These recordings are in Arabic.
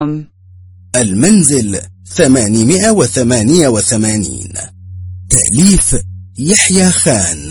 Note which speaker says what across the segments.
Speaker 1: المنزل 888. تأليف يحيى خان.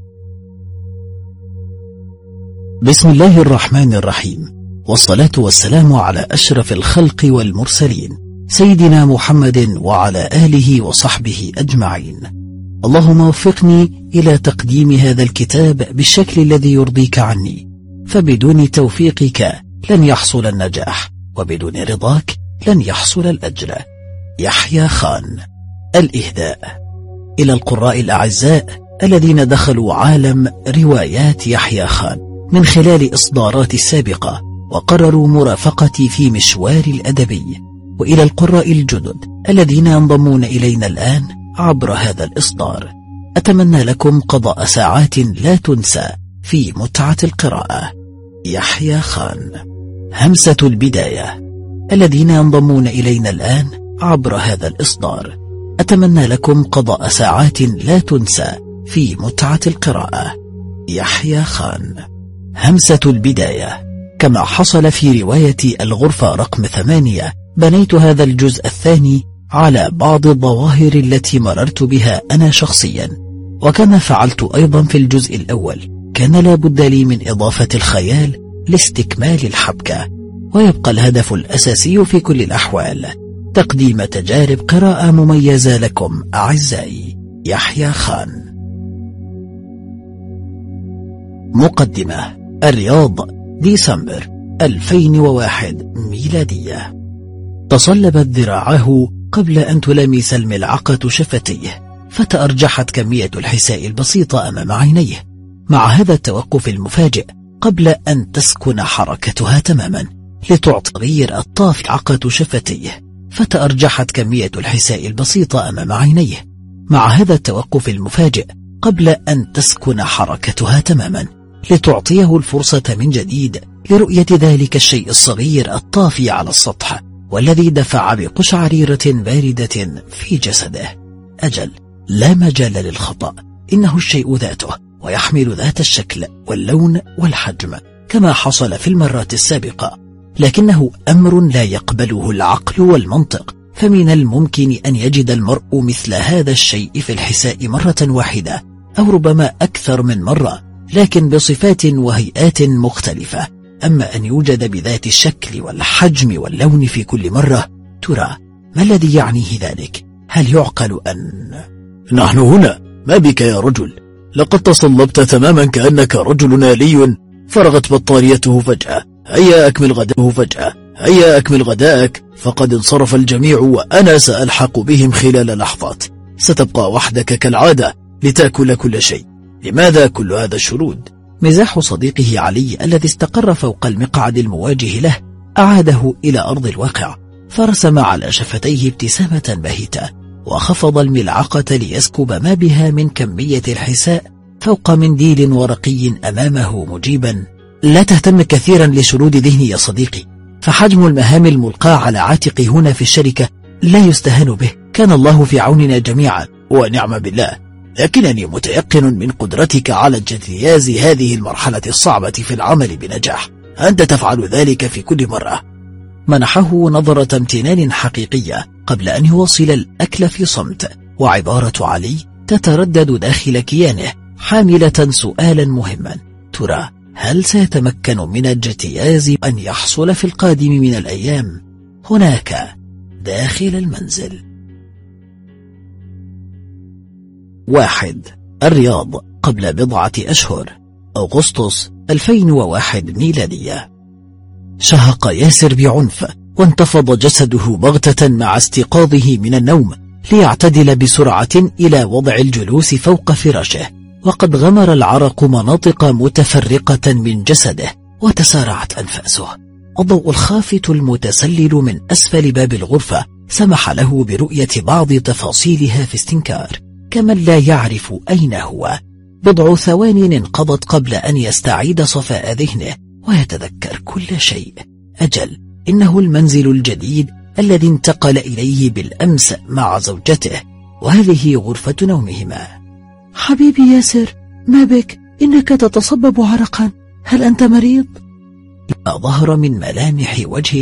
Speaker 2: بسم الله الرحمن الرحيم، والصلاة والسلام على أشرف الخلق والمرسلين سيدنا محمد وعلى آله وصحبه أجمعين. اللهم وفقني إلى تقديم هذا الكتاب بالشكل الذي يرضيك عني، فبدون توفيقك لن يحصل النجاح، وبدون رضاك لن يحصل الأجر. يحيى خان. الإهداء إلى القراء الأعزاء الذين دخلوا عالم روايات يحيى خان من خلال إصداراتي السابقة وقرروا مرافقتي في مشوار الأدبي، وإلى القراء الجدد الذين ينضمون إلينا الآن عبر هذا الإصدار، أتمنى لكم قضاء ساعات لا تنسى في متعة القراءة. يحيى خان. همسة البداية. الذين ينضمون إلينا الآن عبر هذا الإصدار، أتمنى لكم قضاء ساعات لا تنسى في متعة القراءة. يحيى خان. همسة البداية. كما حصل في رواية الغرفة رقم 8، بنيت هذا الجزء الثاني على بعض الظواهر التي مررت بها أنا شخصيا، وكما فعلت أيضا في الجزء الأول كان لا بد لي من إضافة الخيال لاستكمال الحبكة، ويبقى الهدف الأساسي في كل الأحوال تقديم تجارب قراءة مميزة لكم أعزائي. يحيى خان. مقدمة. الرياض، ديسمبر 2001 ميلادية. تصلبت ذراعه قبل أن تلامس الملعقة شفتيه، فتأرجحت كمية الحساء البسيطة أمام عينيه مع هذا التوقف المفاجئ قبل أن تسكن حركتها تماما لتعطي تغيير الطاف عقة شفتيه، فتأرجحت كمية الحساء البسيطة أمام عينيه مع هذا التوقف المفاجئ قبل أن تسكن حركتها تماما لتعطيه الفرصة من جديد لرؤية ذلك الشيء الصغير الطافي على السطح، والذي دفع بقشعريرة باردة في جسده. أجل، لا مجال للخطأ، إنه الشيء ذاته، ويحمل ذات الشكل واللون والحجم كما حصل في المرات السابقة، لكنه أمر لا يقبله العقل والمنطق، فمن الممكن أن يجد المرء مثل هذا الشيء في الحساء مرة واحدة أو ربما أكثر من مرة، لكن بصفات وهيئات مختلفة. أما أن يوجد بذات الشكل والحجم واللون في كل مرة، ترى ما الذي يعنيه ذلك؟ هل يعقل أن
Speaker 3: نحن هنا؟ ما بك يا رجل؟ لقد تصلبت تماما كأنك رجل آلي فرغت بطاريته فجأة. هيا أكمل غداءه فجأة، هيا أكمل غداءك، فقد انصرف الجميع وأنا سألحق بهم خلال لحظات. ستبقى وحدك كالعادة لتأكل كل شيء. لماذا كل هذا الشرود؟
Speaker 2: مزاح صديقه علي الذي استقر فوق المقعد المواجه له أعاده إلى أرض الواقع، فرسم على شفتيه ابتسامة باهتة، وخفض الملعقة ليسكب ما بها من كمية الحساء فوق منديل ورقي أمامه مجيبا: لا تهتم كثيرا لشرود ذهني يا صديقي، فحجم المهام الملقاة على عاتقي هنا في الشركة لا يستهان به. كان الله في عوننا جميعا.
Speaker 3: ونعم بالله، لكنني متيقن من قدرتك على اجتياز هذه المرحلة الصعبة في العمل بنجاح. أنت تفعل ذلك في كل مرة.
Speaker 2: منحه نظرة امتنان حقيقية قبل أن يواصل الأكل في صمت، وعبارة علي تتردد داخل كيانه حاملة سؤالا مهما: ترى هل سيتمكن من اجتياز أن يحصل في القادم من الأيام هناك داخل المنزل؟ 1. الرياض، قبل بضعة أشهر، أغسطس 2001 ميلادية. شهق ياسر بعنف، وانتفض جسده بغتة مع استيقاظه من النوم ليعتدل بسرعة إلى وضع الجلوس فوق فراشه، وقد غمر العرق مناطق متفرقة من جسده، وتسارعت أنفاسه. الضوء الخافت المتسلل من أسفل باب الغرفة سمح له برؤية بعض تفاصيلها في استنكار، كمن لا يعرف أين هو. بضع ثوان انقضت قبل أن يستعيد صفاء ذهنه ويتذكر كل شيء. أجل، إنه المنزل الجديد الذي انتقل إليه بالأمس مع زوجته، وهذه غرفة نومهما.
Speaker 4: حبيبي ياسر، ما بك؟ إنك تتصبب عرقا، هل أنت مريض؟
Speaker 2: ما ظهر من ملامح وجهها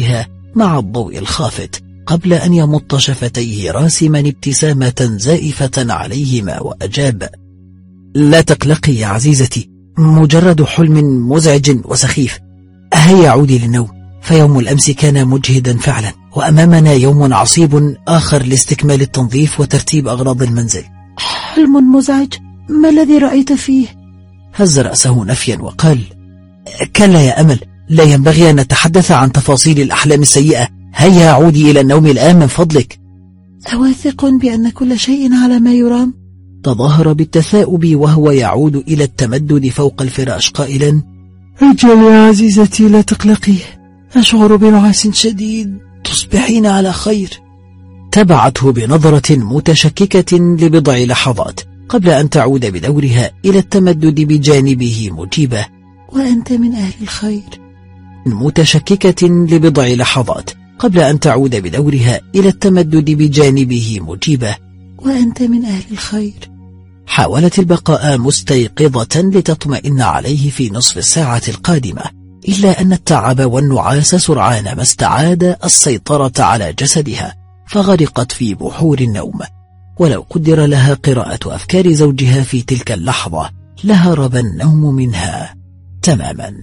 Speaker 2: مع الضوء الخافت قبل أن يمط شفتيه راسما ابتسامة زائفة عليهما وأجاب: لا تقلقي يا عزيزتي، مجرد حلم مزعج وسخيف. هيا عودي للنوم، فيوم الأمس كان مجهدا فعلا، وأمامنا يوم عصيب آخر لاستكمال التنظيف وترتيب أغراض المنزل.
Speaker 4: حلم مزعج؟ ما الذي رأيت فيه؟
Speaker 2: هز رأسه نفيا وقال: كلا يا أمل، لا ينبغي أن نتحدث عن تفاصيل الأحلام السيئة. هيا عودي إلى النوم الآن من فضلك.
Speaker 4: أواثق بأن كل شيء على ما يرام؟
Speaker 2: تظاهر بالتثاؤب وهو يعود إلى التمدد فوق الفراش قائلا:
Speaker 4: أجل يا عزيزتي، لا تقلقي، أشعر بنعاس شديد، تصبحين على خير.
Speaker 2: تبعته بنظرة متشككة لبضع لحظات قبل أن تعود بدورها إلى التمدد بجانبه مجيبة:
Speaker 4: وأنت من أهل الخير.
Speaker 2: متشككة لبضع لحظات قبل أن تعود بدورها إلى التمدد بجانبه مجيبة:
Speaker 4: وأنت من أهل الخير.
Speaker 2: حاولت البقاء مستيقظة لتطمئن عليه في نصف الساعة القادمة، إلا أن التعب والنعاس سرعان ما استعاد السيطرة على جسدها، فغرقت في بحور النوم. ولو قدر لها قراءة أفكار زوجها في تلك اللحظة لهرب النوم منها تماما.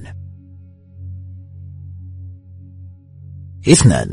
Speaker 2: 2.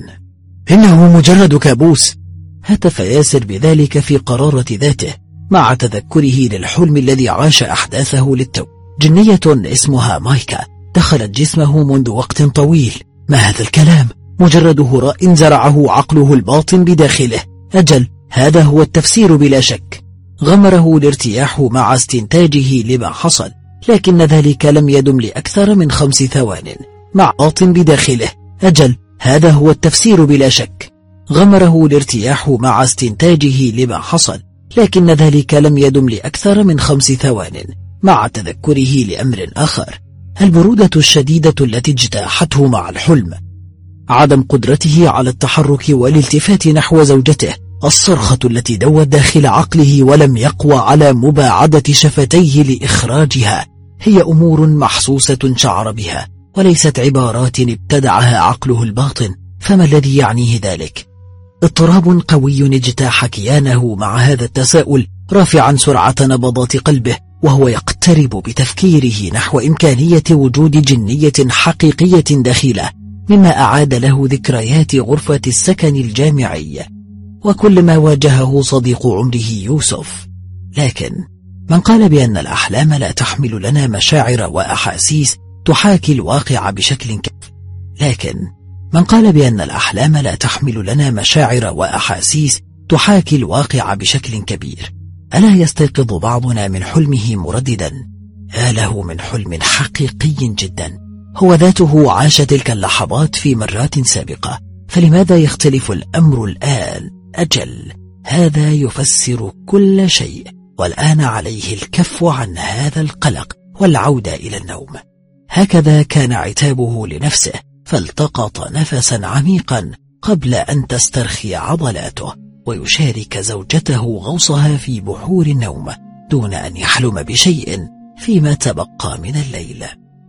Speaker 2: إنه مجرد كابوس. هتف ياسر بذلك في قرارة ذاته مع تذكره للحلم الذي عاش أحداثه للتو. جنية اسمها مايكا دخلت جسمه منذ وقت طويل. ما هذا الكلام؟ مجرد هراء زرعه عقله الباطن بداخله. أجل، هذا هو التفسير بلا شك. غمره الارتياح مع استنتاجه لما حصل، لكن ذلك لم يدم لأكثر من 5 ثوان. مع باطن بداخله. أجل، هذا هو التفسير بلا شك. غمره الارتياح مع استنتاجه لما حصل، لكن ذلك لم يدم لأكثر من 5 ثوان مع تذكره لأمر آخر: البرودة الشديدة التي اجتاحته مع الحلم، عدم قدرته على التحرك والالتفات نحو زوجته، الصرخة التي دوت داخل عقله ولم يقوى على مباعدة شفتيه لإخراجها. هي أمور محسوسة شعر بها، وليست عبارات ابتدعها عقله الباطن. فما الذي يعنيه ذلك؟ اضطراب قوي اجتاح كيانه مع هذا التساؤل، رافعا سرعة نبضات قلبه، وهو يقترب بتفكيره نحو إمكانية وجود جنية حقيقية داخله، مما أعاد له ذكريات غرفة السكن الجامعي وكل ما واجهه صديق عمره يوسف. لكن من قال بأن الأحلام لا تحمل لنا مشاعر وأحاسيس تحاكي الواقع بشكل كبير، لكن من قال بأن الأحلام لا تحمل لنا مشاعر وأحاسيس تحاكي الواقع بشكل كبير، ألا يستيقظ بعضنا من حلمه مرددا: له من حلم حقيقي جدا، هو ذاته عاش تلك اللحظات في مرات سابقة، فلماذا يختلف الأمر الآن؟ أجل، هذا يفسر كل شيء، والآن عليه الكف عن هذا القلق والعودة إلى النوم. هكذا كان عتابه لنفسه، فالتقط نفسا عميقا قبل أن تسترخي عضلاته ويشارك زوجته غوصها في بحور النوم دون أن يحلم بشيء فيما تبقى من الليل.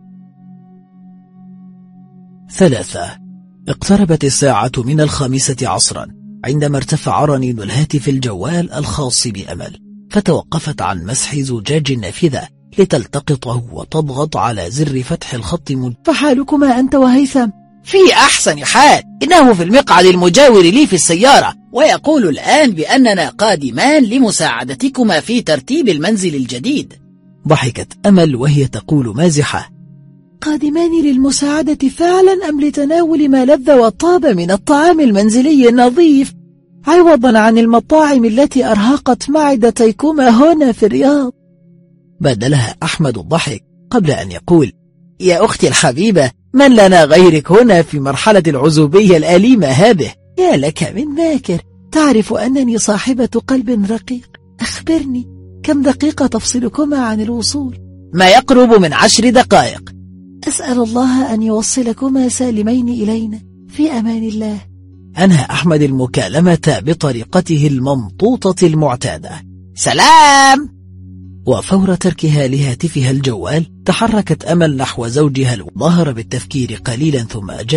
Speaker 2: 3. اقتربت الساعة من 5 عصرا عندما ارتفع رنين الهاتف الجوال الخاص بأمل، فتوقفت عن مسح زجاج النافذة لتلتقطه وتضغط على زر فتح الخط.
Speaker 4: فحالكما أنت وهيثم؟
Speaker 5: في أحسن حال، إنه في المقعد المجاور لي في السيارة، ويقول الآن بأننا قادمان لمساعدتكما في ترتيب المنزل الجديد.
Speaker 2: ضحكت أمل وهي تقول مازحة:
Speaker 4: قادمان للمساعدة فعلا أم لتناول ما لذ وطاب من الطعام المنزلي النظيف عوضا عن المطاعم التي أرهقت معدتيكما هنا في الرياض؟
Speaker 2: بدلها أحمد الضحك قبل أن يقول:
Speaker 5: يا أختي الحبيبة، من لنا غيرك هنا في مرحلة العزوبية الأليمة هذه؟
Speaker 4: يا لك من ذاكر، تعرف أنني صاحبة قلب رقيق. أخبرني، كم دقيقة تفصلكما عن الوصول؟
Speaker 5: ما يقرب من 10 دقائق.
Speaker 4: أسأل الله أن يوصلكما سالمين إلينا في أمان الله.
Speaker 2: أنهى أحمد المكالمة بطريقته الممطوطة المعتادة:
Speaker 5: سلام.
Speaker 2: وفور تركها لهاتفها الجوال تحركت أمل نحو زوجها، وظهر بالتفكير قليلا ثم أجاب: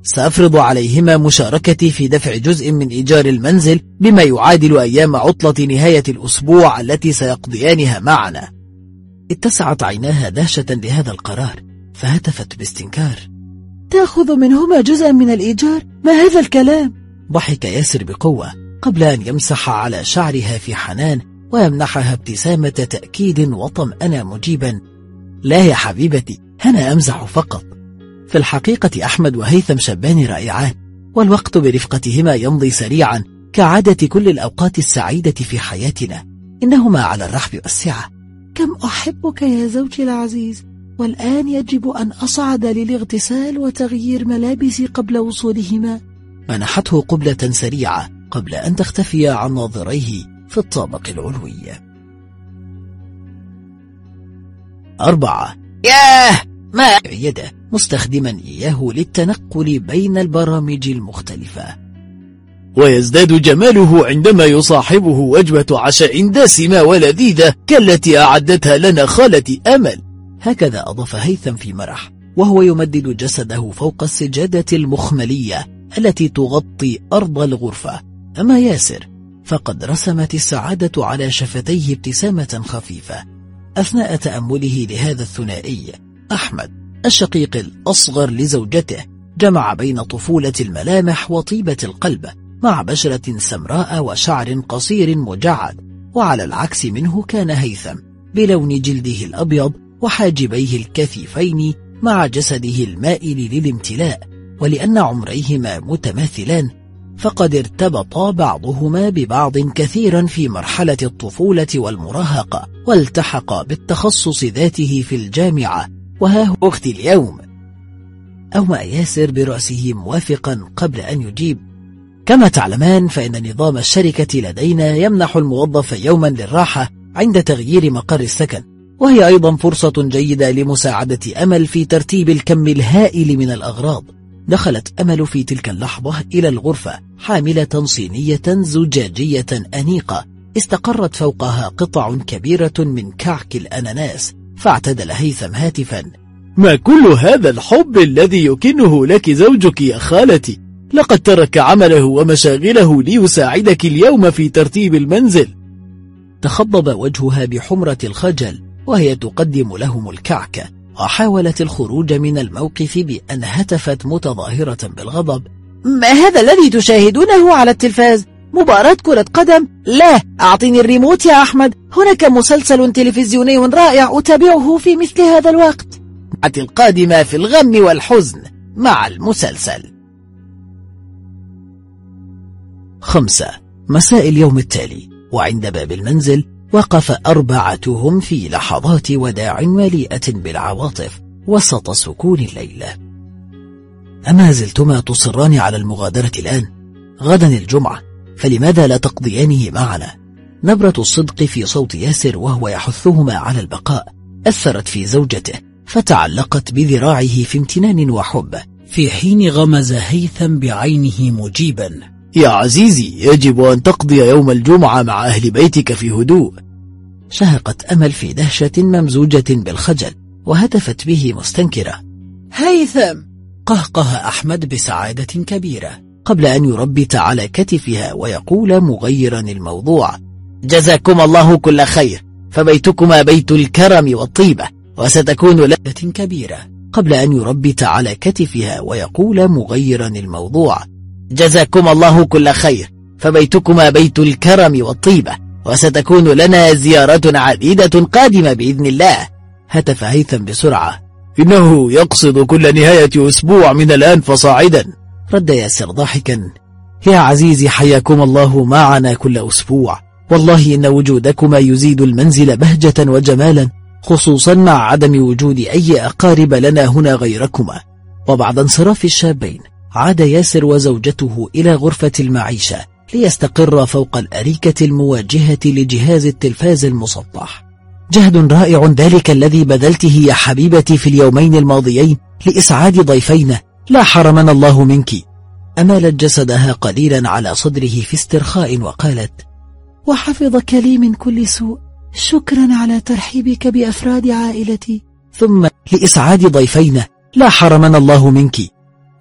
Speaker 2: سأفرض عليهما مشاركتي في دفع جزء من إيجار المنزل بما يعادل أيام عطلة نهاية الأسبوع التي سيقضيانها معنا. اتسعت عيناها دهشة لهذا القرار، فهتفت باستنكار:
Speaker 4: تأخذ منهما جزءا من الإيجار؟ ما هذا الكلام؟
Speaker 2: ضحك ياسر بقوة قبل أن يمسح على شعرها في حنان ويمنحها ابتسامة تأكيد وطمأنة مجيبا: لا يا حبيبتي، أنا أمزح فقط. في الحقيقة أحمد وهيثم شابان رائعان، والوقت برفقتهما يمضي سريعا كعادة كل الأوقات السعيدة في حياتنا. إنهما على الرحب والسعة.
Speaker 4: كم أحبك يا زوجي العزيز، والآن يجب أن أصعد للاغتسال وتغيير ملابسي قبل وصولهما.
Speaker 2: منحته قبلة سريعة قبل أن تختفي عن ناظريه في الطابق العلوي. 4.
Speaker 5: ياه ما
Speaker 2: يده مستخدما إياه للتنقل بين البرامج المختلفة.
Speaker 3: ويزداد جماله عندما يصاحبه وجبة عشاء دسمة ولذيذة كالتي أعدتها لنا خالتي أمل.
Speaker 2: هكذا أضاف هيثم في مرح، وهو يمدد جسده فوق السجادة المخملية التي تغطي أرض الغرفة. أما ياسر فقد رسمت السعادة على شفتيه ابتسامة خفيفة أثناء تأمله لهذا الثنائي. أحمد الشقيق الأصغر لزوجته جمع بين طفولة الملامح وطيبة القلب مع بشرة سمراء وشعر قصير مجعد، وعلى العكس منه كان هيثم بلون جلده الأبيض وحاجبيه الكثيفين مع جسده المائل للامتلاء. ولأن عمريهما متماثلان فقد ارتبطا بعضهما ببعض كثيرا في مرحلة الطفولة والمراهقة، والتحقا بالتخصص ذاته في الجامعة. وها هو أختي اليوم. أومأ ياسر برأسه موافقا قبل أن يجيب: كما تعلمان فإن نظام الشركة لدينا يمنح الموظف يوما للراحة عند تغيير مقر السكن، وهي أيضا فرصة جيدة لمساعدة أمل في ترتيب الكم الهائل من الأغراض. دخلت أمل في تلك اللحظة إلى الغرفة حاملة صينية زجاجية أنيقة استقرت فوقها قطع كبيرة من كعك الأناناس، فاعتدل هيثم هاتفا:
Speaker 3: ما كل هذا الحب الذي يكنه لك زوجك يا خالتي؟ لقد ترك عمله ومشاغله ليساعدك اليوم في ترتيب المنزل.
Speaker 2: تخضب وجهها بحمرة الخجل وهي تقدم لهم الكعك، وحاولت الخروج من الموقف بأن هتفت متظاهرة بالغضب:
Speaker 5: ما هذا الذي تشاهدونه على التلفاز؟ مباراة كرة قدم؟ لا، أعطيني الريموت يا أحمد، هناك مسلسل تلفزيوني رائع أتابعه في مثل هذا الوقت.
Speaker 2: القادمة في الغم والحزن مع المسلسل. 5. مساء اليوم التالي، وعند باب المنزل وقف أربعتهم في لحظات وداع مليئة بالعواطف وسط سكون الليل. أما زلتما تصران على المغادرة الآن؟ غدا الجمعة، فلماذا لا تقضيانه معنا؟ نبرة الصدق في صوت ياسر وهو يحثهما على البقاء أثرت في زوجته، فتعلقت بذراعه في امتنان وحب، في حين غمز هيثم بعينه مجيبا:
Speaker 3: يا عزيزي، يجب أن تقضي يوم الجمعة مع أهل بيتك في هدوء.
Speaker 2: شهقت أمل في دهشة ممزوجة بالخجل وهتفت به مستنكرة:
Speaker 5: هيثم!
Speaker 2: قهقه أحمد بسعادة كبيرة قبل أن يربت على كتفها ويقول مغيرا الموضوع:
Speaker 5: جزاكم الله كل خير، فبيتكما بيت الكرم والطيبة، وستكون
Speaker 2: لذة كبيرة قبل أن يربت على كتفها ويقول مغيرا الموضوع:
Speaker 5: جزاكم الله كل خير، فبيتكما بيت الكرم والطيبة، وستكون لنا زيارة عديدة قادمة بإذن الله.
Speaker 2: هتف هيثم بسرعة:
Speaker 3: إنه يقصد كل نهاية أسبوع من الآن فصاعدا.
Speaker 2: رد ياسر ضاحكا: يا عزيزي، حياكم الله معنا كل أسبوع، والله إن وجودكما يزيد المنزل بهجة وجمالا، خصوصا مع عدم وجود أي أقارب لنا هنا غيركما. وبعد انصراف الشابين عاد ياسر وزوجته إلى غرفة المعيشة ليستقر فوق الأريكة المواجهة لجهاز التلفاز المسطح. جهد رائع ذلك الذي بذلته يا حبيبتي في اليومين الماضيين لإسعاد ضيفينا، لا حرمنا الله منك. أمالت جسدها قليلا على صدره في استرخاء وقالت:
Speaker 4: وحفظك لي من كل سوء، شكرا على ترحيبك بأفراد عائلتي.
Speaker 2: ثم: لإسعاد ضيفينا، لا حرمنا الله منك.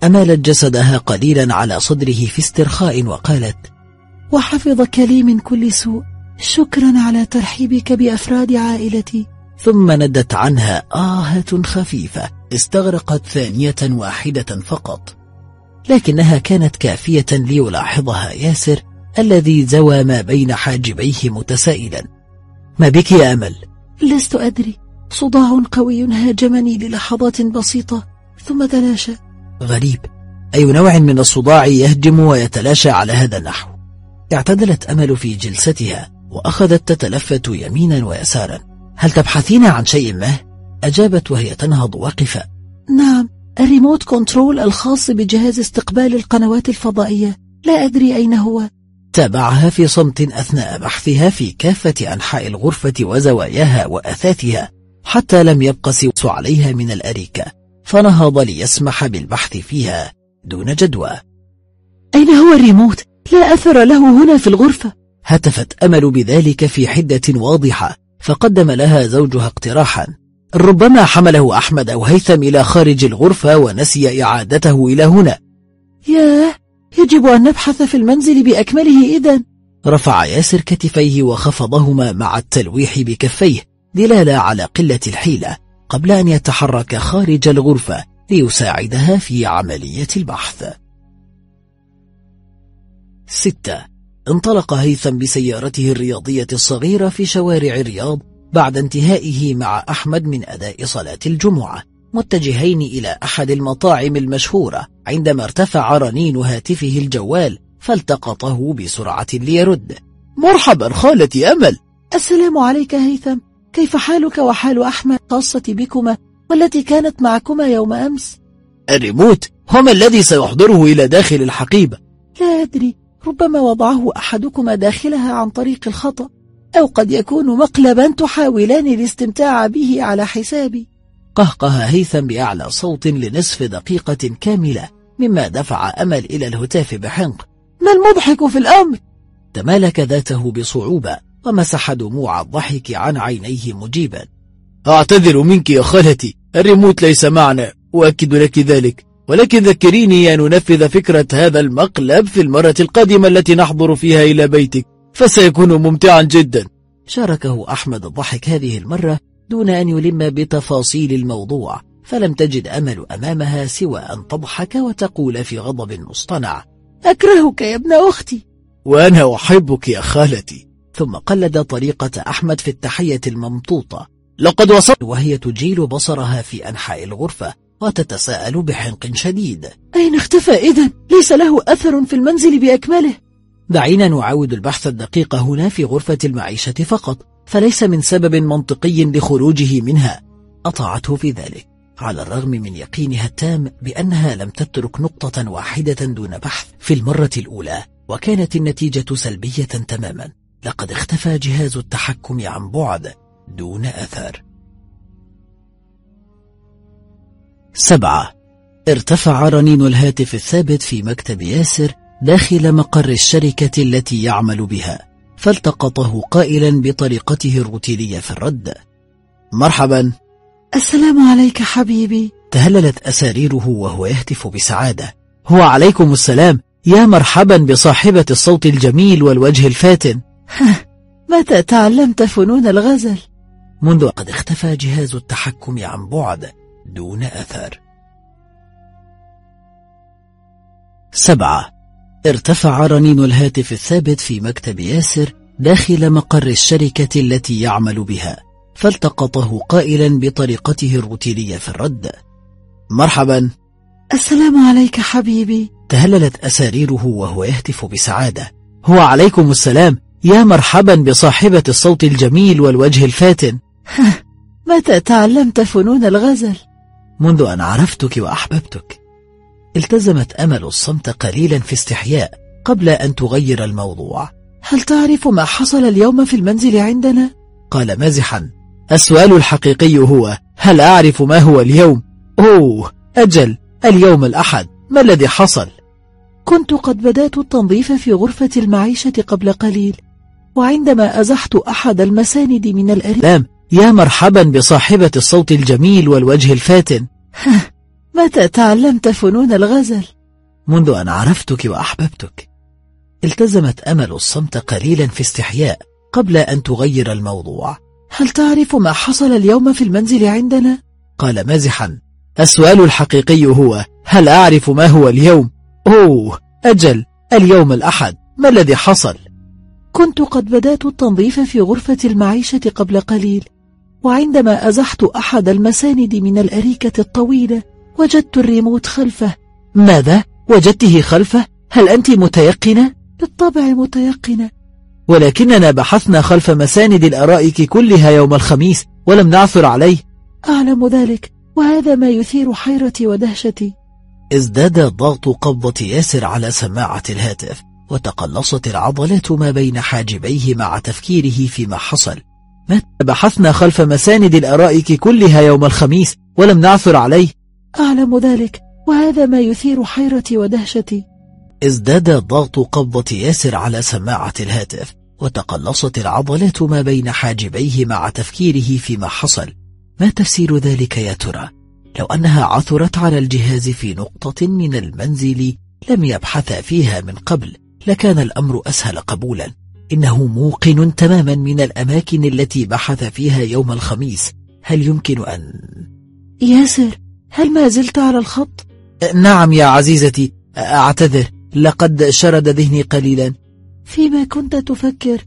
Speaker 2: أمالت جسدها قليلا على صدره في استرخاء وقالت:
Speaker 4: وحفظك لي من كل سوء، شكرا على ترحيبك بأفراد عائلتي.
Speaker 2: ثم ندت عنها آهة خفيفة استغرقت ثانية واحدة فقط، لكنها كانت كافية ليلاحظها ياسر الذي زوى ما بين حاجبيه متسائلا: ما بك يا أمل؟
Speaker 4: لست أدري، صداع قوي هاجمني للحظات بسيطة ثم تلاشى.
Speaker 2: غريب، أي نوع من الصداع يهجم ويتلاشى على هذا النحو؟ اعتدلت أمل في جلستها وأخذت تتلفت يمينا ويسارا. هل تبحثين عن شيء ما؟ أجابت وهي تنهض واقفة.
Speaker 4: نعم، الريموت كنترول الخاص بجهاز استقبال القنوات الفضائية، لا أدري أين هو.
Speaker 2: تابعها في صمت أثناء بحثها في كافة أنحاء الغرفة وزواياها وأثاثها حتى لم يبق سوى عليها من الأريكة، فنهض ليسمح بالبحث فيها دون جدوى.
Speaker 4: أين هو الريموت؟ لا أثر له هنا في الغرفة.
Speaker 2: هتفت أمل بذلك في حدة واضحة، فقدم لها زوجها اقتراحا: ربما حمله أحمد أو هيثم إلى خارج الغرفة ونسي إعادته إلى هنا.
Speaker 4: ياه، يجب أن نبحث في المنزل بأكمله إذن.
Speaker 2: رفع ياسر كتفيه وخفضهما مع التلويح بكفيه دلالة على قلة الحيلة قبل أن يتحرك خارج الغرفة ليساعدها في عملية البحث. 6. انطلق هيثم بسيارته الرياضية الصغيرة في شوارع الرياض بعد انتهائه مع أحمد من أداء صلاة الجمعة، متجهين إلى أحد المطاعم المشهورة، عندما ارتفع رنين هاتفه الجوال فالتقطه بسرعة ليرد: مرحبا خالتي أمل.
Speaker 4: السلام عليك هيثم، كيف حالك وحال أحمد خاصة بكما والتي كانت معكما يوم أمس؟
Speaker 3: الريموت هما الذي سيحضره إلى داخل الحقيبة.
Speaker 4: لا أدري، ربما وضعه أحدكما داخلها عن طريق الخطأ، أو قد يكون مقلبا تحاولان الاستمتاع به على حسابي.
Speaker 2: قهقه هيثم بأعلى صوت لنصف دقيقة كاملة، مما دفع أمل إلى الهتاف بحنق:
Speaker 4: ما المضحك في الأمر؟
Speaker 2: تمالك ذاته بصعوبة ومسح دموع الضحك عن عينيه مجيبا:
Speaker 3: أعتذر منك يا خالتي، الريموت ليس معنا، أؤكد لك ذلك، ولكن ذكريني أن ننفذ فكرة هذا المقلب في المرة القادمة التي نحضر فيها إلى بيتك، فسيكون ممتعا جدا.
Speaker 2: شاركه أحمد الضحك هذه المرة دون أن يلم بتفاصيل الموضوع، فلم تجد أمل أمامها سوى أن تضحك وتقول في غضب مصطنع:
Speaker 4: أكرهك يا ابن أختي.
Speaker 3: وأنا أحبك يا خالتي.
Speaker 2: ثم قلد طريقة أحمد في التحية الممطوطة:
Speaker 3: لقد وصلت،
Speaker 2: وهي تجيل بصرها في أنحاء الغرفة وتتساءل بحنق شديد:
Speaker 4: أين اختفى إذن؟ ليس له أثر في المنزل بأكمله.
Speaker 2: دعينا نعاود البحث الدقيق هنا في غرفة المعيشة فقط، فليس من سبب منطقي لخروجه منها. أطاعته في ذلك على الرغم من يقينها التام بأنها لم تترك نقطة واحدة دون بحث في المرة الأولى، وكانت النتيجة سلبية تماما. لقد اختفى جهاز التحكم عن بعد دون أثر. 7. ارتفع رنين الهاتف الثابت في مكتب ياسر داخل مقر الشركة التي يعمل بها، فالتقطه قائلا بطريقته الروتينية في الرد: مرحبا.
Speaker 4: السلام عليك حبيبي.
Speaker 2: تهللت أساريره وهو يهتف بسعادة: هو عليكم السلام، يا مرحبا بصاحبة الصوت الجميل والوجه الفاتن.
Speaker 4: متى تعلمت فنون الغزل؟
Speaker 2: منذ قد اختفى جهاز التحكم عن بعد دون أثر. 7. ارتفع رنين الهاتف الثابت في مكتب ياسر داخل مقر الشركة التي يعمل بها، فالتقطه قائلا بطريقته الروتينية في الرد: مرحبا.
Speaker 4: السلام عليك حبيبي.
Speaker 2: تهللت أساريره وهو يهتف بسعادة: هو عليكم السلام، يا مرحبا بصاحبة الصوت الجميل والوجه الفاتن.
Speaker 4: متى تعلمت فنون الغزل؟
Speaker 2: منذ أن عرفتك وأحببتك. التزمت أمل الصمت قليلا في استحياء قبل أن تغير الموضوع:
Speaker 4: هل تعرف ما حصل اليوم في المنزل عندنا؟
Speaker 2: قال مازحا: السؤال الحقيقي هو هل أعرف ما هو اليوم؟ أوه أجل، اليوم الأحد، ما الذي حصل؟
Speaker 4: كنت قد بدأت التنظيف في غرفة المعيشة قبل قليل، وعندما أزحت أحد المساند من الأريكة:
Speaker 2: يا مرحبا بصاحبة الصوت الجميل والوجه الفاتن.
Speaker 4: متى تعلمت فنون الغزل؟
Speaker 2: منذ أن عرفتك وأحببتك. التزمت أمل الصمت قليلا في استحياء قبل أن تغير الموضوع.
Speaker 4: هل تعرف ما حصل اليوم في المنزل عندنا؟
Speaker 2: قال مازحا. السؤال الحقيقي هو هل أعرف ما هو اليوم؟ أوه أجل، اليوم الأحد. ما الذي حصل؟
Speaker 4: كنت قد بدأت التنظيف في غرفة المعيشة قبل قليل، وعندما أزحت أحد المساند من الأريكة الطويلة وجدت الريموت خلفه.
Speaker 2: ماذا؟ وجدته خلفه؟ هل أنت متيقنة؟
Speaker 4: بالطبع متيقنة،
Speaker 2: ولكننا بحثنا خلف مساند الأرائك كلها يوم الخميس ولم نعثر عليه.
Speaker 4: أعلم ذلك، وهذا ما يثير حيرتي ودهشتي.
Speaker 2: ازداد ضغط قبضة ياسر على سماعة الهاتف، وتقلصت العضلات ما بين حاجبيه مع تفكيره فيما حصل. متى بحثنا خلف مساند الأرائك كلها يوم الخميس ولم نعثر عليه؟
Speaker 4: أعلم ذلك، وهذا ما يثير حيرتي ودهشتي.
Speaker 2: ازداد ضغط قبضة ياسر على سماعة الهاتف، وتقلصت العضلات ما بين حاجبيه مع تفكيره فيما حصل. ما تفسير ذلك يا ترى؟ لو أنها عثرت على الجهاز في نقطة من المنزل لم يبحث فيها من قبل لكان الأمر أسهل قبولا. إنه موقن تماما من الأماكن التي بحث فيها يوم الخميس. هل يمكن أن...
Speaker 4: ياسر، هل ما زلت على الخط؟
Speaker 2: نعم يا عزيزتي، أعتذر، لقد شرد ذهني قليلا.
Speaker 4: فيما كنت تفكر؟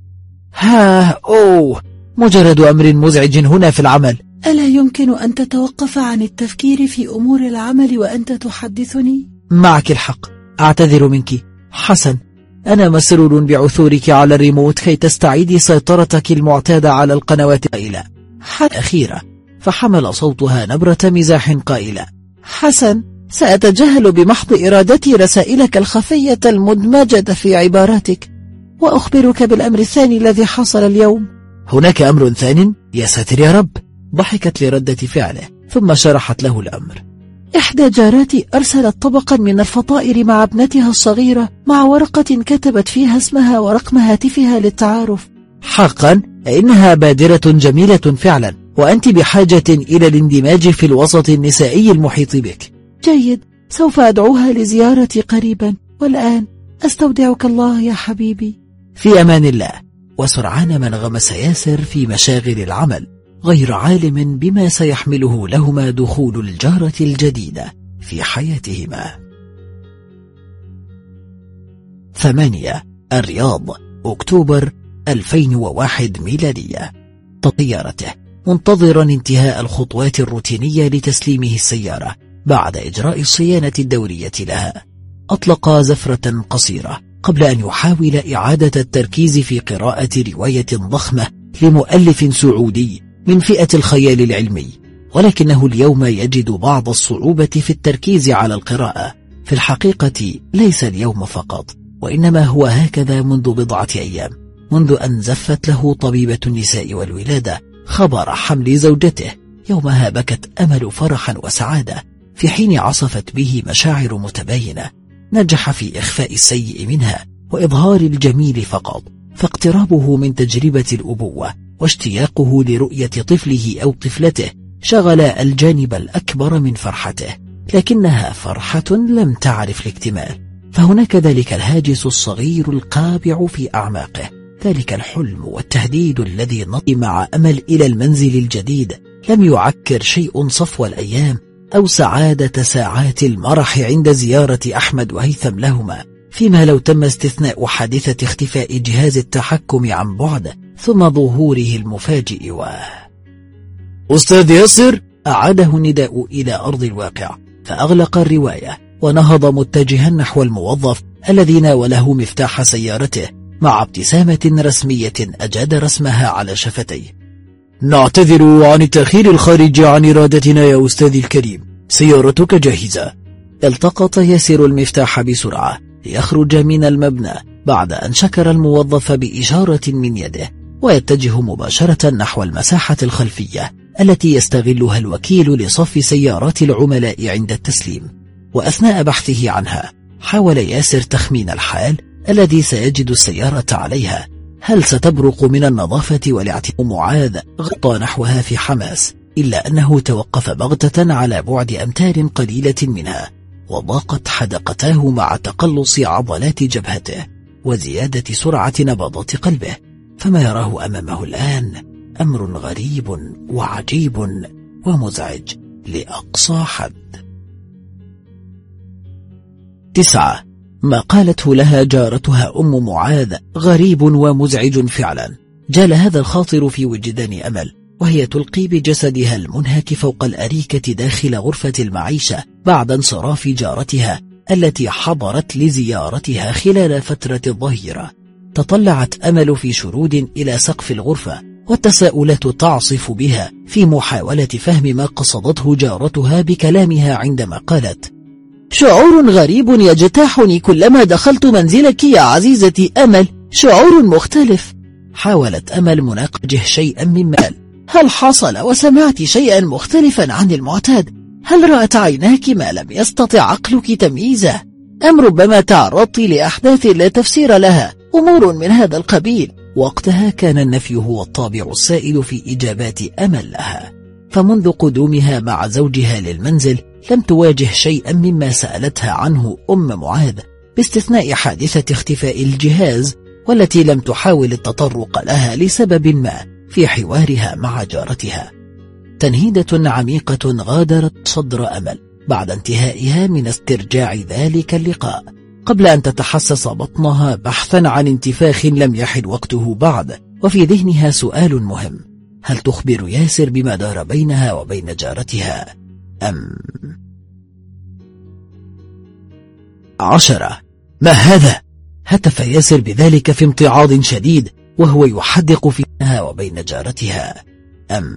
Speaker 2: أوه، مجرد أمر مزعج هنا في العمل.
Speaker 4: ألا يمكن أن تتوقف عن التفكير في أمور العمل وأنت تحدثني؟
Speaker 2: معك الحق، أعتذر منك. حسن، أنا مسرور بعثورك على الريموت كي تستعيدي سيطرتك المعتادة على القنوات قائلة أخيرة، فحمل صوتها نبرة مزاح قائلة:
Speaker 4: حسن، سأتجاهل بمحض إرادتي رسائلك الخفية المدمجة في عباراتك، وأخبرك بالأمر الثاني الذي حصل اليوم.
Speaker 2: هناك أمر ثان؟ يا ساتر يا رب. ضحكت لردة فعله ثم شرحت له الأمر.
Speaker 4: إحدى جاراتي أرسلت طبقا من الفطائر مع ابنتها الصغيرة مع ورقة كتبت فيها اسمها ورقم هاتفها للتعارف.
Speaker 2: حقا إنها بادرة جميلة فعلا، وأنت بحاجة إلى الاندماج في الوسط النسائي المحيط بك.
Speaker 4: جيد، سوف أدعوها لزيارتي قريبا، والآن أستودعك الله يا حبيبي.
Speaker 2: في أمان الله. وسرعان ما انغمس ياسر في مشاغل العمل، غير عالم بما سيحمله لهما دخول الجارة الجديدة في حياتهما. 8. الرياض، أكتوبر 2001 ميلادية. طيارته منتظرا انتهاء الخطوات الروتينية لتسليمه السيارة بعد إجراء الصيانة الدورية لها. أطلق زفرة قصيرة قبل أن يحاول إعادة التركيز في قراءة رواية ضخمة لمؤلف سعودي من فئة الخيال العلمي، ولكنه اليوم يجد بعض الصعوبة في التركيز على القراءة. في الحقيقة ليس اليوم فقط، وإنما هو هكذا منذ بضعة أيام، منذ أن زفت له طبيبة النساء والولادة خبر حمل زوجته. يومها بكت أمل فرحا وسعادة، في حين عصفت به مشاعر متباينة. نجح في إخفاء السيء منها وإظهار الجميل فقط، فاقترابه من تجربة الأبوة واشتياقه لرؤية طفله أو طفلته شغل الجانب الأكبر من فرحته، لكنها فرحة لم تعرف الاكتمال. فهناك ذلك الهاجس الصغير القابع في أعماقه، ذلك الحلم والتهديد الذي نطي مع أمل إلى المنزل الجديد. لم يعكر شيء صفو الأيام أو سعادة ساعات المرح عند زيارة أحمد وهيثم لهما، فيما لو تم استثناء حادثة اختفاء جهاز التحكم عن بعد ثم ظهوره المفاجئ. أستاذ ياسر، أعاده النداء إلى أرض الواقع، فأغلق الرواية ونهض متجها نحو الموظف الذي ناوله مفتاح سيارته مع ابتسامة رسمية أجاد رسمها على شفتيه. نعتذر عن التأخير الخارج عن إرادتنا يا أستاذي الكريم، سيارتك جاهزة. التقط ياسر المفتاح بسرعة ليخرج من المبنى بعد أن شكر الموظف بإشارة من يده، ويتجه مباشرة نحو المساحة الخلفية التي يستغلها الوكيل لصف سيارات العملاء عند التسليم. وأثناء بحثه عنها حاول ياسر تخمين الحال الذي سيجد السيارة عليها. هل ستبرق من النظافة والاعتناء؟ معاذ غطى نحوها في حماس، إلا أنه توقف بغتة على بعد أمتار قليلة منها، وضاقت حدقتاه مع تقلص عضلات جبهته وزيادة سرعة نبضات قلبه، فما يراه أمامه الآن أمر غريب وعجيب ومزعج لأقصى حد. 9. ما قالته لها جارتها أم معاذ غريب ومزعج فعلا. جال هذا الخاطر في وجدان أمل وهي تلقي بجسدها المنهك فوق الأريكة داخل غرفة المعيشة بعد انصراف جارتها التي حضرت لزيارتها خلال فترة الظهيرة. تطلعت أمل في شرود إلى سقف الغرفة، والتساؤلات تعصف بها في محاولة فهم ما قصدته جارتها بكلامها عندما قالت:
Speaker 5: شعور غريب يجتاحني كلما دخلت منزلك يا عزيزتي أمل، شعور مختلف.
Speaker 2: حاولت أمل مناقشه شيئا من مال.
Speaker 5: هل حصل وسمعت شيئا مختلفا عن المعتاد؟ هل رأت عيناك ما لم يستطع عقلك تمييزه؟ أم ربما تعرضت لأحداث لا تفسير لها؟ أمور من هذا القبيل.
Speaker 2: وقتها كان النفي هو الطابع السائد في إجابات أمل لها، فمنذ قدومها مع زوجها للمنزل لم تواجه شيئا مما سألتها عنه أم معاذ، باستثناء حادثة اختفاء الجهاز والتي لم تحاول التطرق لها لسبب ما في حوارها مع جارتها. تنهيدة عميقة غادرت صدر أمل بعد انتهائها من استرجاع ذلك اللقاء، قبل أن تتحسس بطنها بحثا عن انتفاخ لم يحن وقته بعد، وفي ذهنها سؤال مهم: هل تخبر ياسر بما دار بينها وبين جارتها أم؟ 10. ما هذا؟ هتف ياسر بذلك في امتعاض شديد وهو يحدق فيها وبين جارتها أم؟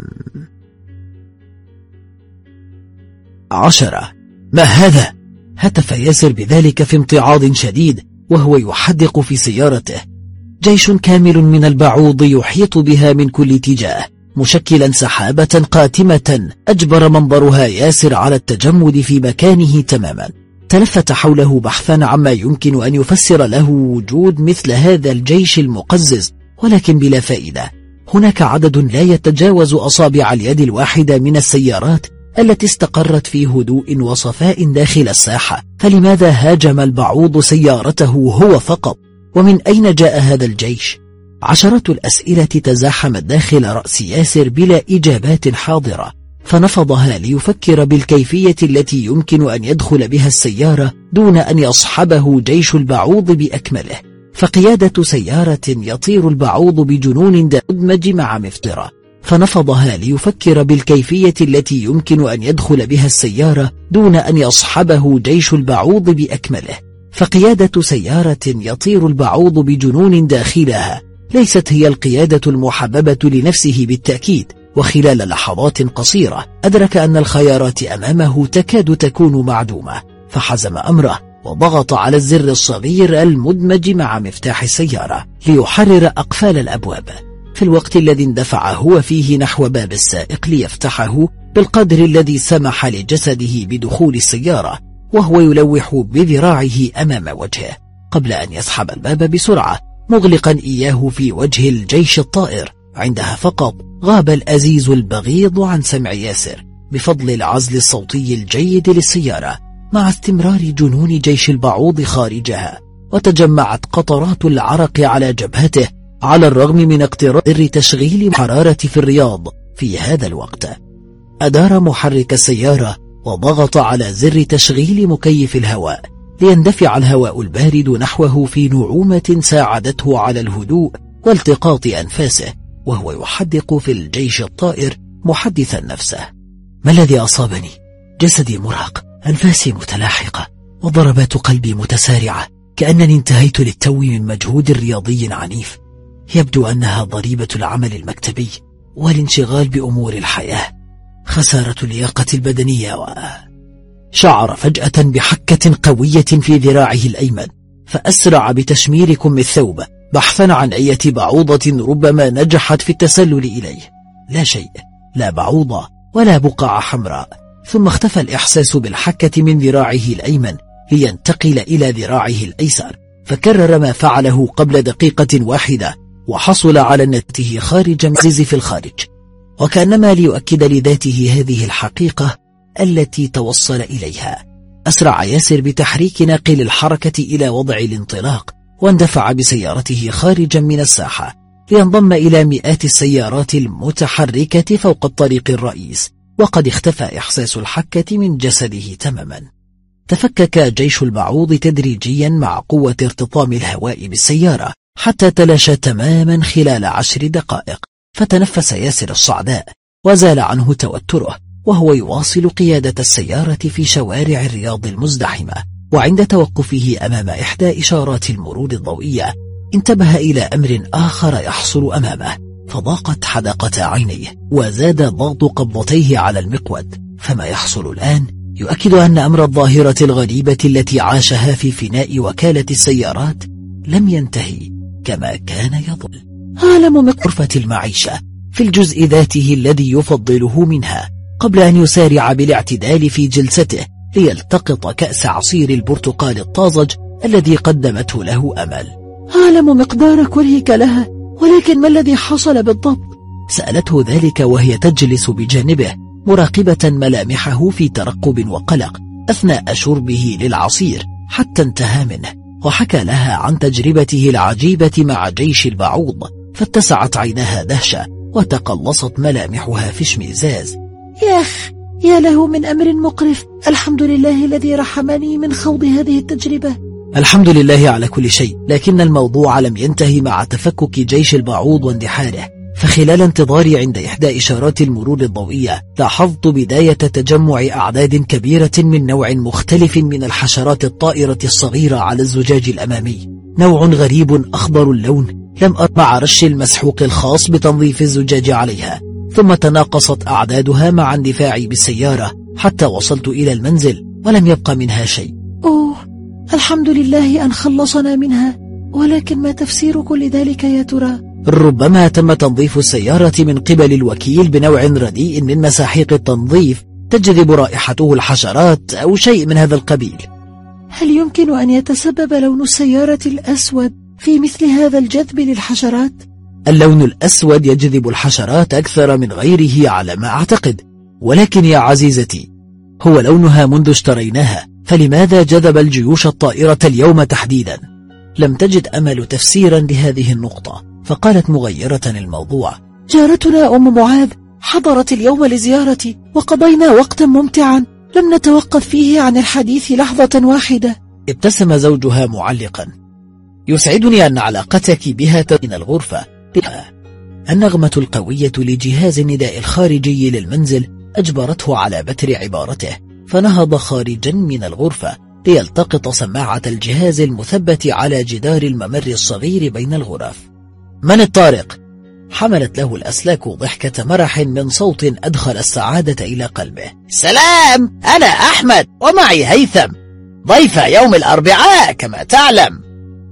Speaker 2: 10. ما هذا؟ هتف ياسر بذلك في امتعاض شديد وهو يحدق في سيارته. جيش كامل من البعوض يحيط بها من كل اتجاه، مشكلا سحابة قاتمة أجبر منظرها ياسر على التجمد في مكانه تماما. تلفت حوله بحثا عما يمكن أن يفسر له وجود مثل هذا الجيش المقزز، ولكن بلا فائدة. هناك عدد لا يتجاوز أصابع اليد الواحدة من السيارات التي استقرت في هدوء وصفاء داخل الساحة، فلماذا هاجم البعوض سيارته هو فقط؟ ومن أين جاء هذا الجيش؟ عشرات الأسئلة تزاحمت داخل رأس ياسر بلا إجابات حاضرة، فنفضها ليفكر بالكيفية التي يمكن أن يدخل بها السيارة دون أن يصحبه جيش البعوض بأكمله. فقيادة سيارة يطير البعوض بجنون مدمج مع مفطرة. فنفضها ليفكر بالكيفية التي يمكن أن يدخل بها السيارة دون أن يصحبه جيش البعوض بأكمله. فقيادة سيارة يطير البعوض بجنون داخلها ليست هي القيادة المحببة لنفسه بالتأكيد. وخلال لحظات قصيرة أدرك أن الخيارات أمامه تكاد تكون معدومة، فحزم أمره وضغط على الزر الصغير المدمج مع مفتاح السيارة ليحرر أقفال الأبواب، في الوقت الذي اندفع هو فيه نحو باب السائق ليفتحه بالقدر الذي سمح لجسده بدخول السيارة، وهو يلوح بذراعه أمام وجهه قبل أن يسحب الباب بسرعة مغلقا إياه في وجه الجيش الطائر. عندها فقط غاب الأزيز البغيض عن سمع ياسر بفضل العزل الصوتي الجيد للسيارة مع استمرار جنون جيش البعوض خارجها، وتجمعت قطرات العرق على جبهته على الرغم من اقترار تشغيل حرارة في الرياض في هذا الوقت. أدار محرك السيارة وضغط على زر تشغيل مكيف الهواء ليندفع الهواء البارد نحوه في نعومة ساعدته على الهدوء والتقاط أنفاسه وهو يحدق في الجيش الطائر محدثا نفسه: ما الذي أصابني؟ جسدي مرهق، أنفاسي متلاحقة، وضربات قلبي متسارعة، كأنني انتهيت للتو من مجهود رياضي عنيف. يبدو أنها ضريبة العمل المكتبي والانشغال بأمور الحياة، خسارة اللياقة البدنية. شعر فجأة بحكة قوية في ذراعه الأيمن، فأسرع بتشمير كم الثوب بحثا عن أي بعوضة ربما نجحت في التسلل إليه. لا شيء، لا بعوضة ولا بقعة حمراء. ثم اختفى الإحساس بالحكة من ذراعه الأيمن لينتقل إلى ذراعه الأيسر، فكرر ما فعله قبل دقيقة واحدة وحصل على نتيجته خارج مزيز في الخارج. وكأنما ليؤكد لذاته هذه الحقيقة التي توصل إليها، أسرع ياسر بتحريك ناقل الحركة إلى وضع الانطلاق، واندفع بسيارته خارجا من الساحة لينضم إلى مئات السيارات المتحركة فوق الطريق الرئيس، وقد اختفى إحساس الحكة من جسده تماما. تفكك جيش البعوض تدريجيا مع قوة ارتطام الهواء بالسيارة حتى تلاشى تماما خلال 10 دقائق، فتنفس ياسر الصعداء وزال عنه توتره وهو يواصل قيادة السيارة في شوارع الرياض المزدحمة. وعند توقفه أمام إحدى إشارات المرور الضوئية انتبه إلى أمر آخر يحصل أمامه، فضاقت حدقة عينيه وزاد ضغط قبضتيه على المقود. فما يحصل الآن يؤكد أن أمر الظاهرة الغريبة التي عاشها في فناء وكالة السيارات لم ينتهي كما كان يظن. عالم غرفة المعيشة في الجزء ذاته الذي يفضله منها، قبل أن يسارع بالاعتدال في جلسته ليلتقط كأس عصير البرتقال الطازج الذي قدمته له أمل.
Speaker 4: أعلم مقدار كرهك لها، ولكن ما الذي حصل بالضبط؟
Speaker 2: سألته ذلك وهي تجلس بجانبه مراقبة ملامحه في ترقب وقلق أثناء شربه للعصير حتى انتهى منه، وحكى لها عن تجربته العجيبة مع جيش البعوض، فاتسعت عيناها دهشة وتقلصت ملامحها في اشمئزاز.
Speaker 4: يا له من أمر مقرف، الحمد لله الذي رحمني من خوض هذه التجربة.
Speaker 2: الحمد لله على كل شيء، لكن الموضوع لم ينتهي مع تفكك جيش البعوض واندحاره، فخلال انتظاري عند إحدى إشارات المرور الضوئية لاحظت بداية تجمع أعداد كبيرة من نوع مختلف من الحشرات الطائرة الصغيرة على الزجاج الأمامي، نوع غريب أخضر اللون لم أر مع رش المسحوق الخاص بتنظيف الزجاج عليها، ثم تناقصت أعدادها مع اندفاعي بالسيارة حتى وصلت إلى المنزل ولم يبق منها شيء.
Speaker 4: الحمد لله أن خلصنا منها، ولكن ما تفسير كل ذلك يا ترى؟
Speaker 2: ربما تم تنظيف السيارة من قبل الوكيل بنوع رديء من مساحيق التنظيف تجذب رائحته الحشرات أو شيء من هذا القبيل.
Speaker 4: هل يمكن أن يتسبب لون السيارة الأسود في مثل هذا الجذب للحشرات؟
Speaker 2: اللون الأسود يجذب الحشرات أكثر من غيره على ما أعتقد، ولكن يا عزيزتي هو لونها منذ اشتريناها، فلماذا جذب الجيوش الطائرة اليوم تحديدا؟ لم تجد أمل تفسيرا لهذه النقطة، فقالت مغيرة الموضوع:
Speaker 4: جارتنا أم معاذ حضرت اليوم لزيارتي وقضينا وقتا ممتعا لم نتوقف فيه عن الحديث لحظة واحدة.
Speaker 2: ابتسم زوجها معلقا: يسعدني أن علاقتك بها من الغرفة. النغمة القوية لجهاز النداء الخارجي للمنزل أجبرته على بتر عبارته، فنهض خارجا من الغرفة ليلتقط سماعة الجهاز المثبت على جدار الممر الصغير بين الغرف. من الطارق؟ حملت له الأسلاك ضحكة مرح من صوت أدخل السعادة إلى قلبه.
Speaker 5: سلام، أنا أحمد ومعي هيثم، ضيف يوم الأربعاء كما تعلم.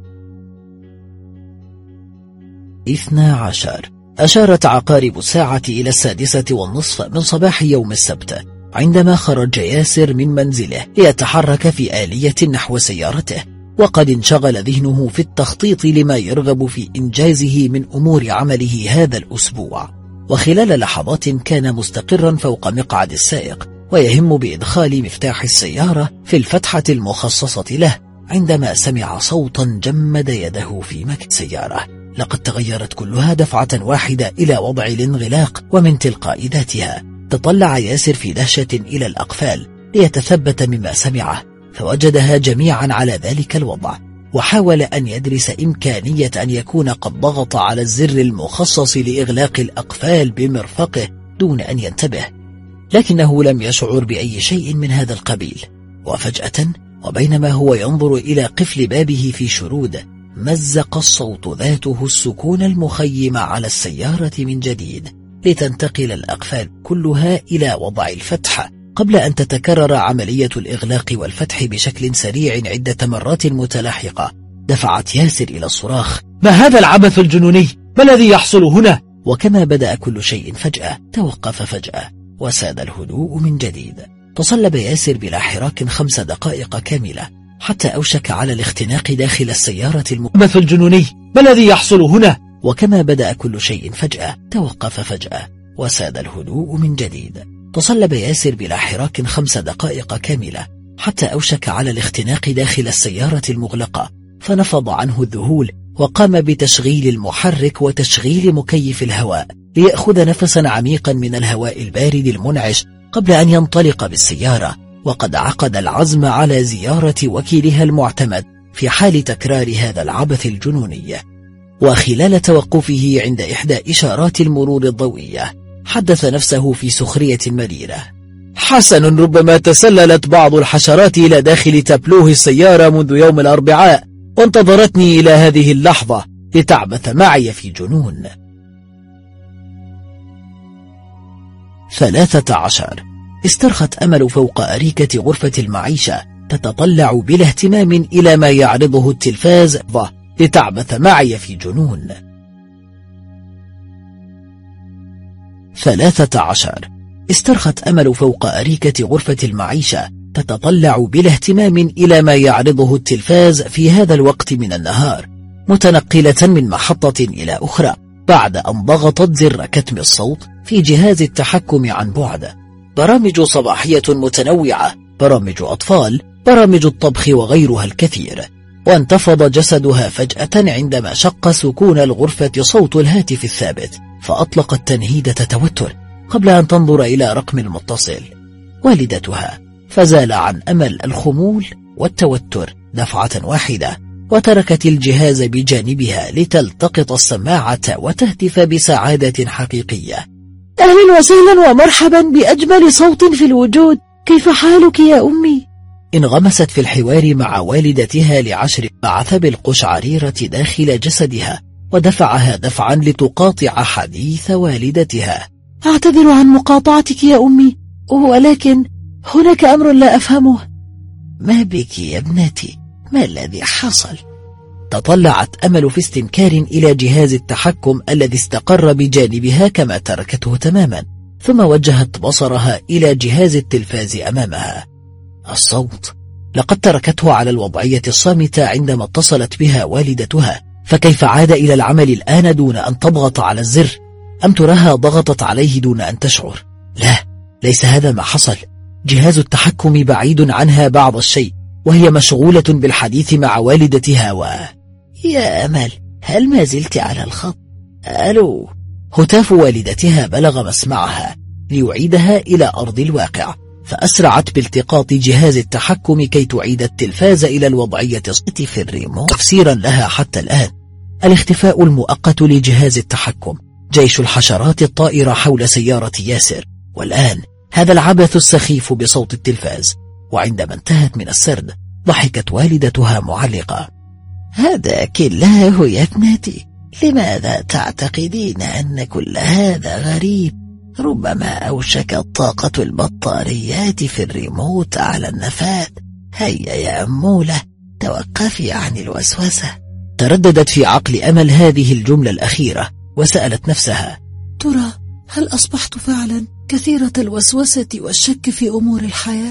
Speaker 2: 12. أشارت عقارب الساعة إلى 6:30 من صباح يوم السبت عندما خرج ياسر من منزله ليتحرك في آلية نحو سيارته، وقد انشغل ذهنه في التخطيط لما يرغب في إنجازه من أمور عمله هذا الأسبوع. وخلال لحظات كان مستقرا فوق مقعد السائق ويهم بإدخال مفتاح السيارة في الفتحة المخصصة له عندما سمع صوتا جمد يده في مكتب السيارة. لقد تغيرت كلها دفعة واحدة إلى وضع الانغلاق، ومن تلقاء ذاتها تطلع ياسر في دهشة إلى الأقفال ليتثبت مما سمعه، فوجدها جميعا على ذلك الوضع، وحاول أن يدرس إمكانية أن يكون قد ضغط على الزر المخصص لإغلاق الأقفال بمرفقه دون أن ينتبه، لكنه لم يشعر بأي شيء من هذا القبيل. وفجأة وبينما هو ينظر إلى قفل بابه في شرود، مزق الصوت ذاته السكون المخيم على السيارة من جديد لتنتقل الأقفال كلها إلى وضع الفتح قبل أن تتكرر عملية الإغلاق والفتح بشكل سريع عدة مرات متلاحقة. دفعت ياسر إلى الصراخ:
Speaker 3: ما هذا العبث الجنوني؟ ما الذي يحصل هنا؟
Speaker 2: وكما بدأ كل شيء فجأة توقف فجأة وساد الهدوء من جديد. تصلب ياسر بلا حراك 5 دقائق كاملة حتى أوشك على الاختناق داخل السيارة
Speaker 3: العبث الجنوني، ما الذي يحصل هنا؟
Speaker 2: وكما بدأ كل شيء فجأة توقف فجأة وساد الهدوء من جديد. تصلب ياسر بلا حراك 5 دقائق كاملة حتى أوشك على الاختناق داخل السيارة المغلقة، فنفض عنه الذهول وقام بتشغيل المحرك وتشغيل مكيف الهواء ليأخذ نفسا عميقا من الهواء البارد المنعش قبل أن ينطلق بالسيارة، وقد عقد العزم على زيارة وكيلها المعتمد في حال تكرار هذا العبث الجنوني. وخلال توقفه عند إحدى إشارات المرور الضوئية حدث نفسه في سخرية مريرة: حسن، ربما تسللت بعض الحشرات إلى داخل تابلوه السيارة منذ يوم الأربعاء وانتظرتني إلى هذه اللحظة لتعبث معي في جنون. 13. استرخت أمل فوق أريكة غرفة المعيشة تتطلع بلا اهتمام إلى ما يعرضه التلفاز لتعبث معي في جنون. 13. استرخت أمل فوق أريكة غرفة المعيشة تتطلع بلا اهتمام إلى ما يعرضه التلفاز في هذا الوقت من النهار، متنقلة من محطة إلى أخرى بعد أن ضغطت زر كتم الصوت في جهاز التحكم عن بعد. برامج صباحية متنوعة، برامج أطفال، برامج الطبخ وغيرها الكثير. وانتفض جسدها فجأة عندما شق سكون الغرفة صوت الهاتف الثابت، فأطلقت تنهيدة توتر قبل أن تنظر إلى رقم المتصل. والدتها. فزال عن أمل الخمول والتوتر دفعة واحدة، وتركت الجهاز بجانبها لتلتقط السماعة وتهتف بسعادة حقيقية:
Speaker 4: أهلا وسهلا ومرحبا بأجمل صوت في الوجود، كيف حالك يا أمي؟
Speaker 2: انغمست في الحوار مع والدتها ل10 بعث بالقشعريرة داخل جسدها ودفعها دفعا لتقاطع حديث والدتها.
Speaker 4: أعتذر عن مقاطعتك يا أمي، ولكن هناك أمر لا أفهمه.
Speaker 2: ما بك يا ابنتي؟ ما الذي حصل؟ تطلعت أمل في استنكار إلى جهاز التحكم الذي استقر بجانبها كما تركته تماما، ثم وجهت بصرها إلى جهاز التلفاز أمامها. الصوت لقد تركته على الوضعية الصامتة عندما اتصلت بها والدتها، فكيف عاد إلى العمل الآن دون أن تضغط على الزر؟ أم تراها ضغطت عليه دون أن تشعر؟ لا، ليس هذا ما حصل. جهاز التحكم بعيد عنها بعض الشيء، وهي مشغولة بالحديث مع والدتها. يا أمل، هل ما زلت على الخط؟ ألو؟ هتاف والدتها بلغ مسمعها ليعيدها إلى أرض الواقع، فأسرعت بالتقاط جهاز التحكم كي تعيد التلفاز إلى الوضعية الصوتية في الريموت. تفسيرا لها حتى الآن: الاختفاء المؤقت لجهاز التحكم، جيش الحشرات الطائرة حول سيارة ياسر، والآن هذا العبث السخيف بصوت التلفاز. وعندما انتهت من السرد ضحكت والدتها معلقة: هذا كله يا ابنتي، لماذا تعتقدين أن كل هذا غريب؟ ربما أوشكت طاقة البطاريات في الريموت على النفاذ. هيا يا أمولة، توقفي عن الوسوسة. ترددت في عقل أمل هذه الجملة الأخيرة، وسألت نفسها:
Speaker 4: ترى هل أصبحت فعلا كثيرة الوسوسة والشك في أمور الحياة؟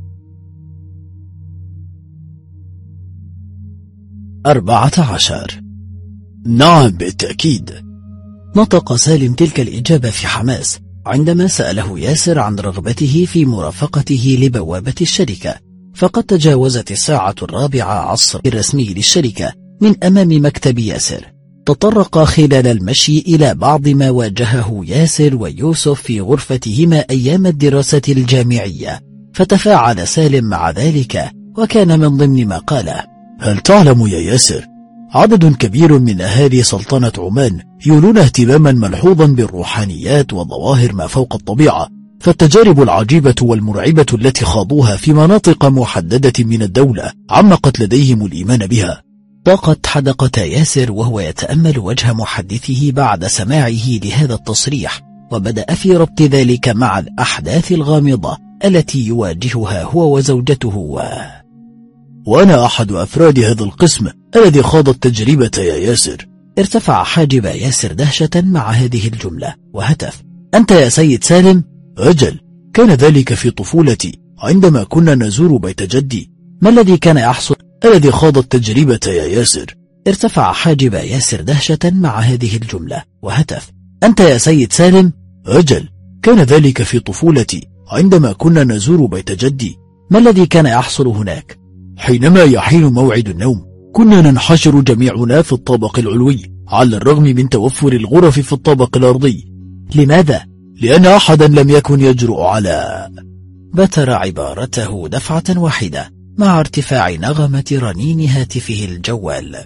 Speaker 3: 14. نعم بالتأكيد.
Speaker 2: نطق سالم تلك الإجابة في حماس عندما سأله ياسر عن رغبته في مرافقته لبوابة الشركة، فقد تجاوزت 4:04 الرسمي للشركة من أمام مكتب ياسر. تطرق خلال المشي إلى بعض ما واجهه ياسر ويوسف في غرفتهما أيام الدراسة الجامعية، فتفاعل سالم مع ذلك، وكان من ضمن ما قاله:
Speaker 3: هل تعلم يا ياسر، عدد كبير من أهالي سلطنة عمان يولون اهتماما ملحوظا بالروحانيات وظواهر ما فوق الطبيعة، فالتجارب العجيبة والمرعبة التي خاضوها في مناطق محددة من الدولة عمقت لديهم الإيمان بها.
Speaker 2: ضاقت حدقة ياسر وهو يتأمل وجه محدثه بعد سماعه لهذا التصريح، وبدأ في ربط ذلك مع الأحداث الغامضة التي يواجهها هو وزوجته.
Speaker 3: وأنا أحد أفراد هذا القسم الذي خاض التجربة يا ياسر.
Speaker 2: ارتفع حاجب ياسر دهشة مع هذه الجملة وهتف: أنت يا سيد سالم؟
Speaker 3: أجل، كان ذلك في طفولتي عندما كنا نزور بيت جدي.
Speaker 2: ما الذي كان يحصل؟
Speaker 3: الذي خاض التجربة يا ياسر.
Speaker 2: ارتفع حاجب ياسر دهشة مع هذه الجملة وهتف: أنت يا سيد سالم؟
Speaker 3: أجل، كان ذلك في طفولتي عندما كنا نزور بيت جدي.
Speaker 2: ما الذي كان يحصل هناك؟
Speaker 3: حينما يحين موعد النوم كنا ننحشر جميعنا في الطابق العلوي على الرغم من توفر الغرف في الطابق الأرضي.
Speaker 2: لماذا؟
Speaker 3: لأن أحدا لم يكن يجرؤ على
Speaker 2: بتر عبارته دفعة واحدة مع ارتفاع نغمة رنين هاتفه الجوال.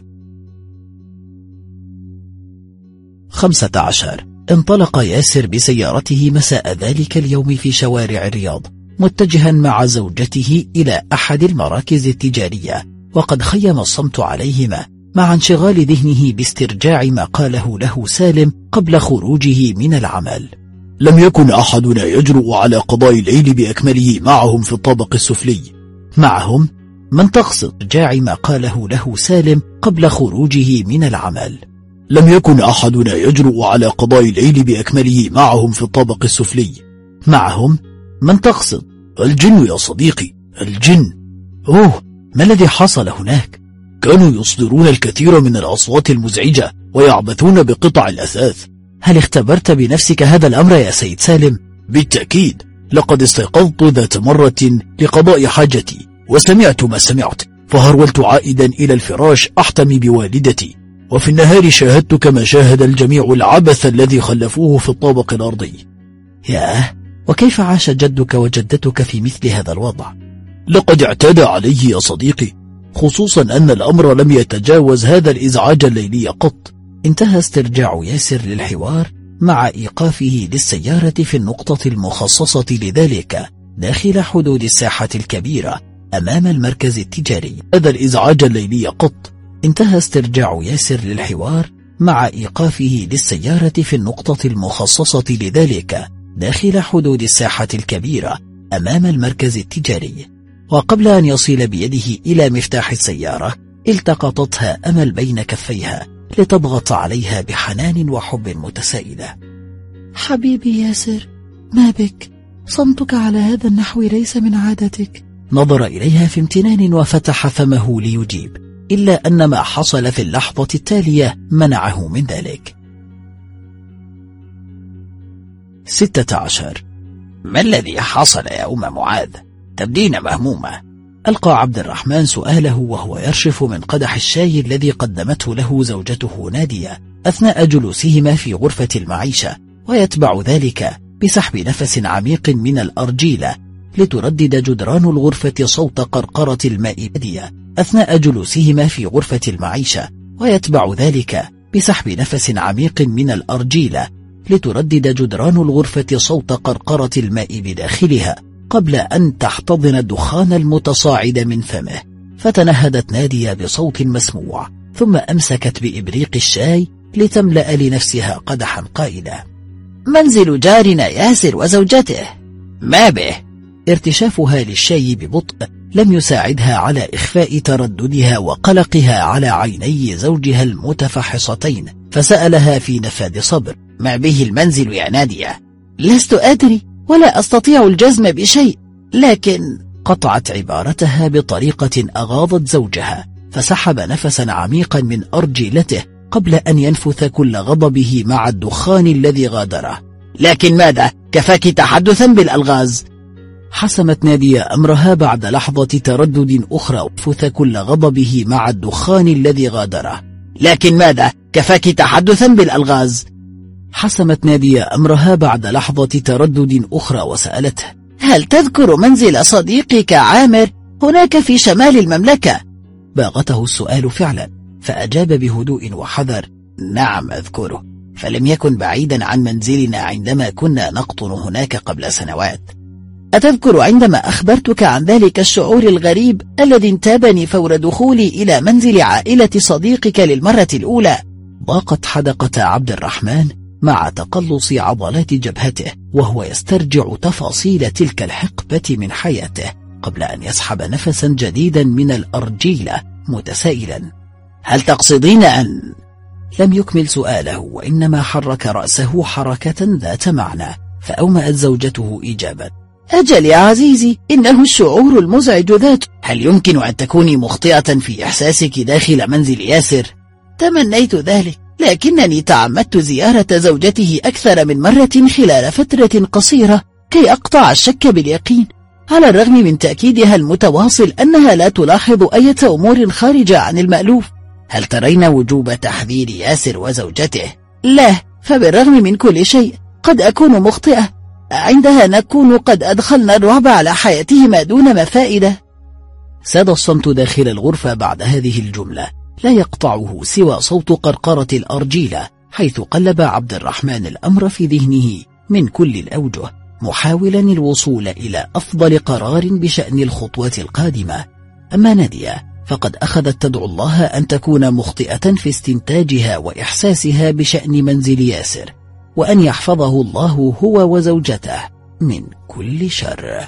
Speaker 2: 15. انطلق ياسر بسيارته مساء ذلك اليوم في شوارع الرياض متجها مع زوجته إلى أحد المراكز التجارية، وقد خيم الصمت عليهما مع انشغال ذهنه باسترجاع ما قاله له سالم قبل خروجه من العمل.
Speaker 3: لم يكن أحدنا يجرؤ على قضاء الليل بأكمله معهم في الطابق السفلي.
Speaker 2: معهم؟ من تقصد؟ استرجاع ما قاله له سالم قبل خروجه من العمل.
Speaker 3: لم يكن أحدنا يجرؤ على قضاء الليل بأكمله معهم في الطابق السفلي.
Speaker 2: معهم؟ من تقصد؟
Speaker 3: الجن يا صديقي، الجن.
Speaker 2: أوه، ما الذي حصل هناك؟
Speaker 3: كانوا يصدرون الكثير من الأصوات المزعجة ويعبثون بقطع الأثاث.
Speaker 2: هل اختبرت بنفسك هذا الأمر يا سيد سالم؟
Speaker 3: بالتأكيد، لقد استيقظت ذات مرة لقضاء حاجتي وسمعت ما سمعت، فهرولت عائدا إلى الفراش أحتمي بوالدتي، وفي النهار شاهدت كما شاهد الجميع العبث الذي خلفوه في الطابق الأرضي.
Speaker 2: ياه، وكيف عاش جدك وجدتك في مثل هذا الوضع؟
Speaker 3: لقد اعتاد عليه يا صديقي، خصوصا أن الأمر لم يتجاوز هذا الإزعاج الليلي قط.
Speaker 2: انتهى استرجاع ياسر للحوار مع إيقافه للسيارة في النقطة المخصصة لذلك داخل حدود الساحة الكبيرة أمام المركز التجاري.
Speaker 3: هذا الإزعاج الليلي قط.
Speaker 2: انتهى استرجاع ياسر للحوار مع إيقافه للسيارة في النقطة المخصصة لذلك داخل حدود الساحة الكبيرة أمام المركز التجاري، وقبل أن يصل بيده إلى مفتاح السيارة التقطتها أمل بين كفيها لتضغط عليها بحنان وحب متسائلة.
Speaker 4: حبيبي ياسر، ما بك؟ صمتك على هذا النحو ليس من عادتك.
Speaker 2: نظر إليها في امتنان وفتح فمه ليجيب، إلا أن ما حصل في اللحظة التالية منعه من ذلك. 16.
Speaker 5: ما الذي حصل يا أم معاذ؟ تبدين مهمومة.
Speaker 2: ألقى عبد الرحمن سؤاله وهو يرشف من قدح الشاي الذي قدمته له زوجته نادية أثناء جلوسهما في غرفة المعيشة، ويتبع ذلك بسحب نفس عميق من الأرجيلة لتردد جدران الغرفة صوت قرقرة الماء بادية أثناء جلوسهما في غرفة المعيشة، ويتبع ذلك بسحب نفس عميق من الأرجيلة لتردد جدران الغرفة صوت قرقرة الماء بداخلها قبل أن تحتضن الدخان المتصاعد من فمه. فتنهدت نادية بصوت مسموع، ثم أمسكت بإبريق الشاي لتملأ لنفسها قدحا قائلة:
Speaker 5: منزل جارنا ياسر وزوجته، ما به؟
Speaker 2: ارتشافها للشاي ببطء لم يساعدها على إخفاء ترددها وقلقها على عيني زوجها المتفحصتين، فسألها في نفاذ صبر:
Speaker 5: ما به المنزل يا نادية؟ لست أدري ولا أستطيع الجزم بشيء، لكن...
Speaker 2: قطعت عبارتها بطريقة أغاضت زوجها، فسحب نفسا عميقا من أرجيلته قبل أن ينفث كل غضبه مع الدخان الذي غادره.
Speaker 5: لكن ماذا؟ كفاك تحدثا بالألغاز.
Speaker 2: حسمت نادية أمرها بعد لحظة تردد أخرى، وانفث كل غضبه مع الدخان الذي غادره.
Speaker 5: لكن ماذا؟ كفاك تحدثا بالألغاز.
Speaker 2: حسمت نادية أمرها بعد لحظة تردد أخرى وسألته:
Speaker 5: هل تذكر منزل صديقك عامر هناك في شمال المملكة؟
Speaker 2: باغته السؤال فعلا، فأجاب بهدوء وحذر:
Speaker 5: نعم أذكره، فلم يكن بعيدا عن منزلنا عندما كنا نقطن هناك قبل سنوات. أتذكر عندما أخبرتك عن ذلك الشعور الغريب الذي انتابني فور دخولي إلى منزل عائلة صديقك للمرة الأولى؟
Speaker 2: ضاقت حدقة عبد الرحمن مع تقلص عضلات جبهته وهو يسترجع تفاصيل تلك الحقبة من حياته قبل أن يسحب نفسا جديدا من الأرجيلة متسائلا:
Speaker 5: هل تقصدين أن...
Speaker 2: لم يكمل سؤاله، وإنما حرك رأسه حركة ذات معنى، فأومأت زوجته إجابة:
Speaker 5: أجل يا عزيزي، إنه الشعور المزعج ذاته. هل يمكن أن تكوني مخطئة في إحساسك داخل منزل ياسر؟ تمنيت ذلك، لكنني تعمدت زيارة زوجته أكثر من مرة خلال فترة قصيرة كي أقطع الشك باليقين، على الرغم من تأكيدها المتواصل أنها لا تلاحظ أي أمور خارجة عن المألوف. هل ترين وجوب تحذير ياسر وزوجته؟ لا، فبالرغم من كل شيء قد أكون مخطئة، عندها نكون قد أدخلنا الرعب على حياتهما دون مفائدة.
Speaker 2: ساد الصمت داخل الغرفة بعد هذه الجملة، لا يقطعه سوى صوت قرقرة الأرجيلة، حيث قلب عبد الرحمن الأمر في ذهنه من كل الأوجه، محاولا الوصول إلى أفضل قرار بشأن الخطوة القادمة. أما نادية فقد أخذت تدعو الله أن تكون مخطئة في استنتاجها وإحساسها بشأن منزل ياسر، وأن يحفظه الله هو وزوجته من كل شر.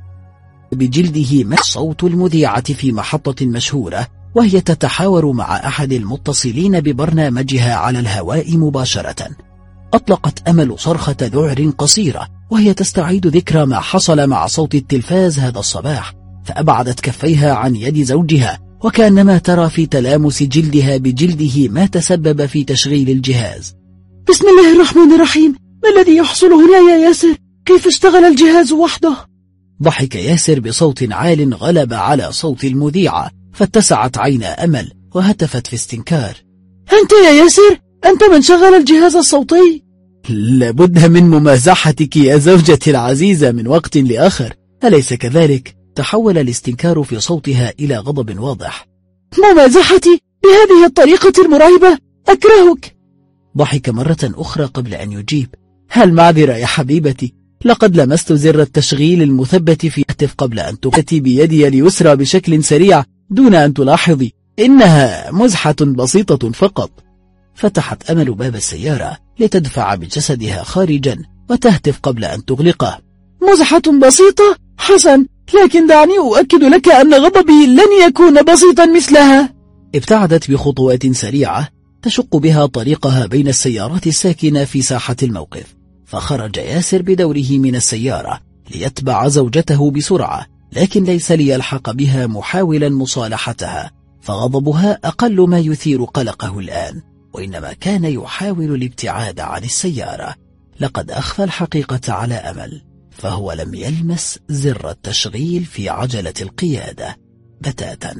Speaker 2: بجلده مع صوت المذيعة في محطة مشهورة وهي تتحاور مع أحد المتصلين ببرنامجها على الهواء مباشرة. أطلقت أمل صرخة ذعر قصيرة وهي تستعيد ذكرى ما حصل مع صوت التلفاز هذا الصباح، فأبعدت كفيها عن يد زوجها وكأنما ترى في تلامس جلدها بجلده ما تسبب في تشغيل الجهاز.
Speaker 4: بسم الله الرحمن الرحيم، ما الذي يحصل هنا يا ياسر؟ كيف اشتغل الجهاز وحده؟
Speaker 2: ضحك ياسر بصوت عال غلب على صوت المذيعة، فاتسعت عينا أمل وهتفت في استنكار:
Speaker 4: أنت يا ياسر؟ أنت من شغل الجهاز الصوتي؟
Speaker 2: لابد من ممازحتك يا زوجتي العزيزة من وقت لآخر، أليس كذلك؟ تحول الاستنكار في صوتها إلى غضب واضح.
Speaker 4: ممازحتي بهذه الطريقة المرعبة؟ أكرهك.
Speaker 2: ضحك مرة أخرى قبل أن يجيب: هل معذرة يا حبيبتي، لقد لمست زر التشغيل المثبت في هاتف قبل أن تأتي بيدي اليسرى بشكل سريع دون أن تلاحظي، إنها مزحة بسيطة فقط. فتحت أمل باب السيارة لتدفع بجسدها خارجا وتهتف قبل أن تغلقه:
Speaker 4: مزحة بسيطة؟ حسن، لكن دعني أؤكد لك أن غضبي لن يكون بسيطا مثلها.
Speaker 2: ابتعدت بخطوات سريعة تشق بها طريقها بين السيارات الساكنة في ساحة الموقف، فخرج ياسر بدوره من السيارة ليتبع زوجته بسرعة، لكن ليس ليلحق بها محاولا مصالحتها، فغضبها أقل ما يثير قلقه الآن، وإنما كان يحاول الابتعاد عن السيارة. لقد أخفى الحقيقة على أمل، فهو لم يلمس زر التشغيل في عجلة القيادة بتاتا.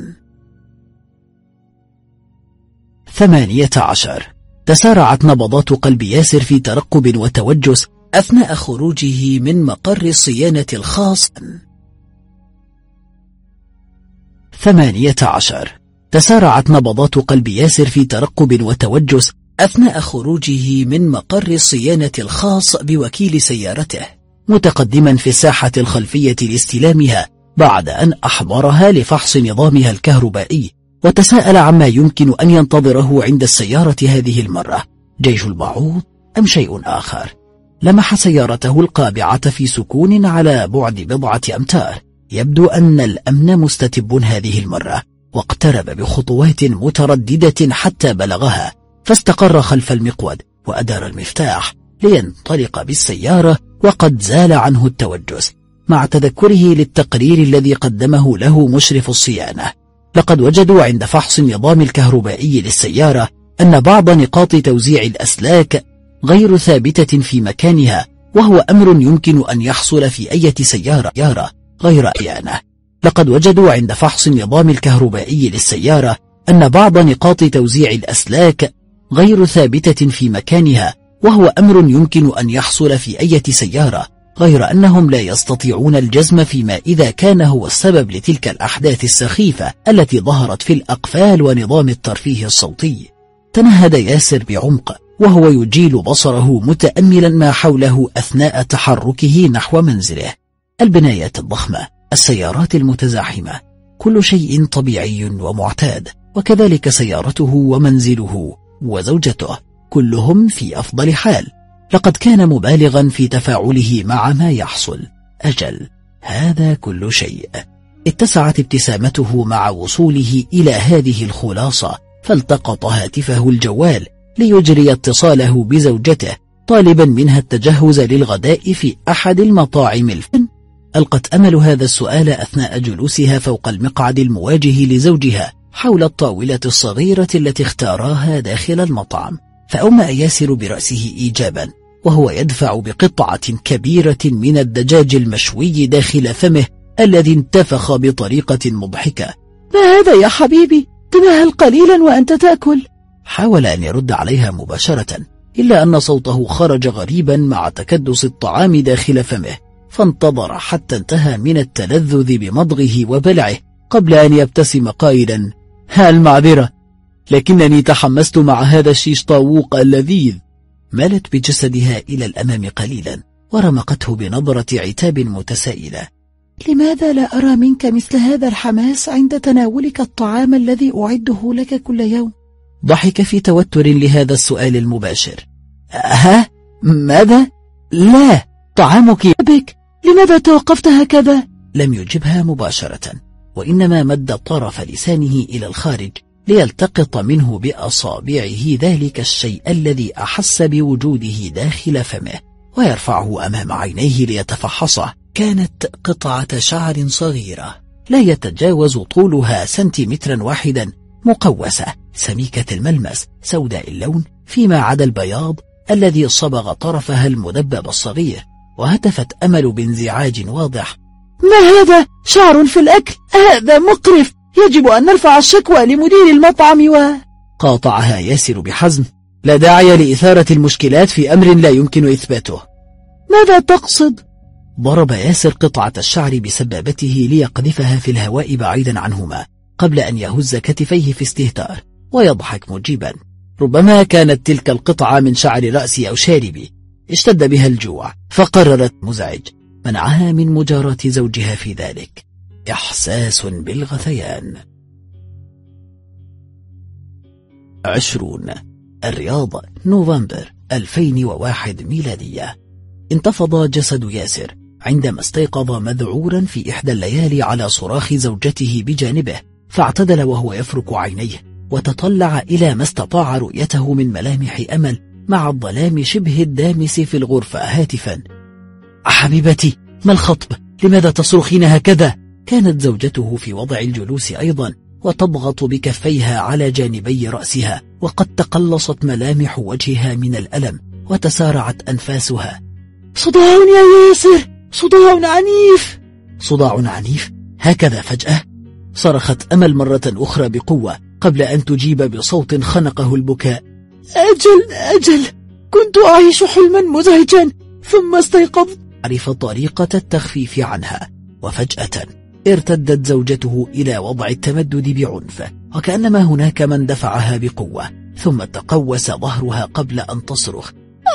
Speaker 2: 18. تسارعت نبضات قلب ياسر في ترقب وتوجس أثناء خروجه من مقر الصيانة الخاص. 18. تسارعت نبضات قلب ياسر في ترقب وتوجس أثناء خروجه من مقر الصيانة الخاص بوكيل سيارته، متقدما في الساحة الخلفية لاستلامها بعد أن أحضرها لفحص نظامها الكهربائي، وتساءل عما يمكن أن ينتظره عند السيارة هذه المرة: جيش البعوض أم شيء آخر؟ لمح سيارته القابعة في سكون على بعد بضعة أمتار، يبدو أن الأمن مستتب هذه المرة، واقترب بخطوات مترددة حتى بلغها، فاستقر خلف المقود وأدار المفتاح لينطلق بالسيارة وقد زال عنه التوجس، مع تذكره للتقرير الذي قدمه له مشرف الصيانة. لقد وجدوا عند فحص النظام الكهربائي للسيارة أن بعض نقاط توزيع الأسلاك غير ثابتة في مكانها، وهو أمر يمكن أن يحصل في أي سيارة غير أيانة. لقد وجدوا عند فحص النظام الكهربائي للسيارة أن بعض نقاط توزيع الأسلاك غير ثابتة في مكانها، وهو أمر يمكن أن يحصل في أي سيارة، غير أنهم لا يستطيعون الجزم فيما إذا كان هو السبب لتلك الأحداث السخيفة التي ظهرت في الأقفال ونظام الترفيه الصوتي. تنهد ياسر بعمق وهو يجيل بصره متأملا ما حوله أثناء تحركه نحو منزله: البنايات الضخمة، السيارات المتزاحمة، كل شيء طبيعي ومعتاد، وكذلك سيارته ومنزله وزوجته، كلهم في أفضل حال. لقد كان مبالغا في تفاعله مع ما يحصل. أجل، هذا كل شيء. اتسعت ابتسامته مع وصوله إلى هذه الخلاصة، فالتقط هاتفه الجوال ليجري اتصاله بزوجته طالبا منها التجهز للغداء في أحد المطاعم الفن. ألقت أمل هذا السؤال أثناء جلوسها فوق المقعد المواجه لزوجها حول الطاولة الصغيرة التي اختاراها داخل المطعم، فأومأ ياسر برأسه إيجابا وهو يدفع بقطعة كبيرة من الدجاج المشوي داخل فمه الذي انتفخ بطريقة مضحكة.
Speaker 4: ما هذا يا حبيبي؟ تمهل قليلا وأنت تأكل.
Speaker 2: حاول أن يرد عليها مباشرة، إلا أن صوته خرج غريبا مع تكدس الطعام داخل فمه، فانتظر حتى انتهى من التلذذ بمضغه وبلعه قبل أن يبتسم قائلا: المعذرة، لكنني تحمست مع هذا الشيش طاووق اللذيذ. مالت بجسدها إلى الأمام قليلا ورمقته بنظرة عتاب متسائلة.
Speaker 4: لماذا لا أرى منك مثل هذا الحماس عند تناولك الطعام الذي أعده لك كل يوم؟
Speaker 2: ضحك في توتر لهذا السؤال المباشر. ها؟ ماذا؟ لا، طعامك
Speaker 4: بك. لماذا توقفت هكذا؟
Speaker 2: لم يجبها مباشرة، وإنما مد طرف لسانه إلى الخارج ليلتقط منه بأصابعه ذلك الشيء الذي أحس بوجوده داخل فمه ويرفعه أمام عينيه ليتفحصه. كانت قطعة شعر صغيرة لا يتجاوز طولها سنتيمترا واحدا، مقوسة سميكة الملمس سوداء اللون فيما عدا البياض الذي صبغ طرفها المدبب الصغير. وهتفت أمل بانزعاج واضح:
Speaker 4: ما هذا؟ شعر في الأكل؟ هذا مقرف، يجب أن نرفع الشكوى لمدير المطعم.
Speaker 2: قاطعها ياسر بحزم: لا داعي لإثارة المشكلات في أمر لا يمكن إثباته.
Speaker 4: ماذا تقصد؟
Speaker 2: ضرب ياسر قطعة الشعر بسبابته ليقذفها في الهواء بعيدا عنهما قبل أن يهز كتفيه في استهتار ويضحك مجيبا: ربما كانت تلك القطعة من شعر رأسي أو شاربي. اشتد بها الجوع فقررت مزعج منعها من مجاراة زوجها في ذلك. إحساس بالغثيان. 20 الرياض، نوفمبر 2001 ميلادية. انتفض جسد ياسر عندما استيقظ مذعورا في إحدى الليالي على صراخ زوجته بجانبه، فاعتدل وهو يفرك عينيه وتطلع إلى ما استطاع رؤيته من ملامح أمل مع الظلام شبه الدامس في الغرفة هاتفا: حبيبتي، ما الخطب؟ لماذا تصرخين هكذا؟ كانت زوجته في وضع الجلوس أيضا وتضغط بكفيها على جانبي رأسها، وقد تقلصت ملامح وجهها من الألم وتسارعت أنفاسها.
Speaker 4: صداع يا ياسر، صداع عنيف.
Speaker 2: صداع عنيف؟ هكذا فجأة؟ صرخت أمل مرة أخرى بقوة قبل أن تجيب بصوت خنقه البكاء:
Speaker 4: أجل، كنت أعيش حلما مزعجا ثم استيقظت.
Speaker 2: عرف طريقة التخفيف عنها، وفجأة ارتدت زوجته إلى وضع التمدد بعنف، وكأنما هناك من دفعها بقوة، ثم تقوس ظهرها قبل أن تصرخ: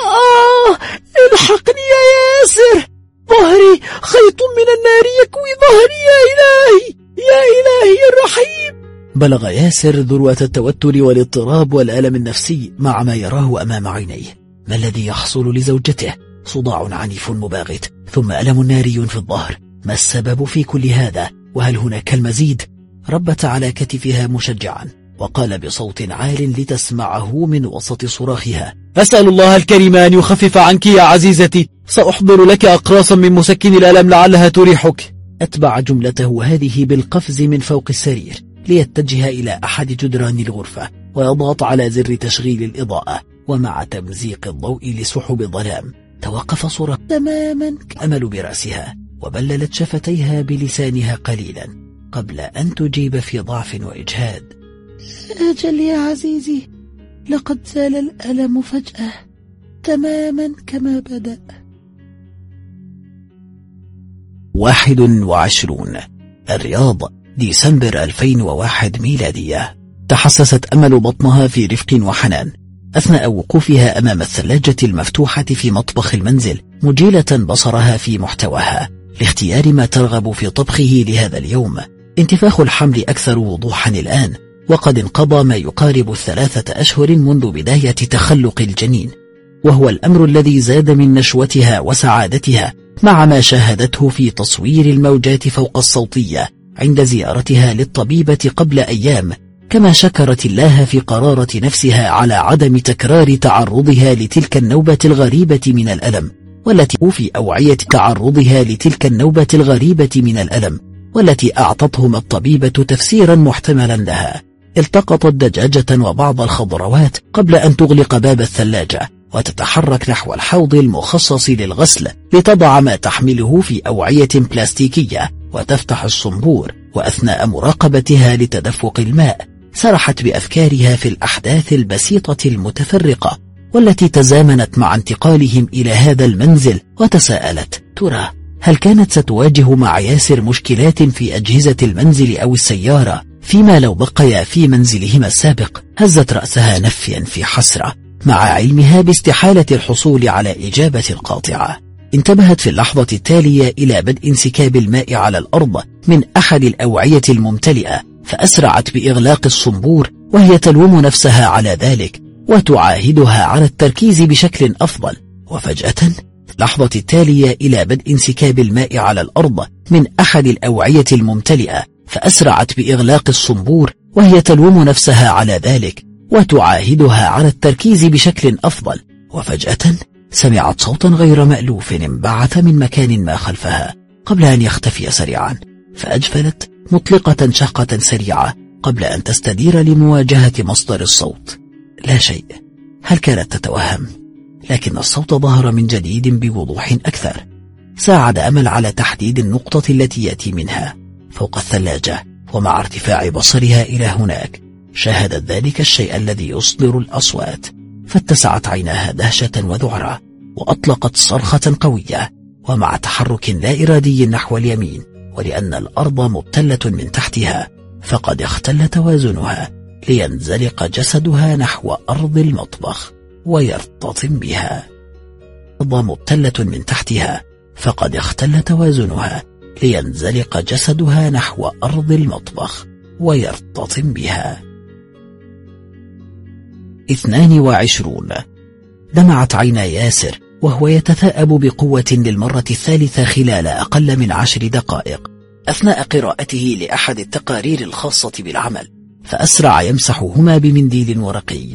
Speaker 4: الحقني يا ياسر، ظهري، خيط من النار يكوي ظهري، يا إلهي الرحيم.
Speaker 2: بلغ ياسر ذروة التوتر والاضطراب والألم النفسي مع ما يراه أمام عينيه. ما الذي يحصل لزوجته؟ صداع عنيف مباغت، ثم ألم ناري في الظهر. ما السبب في كل هذا؟ وهل هناك المزيد؟ ربت على كتفها مشجعا وقال بصوت عال لتسمعه من وسط صراخها: أسأل الله الكريم أن يخفف عنك يا عزيزتي، سأحضر لك أقراصا من مسكن الألم لعلها تريحك. أتبع جملته هذه بالقفز من فوق السرير ليتجه إلى أحد جدران الغرفة ويضغط على زر تشغيل الإضاءة، ومع تمزيق الضوء لسحب الظلام توقف صراخ
Speaker 4: تماما
Speaker 2: أمل برأسها وبللت شفتيها بلسانها قليلا قبل أن تجيب في ضعف وإجهاد:
Speaker 4: أجل يا عزيزي، لقد زال الألم فجأة تماما كما بدأ.
Speaker 2: 21 الرياض، ديسمبر 2001 ميلادية. تحسست أمل بطنها في رفق وحنان أثناء وقوفها أمام الثلاجة المفتوحة في مطبخ المنزل، مجيلة بصرها في محتواها لاختيار ما ترغب في طبخه لهذا اليوم. انتفاخ الحمل أكثر وضوحا الآن، وقد انقضى ما يقارب 3 أشهر منذ بداية تخلق الجنين، وهو الأمر الذي زاد من نشوتها وسعادتها مع ما شاهدته في تصوير الموجات فوق الصوتية عند زيارتها للطبيبة قبل أيام، كما شكرت الله في قرارة نفسها على عدم تكرار تعرضها لتلك النوبة الغريبة من الألم، والتي أعطتهم الطبيبة تفسيرا محتملا لها، التقطت دجاجة وبعض الخضروات قبل أن تغلق باب الثلاجة وتتحرك نحو الحوض المخصص للغسل لتضع ما تحمله في أوعية بلاستيكية وتفتح الصنبور. وأثناء مراقبتها لتدفق الماء سرحت بأفكارها في الأحداث البسيطة المتفرقة والتي تزامنت مع انتقالهم إلى هذا المنزل، وتساءلت: ترى هل كانت ستواجه مع ياسر مشكلات في أجهزة المنزل أو السيارة فيما لو بقيا في منزلهما السابق؟ هزت رأسها نفيا في حسرة مع علمها باستحالة الحصول على إجابة قاطعة. انتبهت في اللحظة التالية إلى بدء انسكاب الماء على الأرض من أحد الأوعية الممتلئة، فأسرعت بإغلاق الصنبور وهي تلوم نفسها على ذلك وتعاهدها على التركيز بشكل أفضل. وفجأة في اللحظة التالية إلى بدء انسكاب الماء على الأرض من أحد الأوعية الممتلئة، فأسرعت بإغلاق الصنبور وهي تلوم نفسها على ذلك وتعاهدها على التركيز بشكل أفضل. وفجأة سمعت صوتا غير مألوف انبعث من مكان ما خلفها قبل أن يختفي سريعا، فأجفلت مطلقة شهقة سريعة قبل أن تستدير لمواجهة مصدر الصوت. لا شيء. هل كانت تتوهم؟ لكن الصوت ظهر من جديد بوضوح أكثر. ساعد أمل على تحديد النقطة التي يأتي منها فوق الثلاجة، ومع ارتفاع بصرها إلى هناك شاهدت ذلك الشيء الذي يصدر الأصوات، فاتسعت عيناها دهشة وذعرة وأطلقت صرخة قوية، ومع تحرك لا إرادي نحو اليمين، ولأن الأرض مبتلة من تحتها فقد اختل توازنها لينزلق جسدها نحو أرض المطبخ ويرتطم بها. الأرض مبتلة من تحتها فقد اختل توازنها لينزلق جسدها نحو أرض المطبخ ويرتطم بها. 22. دمعت عينا ياسر وهو يتثاءب بقوة للمرة الثالثة خلال أقل من 10 دقائق أثناء قراءته لأحد التقارير الخاصة بالعمل، فأسرع يمسحهما بمنديل ورقي.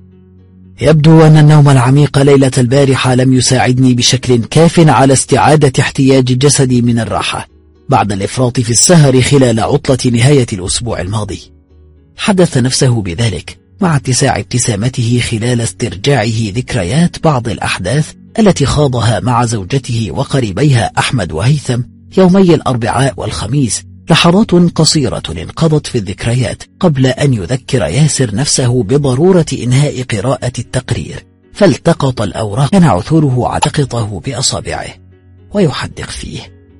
Speaker 2: يبدو أن النوم العميق ليلة البارحة لم يساعدني بشكل كاف على استعادة احتياج جسدي من الراحة بعد الإفراط في السهر خلال عطلة نهاية الأسبوع الماضي. حدث نفسه بذلك مع اتساع ابتسامته خلال استرجاعه ذكريات بعض الأحداث التي خاضها مع زوجته وقريبيها أحمد وهيثم يومي الأربعاء والخميس. لحظات قصيرة انقضت في الذكريات قبل أن يذكر ياسر نفسه بضرورة إنهاء قراءة التقرير، فالتقط الأوراق كان عثوره علقطه بأصابعه ويحدق فيه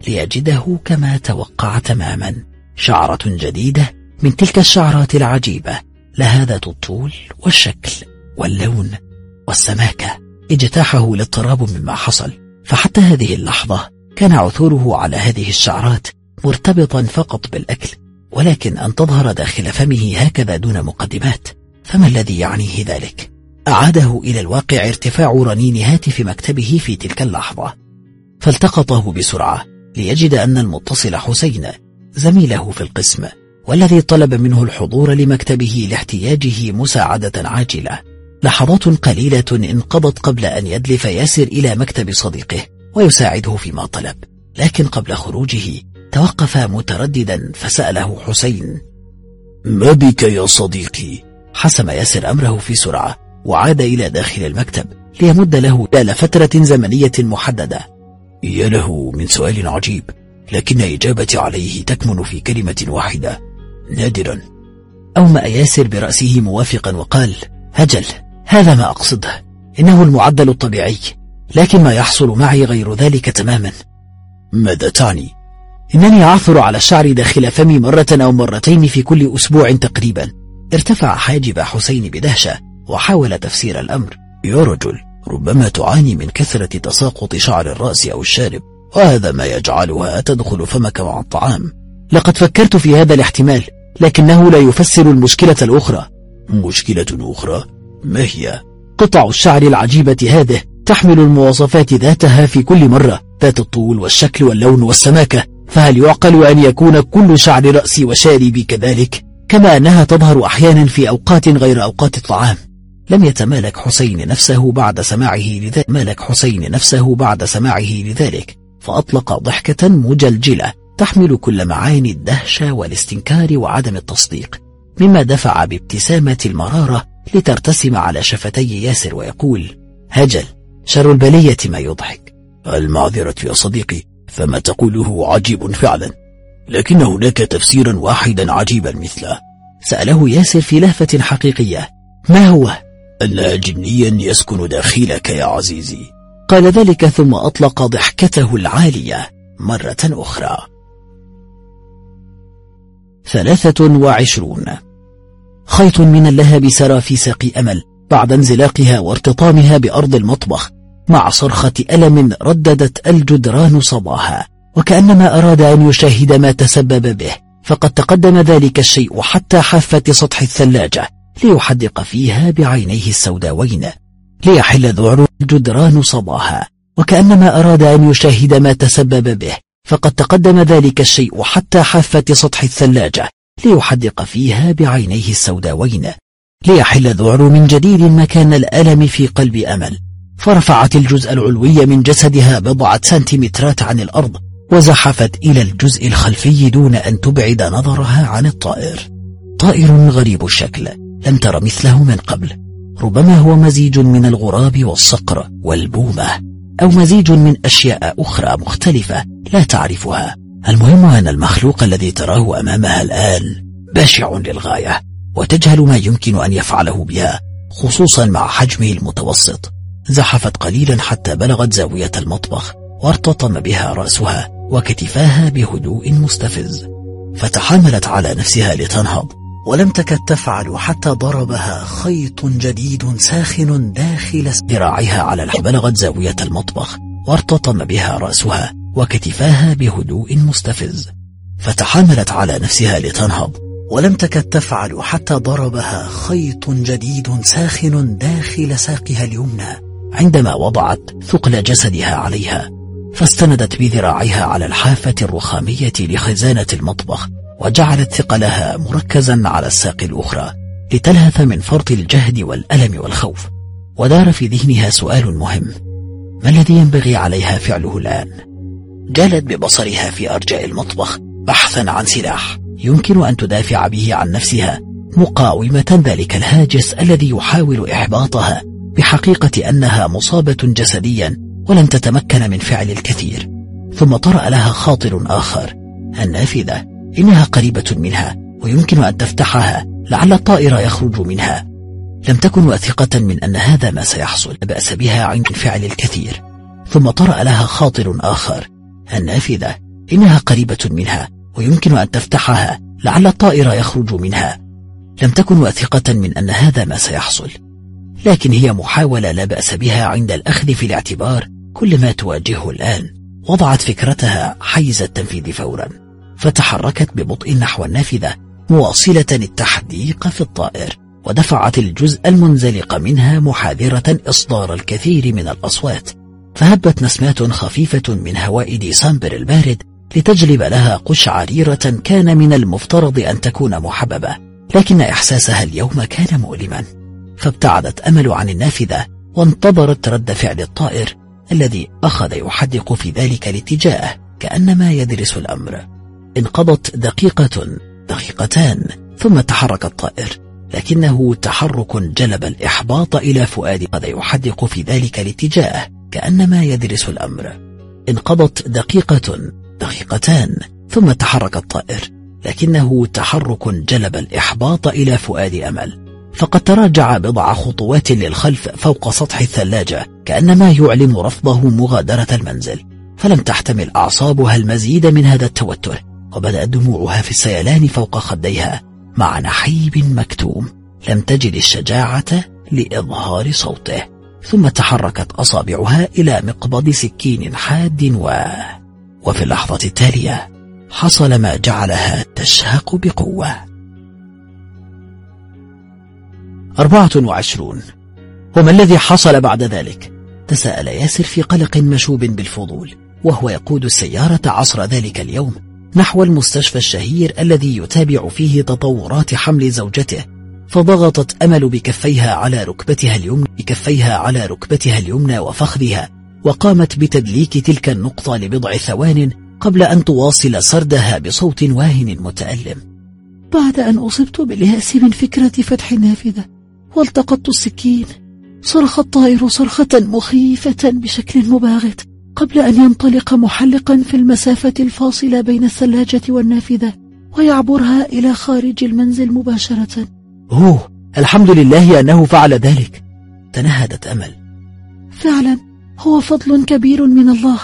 Speaker 2: ليجده كما توقع تماما، شعرة جديدة من تلك الشعرات العجيبة لها ذات الطول والشكل واللون والسماكة. اجتاحه الاضطراب مما حصل، فحتى هذه اللحظة كان عثوره على هذه الشعرات مرتبطا فقط بالأكل، ولكن أن تظهر داخل فمه هكذا دون مقدمات، فما الذي يعنيه ذلك؟ أعاده إلى الواقع ارتفاع رنين هاتف مكتبه في تلك اللحظة، فالتقطه بسرعة ليجد أن المتصل حسين زميله في القسم، والذي طلب منه الحضور لمكتبه لاحتياجه مساعدة عاجلة. لحظات قليلة انقضت قبل أن يدلف ياسر إلى مكتب صديقه ويساعده فيما طلب، لكن قبل خروجه توقف مترددا فسأله حسين:
Speaker 3: ما بك يا صديقي؟
Speaker 2: حسم ياسر أمره في سرعة وعاد إلى داخل المكتب ليمد له خلال فترة زمنية محددة.
Speaker 3: يا له من سؤال عجيب، لكن إجابتي عليه تكمن في كلمة واحدة: نادرا.
Speaker 2: أومأ ياسر برأسه موافقا وقال: أجل، هذا ما أقصده، إنه المعدل الطبيعي، لكن ما يحصل معي غير ذلك تماما.
Speaker 3: ماذا تعني؟
Speaker 2: إنني أعثر على الشعر داخل فمي مرة أو مرتين في كل أسبوع تقريبا. ارتفع حاجب حسين بدهشة وحاول تفسير الأمر.
Speaker 3: يا رجل، ربما تعاني من كثرة تساقط شعر الرأس أو الشارب، وهذا ما يجعلها تدخل فمك مع الطعام.
Speaker 2: لقد فكرت في هذا الاحتمال، لكنه لا يفسر المشكلة الأخرى.
Speaker 3: مشكلة أخرى؟ ما هي؟
Speaker 2: قطع الشعر العجيبة هذه تحمل المواصفات ذاتها في كل مرة، ذات الطول والشكل واللون والسماكة، فهل يعقل أن يكون كل شعر رأسي وشاربي كذلك؟ كما أنها تظهر أحيانا في أوقات غير أوقات الطعام. لم يتمالك حسين نفسه بعد سماعه لذلك، فأطلق ضحكة مجلجلة تحمل كل معاني الدهشة والاستنكار وعدم التصديق، مما دفع بابتسامة المرارة لترتسم على شفتي ياسر ويقول: هجل، شر البلية ما يضحك.
Speaker 3: المعذرة يا صديقي، فما تقوله عجيب فعلا، لكن هناك تفسيرا واحدا عجيبا مثله.
Speaker 2: سأله ياسر في لهفة حقيقية: ما هو؟
Speaker 3: أن جنيا يسكن داخلك يا عزيزي.
Speaker 2: قال ذلك ثم أطلق ضحكته العالية مرة أخرى. 23. خيط من اللهب سرى في ساق أمل بعد انزلاقها وارتطامها بأرض المطبخ، مع صرخة ألم رددت الجدران صداها، وكأنما أراد أن يشاهد ما تسبب به، فقد تقدم ذلك الشيء حتى حافة سطح الثلاجة ليحدق فيها بعينيه السوداوين، ليحل ذعر الجدران صداها، وكأنما أراد أن يشاهد ما تسبب به، فقد تقدم ذلك الشيء حتى حافة سطح الثلاجة ليحدق فيها بعينيه السوداوين، ليحل الذعر من جديد مكان الألم في قلب أمل. فرفعت الجزء العلوي من جسدها 1 سنتيمترات عن الأرض، وزحفت إلى الجزء الخلفي دون أن تبعد نظرها عن الطائر. طائر غريب الشكل لم تر مثله من قبل، ربما هو مزيج من الغراب والصقر والبومة، أو مزيج من أشياء أخرى مختلفة لا تعرفها. المهم أن المخلوق الذي تراه أمامها الآن بشع للغاية، وتجهل ما يمكن أن يفعله بها، خصوصا مع حجمه المتوسط. زحفت قليلا حتى بلغت زاوية المطبخ، وارتطم بها رأسها وكتفاها بهدوء مستفز، فتحاملت على نفسها لتنهض، ولم تكد تفعل حتى ضربها خيط جديد ساخن داخل ذراعها على بلغت زاوية المطبخ، وارتطم بها رأسها وكتفاها بهدوء مستفز، فتحاملت على نفسها لتنهض، ولم تكد تفعل حتى ضربها خيط جديد ساخن داخل ساقها اليمنى عندما وضعت ثقل جسدها عليها، فاستندت بذراعها على الحافة الرخامية لخزانة المطبخ، وجعلت ثقلها مركزا على الساق الأخرى لتلهث من فرط الجهد والألم والخوف. ودار في ذهنها سؤال مهم: ما الذي ينبغي عليها فعله الآن؟ جالت ببصرها في أرجاء المطبخ بحثا عن سلاح يمكن أن تدافع به عن نفسها، مقاومة ذلك الهاجس الذي يحاول إحباطها بحقيقة أنها مصابة جسديا ولن تتمكن من فعل الكثير. ثم طرأ لها خاطر آخر: النافذة، إنها قريبة منها ويمكن أن تفتحها، لعل الطائر يخرج منها. لم تكن واثقة من أن هذا ما سيحصل، لا بأس بها عند فعل الكثير. ثم طرأ لها خاطر آخر: النافذة، إنها قريبة منها ويمكن أن تفتحها، لعل الطائر يخرج منها. لم تكن واثقة من أن هذا ما سيحصل، لكن هي محاولة لا بأس بها عند الأخذ في الاعتبار كل ما تواجهه الآن. وضعت فكرتها حيز التنفيذ فورا، فتحركت ببطء نحو النافذة مواصلة التحديق في الطائر، ودفعت الجزء المنزلق منها محاذرة إصدار الكثير من الأصوات. فهبت نسمات خفيفة من هواء ديسمبر البارد لتجلب لها قشعريرة كان من المفترض أن تكون محببة، لكن إحساسها اليوم كان مؤلما. فابتعدت أمل عن النافذة وانتظرت رد فعل الطائر الذي أخذ يحدق في ذلك الاتجاه كأنما يدرس الأمر. انقضت دقيقة، دقيقتان، ثم تحرك الطائر، لكنه تحرك جلب الإحباط إلى فؤاد قد يحدق في ذلك الاتجاه كأنما يدرس الأمر. انقضت دقيقة، دقيقتان، ثم تحرك الطائر، لكنه تحرك جلب الإحباط إلى فؤاد أمل، فقد تراجع 10 خطوات للخلف فوق سطح الثلاجة كأنما يعلن رفضه مغادرة المنزل. فلم تحتمل أعصابها المزيد من هذا التوتر، وبدأت دموعها في السيلان فوق خديها مع نحيب مكتوم. لم تجد الشجاعة لإظهار صوته، ثم تحركت أصابعها إلى مقبض سكين حاد وفي اللحظة التالية حصل ما جعلها تشهق بقوة. 24. وما الذي حصل بعد ذلك؟ تساءل ياسر في قلق مشوب بالفضول، وهو يقود السيارة عصر ذلك اليوم نحو المستشفى الشهير الذي يتابع فيه تطورات حمل زوجته. فضغطت أمل بكفيها على ركبتها اليمنى وفخذها، وقامت بتدليك تلك النقطة ل10 ثوان قبل أن تواصل سردها بصوت واهن متألم:
Speaker 4: بعد أن أصبت باليأس من فكرة فتح النافذة والتقطت السكين، صرخ الطائر صرخة مخيفة بشكل مباغت قبل أن ينطلق محلقا في المسافة الفاصلة بين الثلاجة والنافذة ويعبرها إلى خارج المنزل مباشرة.
Speaker 2: الحمد لله أنه فعل ذلك، تنهدت أمل.
Speaker 4: فعلا هو فضل كبير من الله،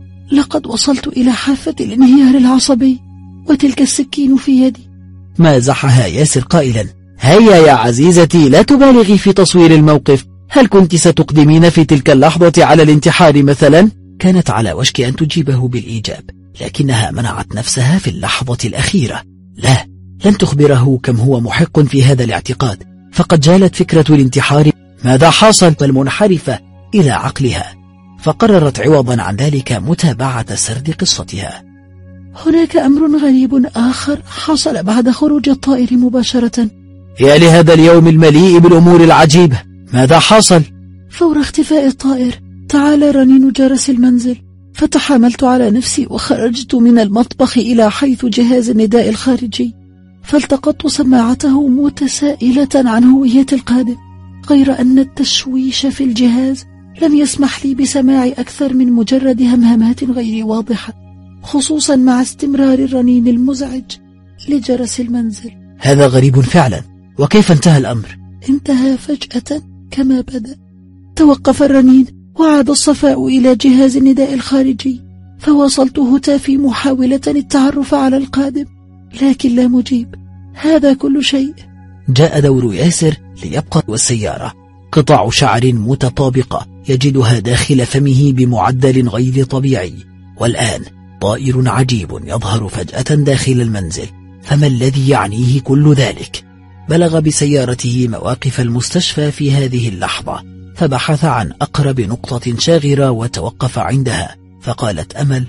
Speaker 4: لقد وصلت إلى حافة الانهيار العصبي وتلك السكين في يدي.
Speaker 2: مازحها ياسر قائلا: هيا يا عزيزتي لا تبالغي في تصوير الموقف، هل كنت ستقدمين في تلك اللحظة على الانتحار مثلا؟ كانت على وشك أن تجيبه بالإيجاب، لكنها منعت نفسها في اللحظة الأخيرة. لا، لن تخبره كم هو محق في هذا الاعتقاد، فقد جالت فكرة الانتحار ماذا حاصل المنحرفة إلى عقلها، فقررت عوضا عن ذلك متابعة سرد قصتها.
Speaker 4: هناك أمر غريب آخر حصل بعد خروج الطائر مباشرة.
Speaker 2: يا لهذا اليوم المليء بالأمور العجيبة، ماذا حصل؟
Speaker 4: فور اختفاء الطائر تعالى رنين جرس المنزل، فتحاملت على نفسي وخرجت من المطبخ إلى حيث جهاز النداء الخارجي، فالتقطت سماعته متسائلة عن هوية القادم، غير أن التشويش في الجهاز لم يسمح لي بسماع أكثر من مجرد همهمات غير واضحة، خصوصا مع استمرار الرنين المزعج لجرس المنزل.
Speaker 2: هذا غريب فعلا، وكيف انتهى الأمر؟
Speaker 4: انتهى فجأة كما بدأ، توقف الرنين وعاد الصفاء إلى جهاز النداء الخارجي، فواصلت هتافي محاولة التعرف على القادم، لكن لا مجيب. هذا كل شيء.
Speaker 2: جاء دور ياسر ليبقى والسيارة، قطع شعر متطابقة يجدها داخل فمه بمعدل غير طبيعي، والآن طائر عجيب يظهر فجأة داخل المنزل، فما الذي يعنيه كل ذلك؟ بلغ بسيارته مواقف المستشفى في هذه اللحظة، فبحث عن أقرب نقطة شاغرة وتوقف عندها، فقالت أمل: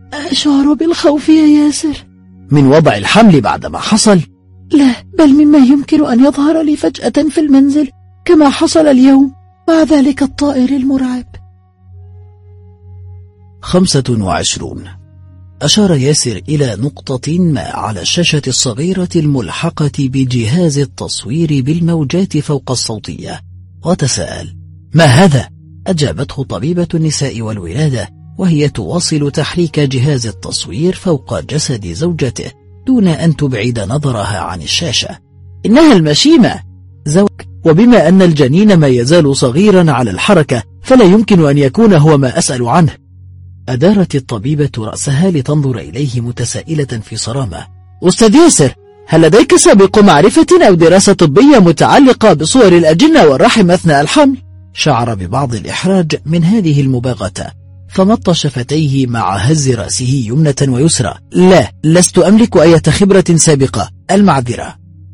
Speaker 4: أشعر بالخوف يا ياسر.
Speaker 2: من وضع الحمل بعدما حصل؟
Speaker 4: لا، بل مما يمكن أن يظهر لي فجأة في المنزل كما حصل اليوم مع ذلك الطائر المرعب.
Speaker 2: 25. أشار ياسر إلى نقطة ما على الشاشة الصغيرة الملحقة بجهاز التصوير بالموجات فوق الصوتية، وتساءل: ما هذا؟ أجابته طبيبة النساء والولادة وهي تواصل تحريك جهاز التصوير فوق جسد زوجته دون أن تبعد نظرها عن الشاشة. إنها المشيمة زوج، وبما أن الجنين ما يزال صغيرا على الحركة فلا يمكن أن يكون هو ما أسأل عنه. أدارت الطبيبة رأسها لتنظر إليه متسائلة في صرامة. أستاذ ياسر، هل لديك سابق معرفة أو دراسة طبية متعلقة بصور الأجنة والرحم أثناء الحمل؟ شعر ببعض الإحراج من هذه المباغتة، فمط شفتيه مع هز رأسه يمنة ويسرى. لا، لست أملك أي خبرة سابقة، المعذرة.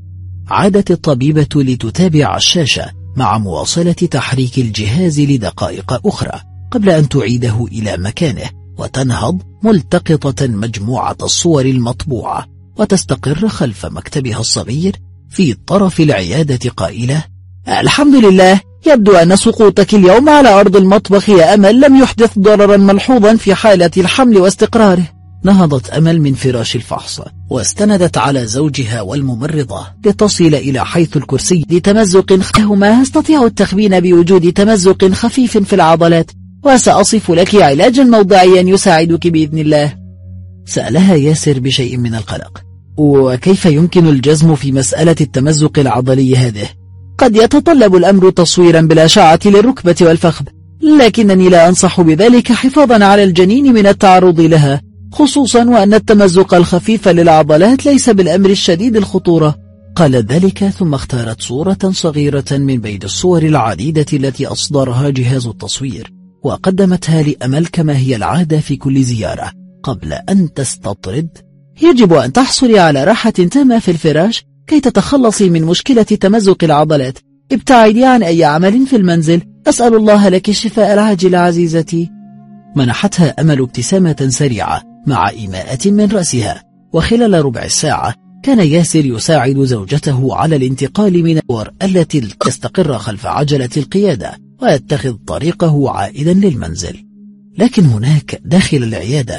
Speaker 2: عادت الطبيبة لتتابع الشاشة مع مواصلة تحريك الجهاز لدقائق أخرى قبل أن تعيده إلى مكانه وتنهض ملتقطة مجموعة الصور المطبوعة وتستقر خلف مكتبها الصغير في طرف العيادة قائلة: الحمد لله، يبدو أن سقوطك اليوم على أرض المطبخ يا أمل لم يحدث ضررا ملحوظا في حالة الحمل واستقراره. نهضت أمل من فراش الفحص واستندت على زوجها والممرضة لتصل إلى حيث الكرسي لتمزق هما استطيع التخمين بوجود تمزق خفيف في العضلات، وسأصف لك علاجا موضعيا يساعدك بإذن الله. سألها ياسر بشيء من القلق: وكيف يمكن الجزم في مسألة التمزق العضلي هذه؟ قد يتطلب الأمر تصويرا بالأشعة للركبة والفخذ، لكنني لا أنصح بذلك حفاظا على الجنين من التعرض لها، خصوصا وأن التمزق الخفيف للعضلات ليس بالأمر الشديد الخطورة. قالت ذلك ثم اختارت صورة صغيرة من بين الصور العديدة التي أصدرها جهاز التصوير وقدمتها لأمل كما هي العادة في كل زيارة قبل أن تستطرد: يجب أن تحصلي على راحة تامة في الفراش كي تتخلصي من مشكلة تمزق العضلات. ابتعدي عن أي عمل في المنزل، أسأل الله لك الشفاء العاجل عزيزتي. منحتها أمل ابتسامة سريعة مع إيماءة من رأسها، وخلال ربع ساعة كان ياسر يساعد زوجته على الانتقال من الدور التي تستقر خلف عجلة القيادة ويتخذ طريقه عائدا للمنزل. لكن هناك داخل العيادة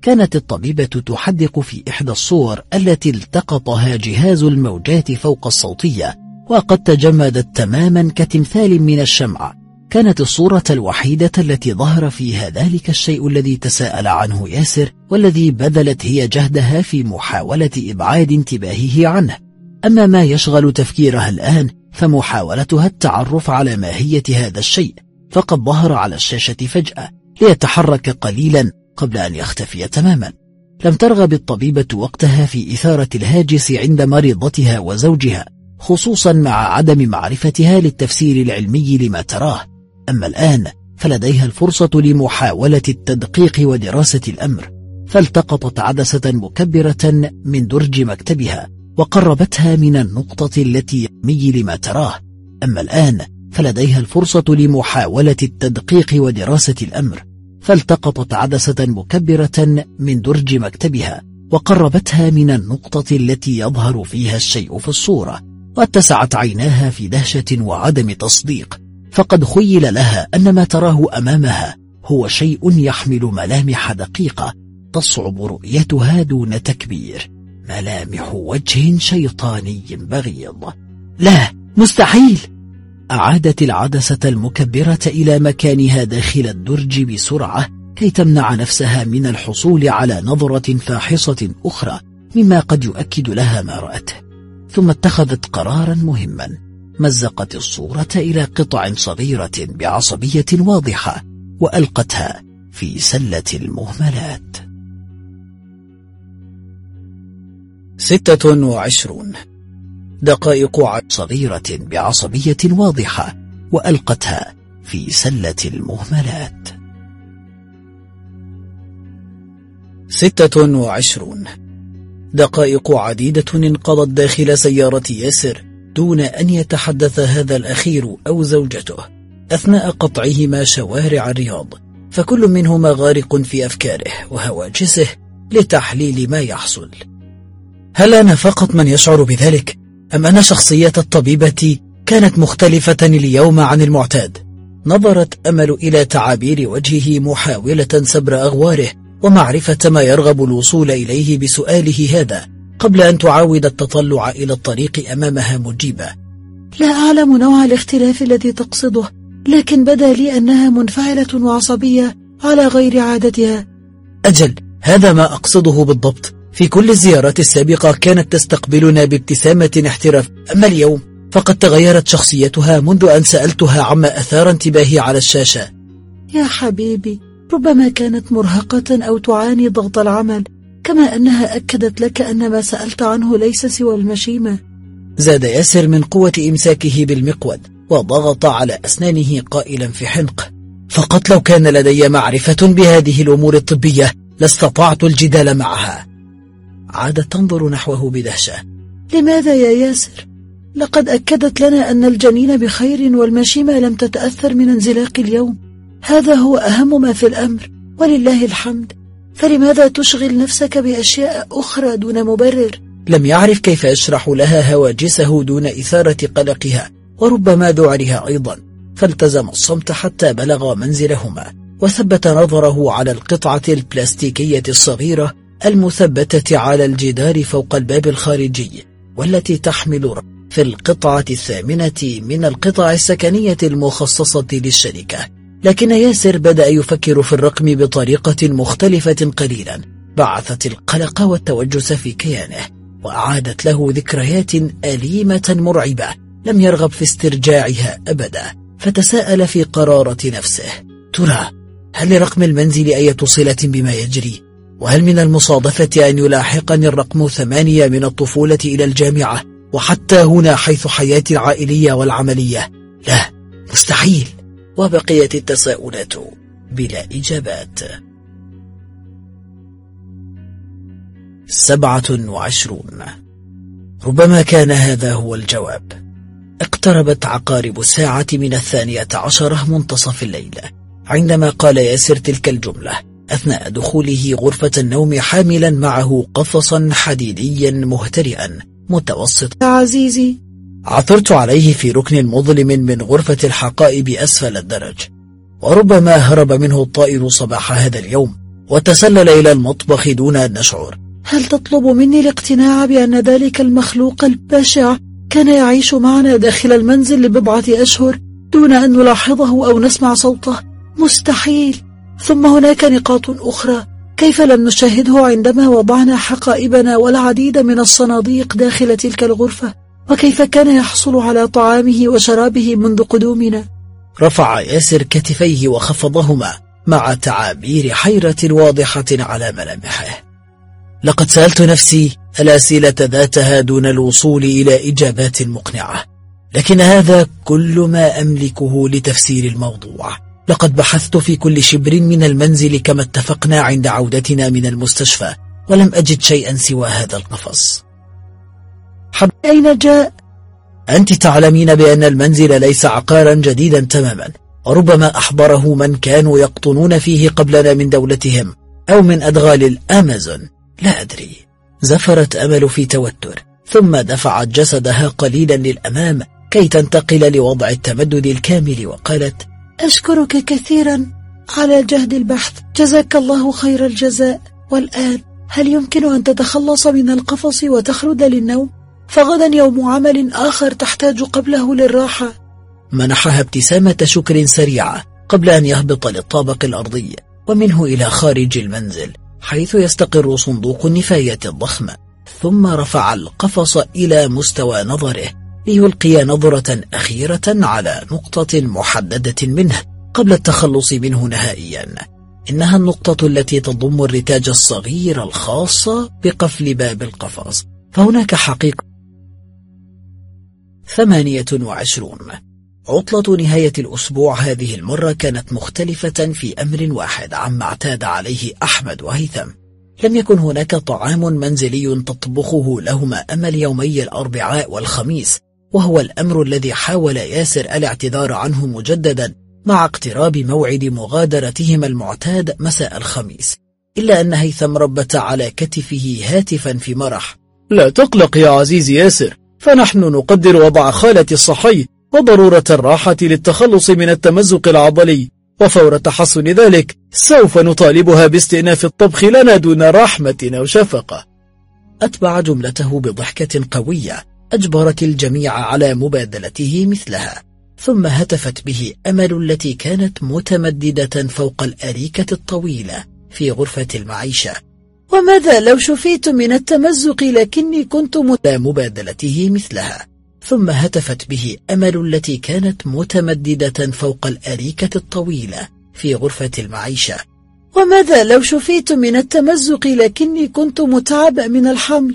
Speaker 2: كانت الطبيبة تحدق في إحدى الصور التي التقطها جهاز الموجات فوق الصوتية، وقد تجمدت تماما كتمثال من الشمع. كانت الصورة الوحيدة التي ظهر فيها ذلك الشيء الذي تساءل عنه ياسر، والذي بذلت هي جهدها في محاولة إبعاد انتباهه عنه. أما ما يشغل تفكيرها الآن فمحاولتها التعرف على ماهية هذا الشيء، فقد ظهر على الشاشة فجأة ليتحرك قليلا قبل أن يختفي تماما. لم ترغب الطبيبة وقتها في إثارة الهاجس عند مريضتها وزوجها، خصوصا مع عدم معرفتها للتفسير العلمي لما تراه. أما الآن فلديها الفرصة لمحاولة التدقيق ودراسة الأمر، فالتقطت عدسة مكبرة من درج مكتبها وقربتها من النقطة التي يمي لما تراه. أما الآن فلديها الفرصة لمحاولة التدقيق ودراسة الأمر، فالتقطت عدسة مكبرة من درج مكتبها وقربتها من النقطة التي يظهر فيها الشيء في الصورة، واتسعت عيناها في دهشة وعدم تصديق، فقد خيل لها أن ما تراه أمامها هو شيء يحمل ملامح دقيقة تصعب رؤيتها دون تكبير، ملامح وجه شيطاني بغيض. لا، مستحيل! أعادت العدسة المكبرة إلى مكانها داخل الدرج بسرعة كي تمنع نفسها من الحصول على نظرة فاحصة أخرى مما قد يؤكد لها ما رأته. ثم اتخذت قرارا مهما، مزقت الصورة إلى قطع صغيرة بعصبية واضحة وألقتها في سلة المهملات.
Speaker 3: 26 دقائق صغيرة بعصبية واضحة وألقتها في سلة المهملات. 26 دقائق عديدة انقضت داخل سيارة ياسر دون أن يتحدث هذا الأخير أو زوجته أثناء قطعهما شوارع الرياض، فكل منهما غارق في أفكاره وهواجسه لتحليل ما يحصل. هل أنا فقط من يشعر بذلك؟ أم أن شخصية الطبيبة كانت مختلفة اليوم عن المعتاد؟ نظرت أمل إلى تعابير وجهه محاولة سبر أغواره ومعرفة ما يرغب الوصول إليه بسؤاله هذا، قبل أن تعاود التطلع إلى الطريق أمامها مجيبة.
Speaker 4: لا أعلم نوع الاختلاف الذي تقصده، لكن بدا لي أنها منفعلة وعصبية على غير عادتها.
Speaker 3: أجل، هذا ما أقصده بالضبط. في كل الزيارات السابقة كانت تستقبلنا بابتسامة احتراف، أما اليوم فقد تغيرت شخصيتها منذ أن سألتها عما أثار انتباهي على الشاشة.
Speaker 4: يا حبيبي، ربما كانت مرهقة أو تعاني ضغط العمل، كما أنها أكدت لك أن ما سألت عنه ليس سوى المشيمة.
Speaker 3: زاد ياسر من قوة إمساكه بالمقود وضغط على أسنانه قائلا في حنقه: فقط لو كان لدي معرفة بهذه الأمور الطبية لاستطعت الجدال معها. عادت تنظر نحوه بدهشة.
Speaker 4: لماذا يا ياسر؟ لقد أكدت لنا أن الجنين بخير والمشيمة لم تتأثر من انزلاق اليوم، هذا هو أهم ما في الأمر ولله الحمد، فلماذا تشغل نفسك بأشياء أخرى دون مبرر؟
Speaker 3: لم يعرف كيف يشرح لها هواجسه دون إثارة قلقها وربما ذعرها أيضا، فالتزم الصمت حتى بلغ منزلهما، وثبت نظره على القطعة البلاستيكية الصغيرة المثبتة على الجدار فوق الباب الخارجي، والتي تحمل في القطعة 8 من القطع السكنية المخصصة للشركة. لكن ياسر بدأ يفكر في الرقم بطريقة مختلفة قليلا، بعثت القلق والتوجس في كيانه، وأعادت له ذكريات أليمة مرعبة لم يرغب في استرجاعها أبدا. فتساءل في قرارة نفسه: ترى هل لرقم المنزل أي صلة بما يجري؟ وهل من المصادفة أن يلاحقني الرقم 8 من الطفولة إلى الجامعة وحتى هنا حيث حياتي العائلية والعملية؟ لا، مستحيل. وبقيت التساؤلات بلا إجابات. 27 ربما كان هذا هو الجواب. اقتربت عقارب الساعة من 12 منتصف الليل عندما قال ياسر تلك الجملة أثناء دخوله غرفة النوم حاملا معه قفصا حديديا مهترئا متوسط.
Speaker 4: يا عزيزي،
Speaker 3: عثرت عليه في ركن مظلم من غرفة الحقائب أسفل الدرج، وربما هرب منه الطائر صباح هذا اليوم وتسلل إلى المطبخ دون أن نشعر.
Speaker 4: هل تطلب مني الاقتناع بأن ذلك المخلوق البشع كان يعيش معنا داخل المنزل لبضعة أشهر دون أن نلاحظه أو نسمع صوته؟ مستحيل. ثم هناك نقاط أخرى، كيف لم نشاهده عندما وضعنا حقائبنا والعديد من الصناديق داخل تلك الغرفة؟ وكيف كان يحصل على طعامه وشرابه منذ قدومنا؟
Speaker 3: رفع ياسر كتفيه وخفضهما مع تعابير حيرة واضحة على ملامحه. لقد سألت نفسي الأسئلة ذاتها دون الوصول إلى إجابات مقنعة، لكن هذا كل ما أملكه لتفسير الموضوع. لقد بحثت في كل شبر من المنزل كما اتفقنا عند عودتنا من المستشفى، ولم أجد شيئا سوى هذا القفص.
Speaker 4: أين جاء؟
Speaker 3: أنت تعلمين بأن المنزل ليس عقارا جديدا تماما، وربما أحضره من كانوا يقطنون فيه قبلنا من دولتهم أو من أدغال الأمازون، لا أدري. زفرت أمل في توتر، ثم دفعت جسدها قليلا للأمام كي تنتقل لوضع التمدد الكامل، وقالت:
Speaker 4: أشكرك كثيرا على جهد البحث، جزاك الله خير الجزاء. والآن هل يمكن أن تتخلص من القفص وتخلد للنوم؟ فغدا يوم عمل آخر تحتاج قبله للراحة.
Speaker 3: منحها ابتسامة شكر سريعة قبل أن يهبط للطابق الأرضي ومنه إلى خارج المنزل حيث يستقر صندوق النفاية الضخم، ثم رفع القفص إلى مستوى نظره ليلقي نظرة أخيرة على نقطة محددة منه قبل التخلص منه نهائيا. إنها النقطة التي تضم الرتاج الصغير الخاص بقفل باب القفص. فهناك حقيقة 28. عطلة نهاية الأسبوع هذه المرة كانت مختلفة في أمر واحد عما اعتاد عليه أحمد وهيثم. لم يكن هناك طعام منزلي تطبخه لهما أمل يومي الأربعاء والخميس، وهو الأمر الذي حاول ياسر الاعتذار عنه مجددا مع اقتراب موعد مغادرتهما المعتاد مساء الخميس، إلا أن هيثم ربت على كتفه هاتفا في مرح: لا تقلق يا عزيزي ياسر، فنحن نقدر وضع خالة الصحي وضرورة الراحة للتخلص من التمزق العضلي، وفور تحسن ذلك سوف نطالبها باستئناف الطبخ لنا دون رحمة أو شفقة. أتبع جملته بضحكة قوية أجبرت الجميع على مبادلته مثلها، ثم هتفت به أمل التي كانت متمددة فوق الأريكة الطويلة في غرفة المعيشة:
Speaker 4: وماذا لو شفيت من التمزق لكني كنت
Speaker 3: مبادلته مثلها، ثم هتفت به أمل التي كانت متمددة فوق الأريكة الطويلة في غرفة المعيشة:
Speaker 4: وماذا لو شفيت من التمزق لكني كنت متعبة من الحمل؟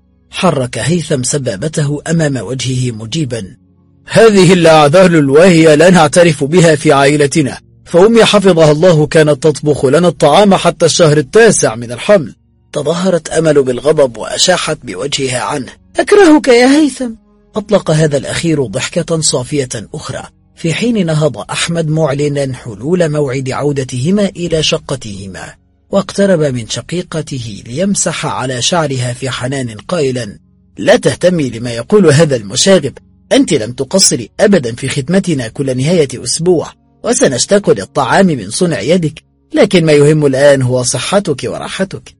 Speaker 3: حرك هيثم سبابته أمام وجهه مجيبا: هذه الأعذار الواهية لا نعترف بها في عائلتنا، فأمي حفظها الله كانت تطبخ لنا الطعام حتى الشهر 9 من الحمل. تظاهرت أمل بالغضب وأشاحت بوجهها عنه:
Speaker 4: أكرهك يا هيثم.
Speaker 3: أطلق هذا الأخير ضحكة صافية أخرى في حين نهض أحمد معلنا حلول موعد عودتهما إلى شقتهما، واقترب من شقيقته ليمسح على شعرها في حنان قائلا: لا تهتمي لما يقول هذا المشاغب، أنت لم تقصري أبدا في خدمتنا كل نهاية أسبوع، وسنشتاق للطعام من صنع يدك، لكن ما يهم الآن هو صحتك وراحتك.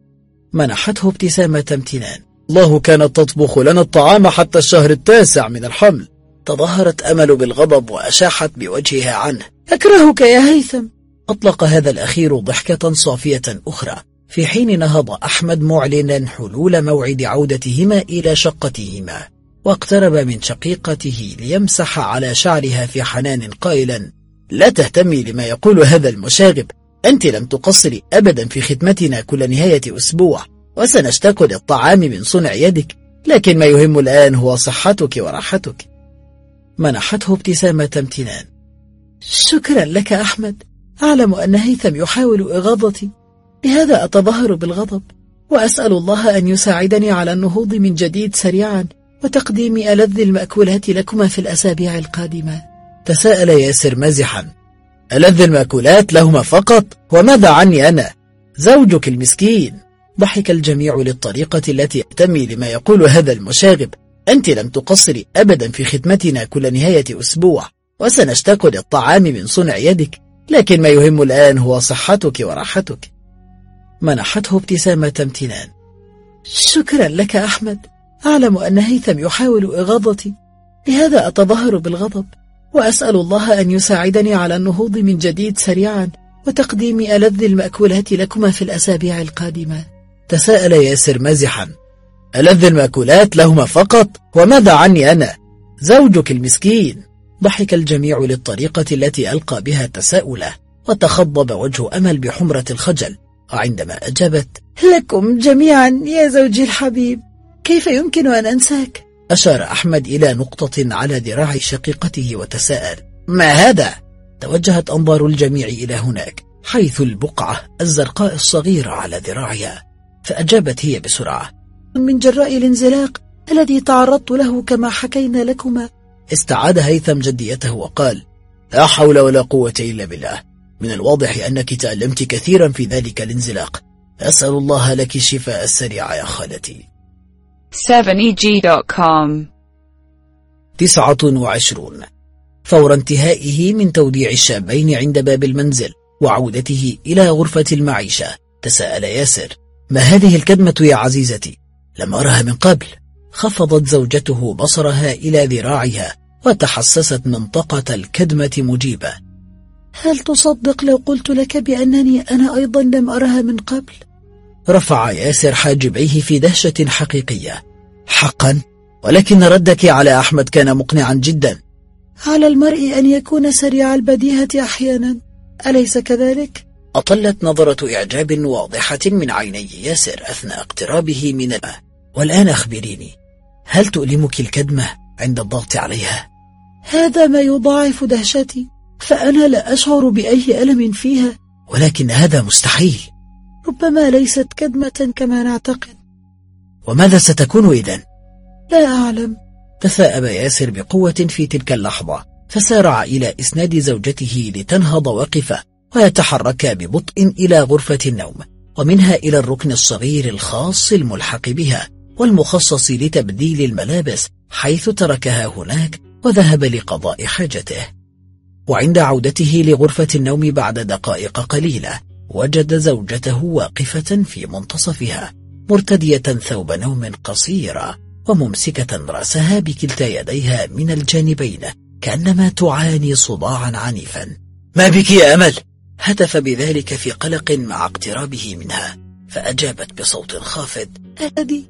Speaker 3: منحته ابتسامة امتنان: الله كانت تطبخ لنا الطعام حتى الشهر 9 من الحمل. تظاهرت أمل بالغضب وأشاحت بوجهها عنه:
Speaker 4: أكرهك يا هيثم.
Speaker 3: أطلق هذا الأخير ضحكة صافية أخرى في حين نهض أحمد معلنا حلول موعد عودتهما إلى شقتهما، واقترب من شقيقته ليمسح على شعرها في حنان قائلا: لا تهتمي لما يقول هذا المشاغب، أنت لم تقصري أبدا في خدمتنا كل نهاية أسبوع، وسنشتاق للطعام من صنع يدك، لكن ما يهم الآن هو صحتك وراحتك. منحته ابتسامة امتنان:
Speaker 4: شكرا لك أحمد، أعلم أن هيثم يحاول إغاظتي، لهذا أتظاهر بالغضب، وأسأل الله أن يساعدني على النهوض من جديد سريعا وتقديم ألذ المأكولات لكما في الأسابيع القادمة.
Speaker 3: تساءل ياسر مازحا: ألذ المأكولات لهما فقط؟ وماذا عني أنا زوجك المسكين؟ ضحك الجميع للطريقة التي يهتمي لما يقول هذا المشاغب، أنت لم تقصري أبدا في خدمتنا كل نهاية أسبوع، وسنشتاق للطعام من صنع يدك، لكن ما يهم الآن هو صحتك وراحتك.
Speaker 5: منحته ابتسامة امتنان. شكرا لك أحمد، أعلم أن هيثم يحاول إغاظتي، لهذا أتظاهر بالغضب، وأسأل الله أن يساعدني على النهوض من جديد سريعا وتقديم ألذ المأكولات لكما في الأسابيع القادمة.
Speaker 3: تساءل ياسر مازحا. ألذ المأكولات لهما فقط؟ وماذا عني أنا زوجك المسكين؟
Speaker 5: ضحك الجميع للطريقة التي ألقى بها تساؤله، وتخضب وجه أمل بحمرة الخجل، وعندما أجابت لكم جميعا يا زوجي الحبيب، كيف يمكن أن أنساك؟ أشار أحمد إلى نقطة على ذراع شقيقته وتساءل ما هذا؟ توجهت أنظار الجميع إلى هناك، حيث البقعة الزرقاء الصغيرة على ذراعها، فأجابت هي بسرعة من جراء الانزلاق الذي تعرضت له كما حكينا لكما. استعاد هيثم جديته وقال لا حول ولا قوة إلا بالله، من الواضح أنك تألمت كثيرا في ذلك الانزلاق، أسأل الله لك الشفاء السريع يا خالتي.
Speaker 6: 7eg.com
Speaker 5: 29. فور انتهائه من توديع الشابين عند باب المنزل وعودته إلى غرفة المعيشة، تساءل ياسر ما هذه الكدمة يا عزيزتي؟ لم أرها من قبل. خفضت زوجته بصرها إلى ذراعها وتحسست منطقة الكدمة مجيبة هل تصدق لو قلت لك بأنني أنا أيضا لم أرها من قبل؟ رفع ياسر حاجبيه في دهشة حقيقية. حقا؟ ولكن ردك على أحمد كان مقنعا جدا. على المرء أن يكون سريع البديهة أحيانا، أليس كذلك؟ أطلت نظرة إعجاب واضحة من عيني ياسر أثناء اقترابه من الماء. والآن أخبريني، هل تؤلمك الكدمة عند الضغط عليها؟ هذا ما يضاعف دهشتي، فأنا لا أشعر بأي ألم فيها. ولكن هذا مستحيل. ربما ليست كدمة كما نعتقد. وماذا ستكون إذن؟ لا أعلم. تثاءب ياسر بقوة في تلك اللحظة، فسارع إلى إسناد زوجته لتنهض واقفة ويتحرك ببطء إلى غرفة النوم، ومنها إلى الركن الصغير الخاص الملحق بها والمخصص لتبديل الملابس، حيث تركها هناك وذهب لقضاء حاجته. وعند عودته لغرفة النوم بعد دقائق قليلة، وجد زوجته واقفة في منتصفها مرتدية ثوب نوم قصيرة وممسكة رأسها بكلتا يديها من الجانبين كأنما تعاني صداعا عنيفا. ما بك يا أمل؟ هتف بذلك في قلق مع اقترابه منها، فأجابت بصوت خافت أدي.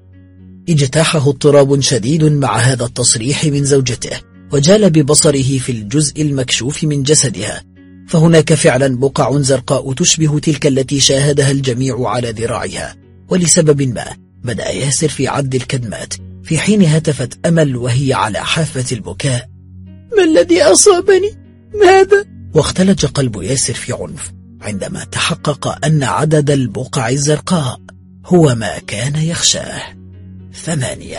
Speaker 5: اجتاحه اضطراب شديد مع هذا التصريح من زوجته، وجال ببصره في الجزء المكشوف من جسدها، فهناك فعلا بقع زرقاء تشبه تلك التي شاهدها الجميع على ذراعها. ولسبب ما بدأ ياسر في عد الكدمات، في حين هتفت أمل وهي على حافة البكاء ما الذي أصابني؟ ماذا؟ واختلج قلب ياسر في عنف عندما تحقق أن عدد البقع الزرقاء هو ما كان يخشاه. 8.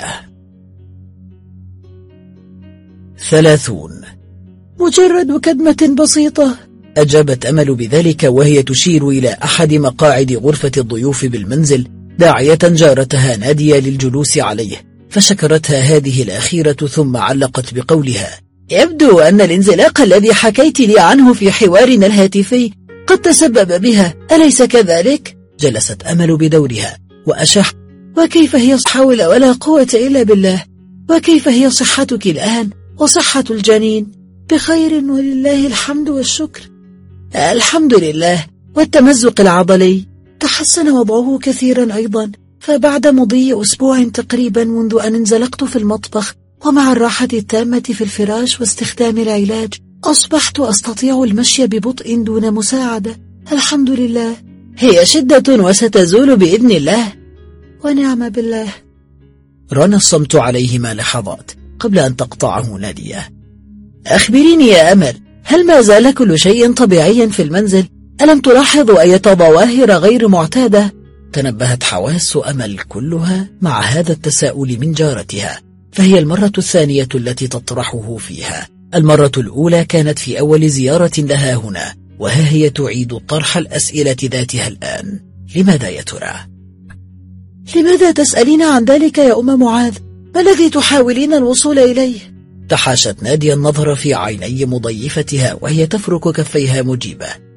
Speaker 5: 30. مجرد كدمة بسيطة، أجابت أمل بذلك وهي تشير إلى أحد مقاعد غرفة الضيوف بالمنزل، داعية جارتها نادية للجلوس عليه، فشكرتها هذه الأخيرة ثم علقت بقولها يبدو أن الانزلاق الذي حكيت لي عنه في حوارنا الهاتفي قد تسبب بها، أليس كذلك؟ جلست أمل بدورها وأشح وكيف هي حول ولا قوة إلا بالله، وكيف هي صحتك الآن وصحة الجنين؟ بخير ولله الحمد والشكر. الحمد لله. والتمزق العضلي تحسن وضعه كثيرا أيضا، فبعد مضي أسبوع تقريبا منذ أن انزلقت في المطبخ ومع الراحة التامة في الفراش واستخدام العلاج أصبحت أستطيع المشي ببطء دون مساعدة، الحمد لله. هي شدة وستزول بإذن الله. ونعم بالله. ران الصمت عليهما لحظات قبل أن تقطعه نادية. أخبريني يا أمل، هل ما زال كل شيء طبيعيا في المنزل؟ ألم تلاحظ أي ظواهر غير معتادة؟ تنبهت حواس أمل كلها مع هذا التساؤل من جارتها، فهي المرة الثانية التي تطرحه فيها. المرة الأولى كانت في أول زيارة لها هنا، وها هي تعيد طرح الأسئلة ذاتها الآن. لماذا يا ترى؟ لماذا تسألين عن ذلك يا أم معاذ؟ ما الذي تحاولين الوصول إليه؟ تحاشت نادية النظر في عيني مضيفتها وهي تفرك كفيها مجيبة.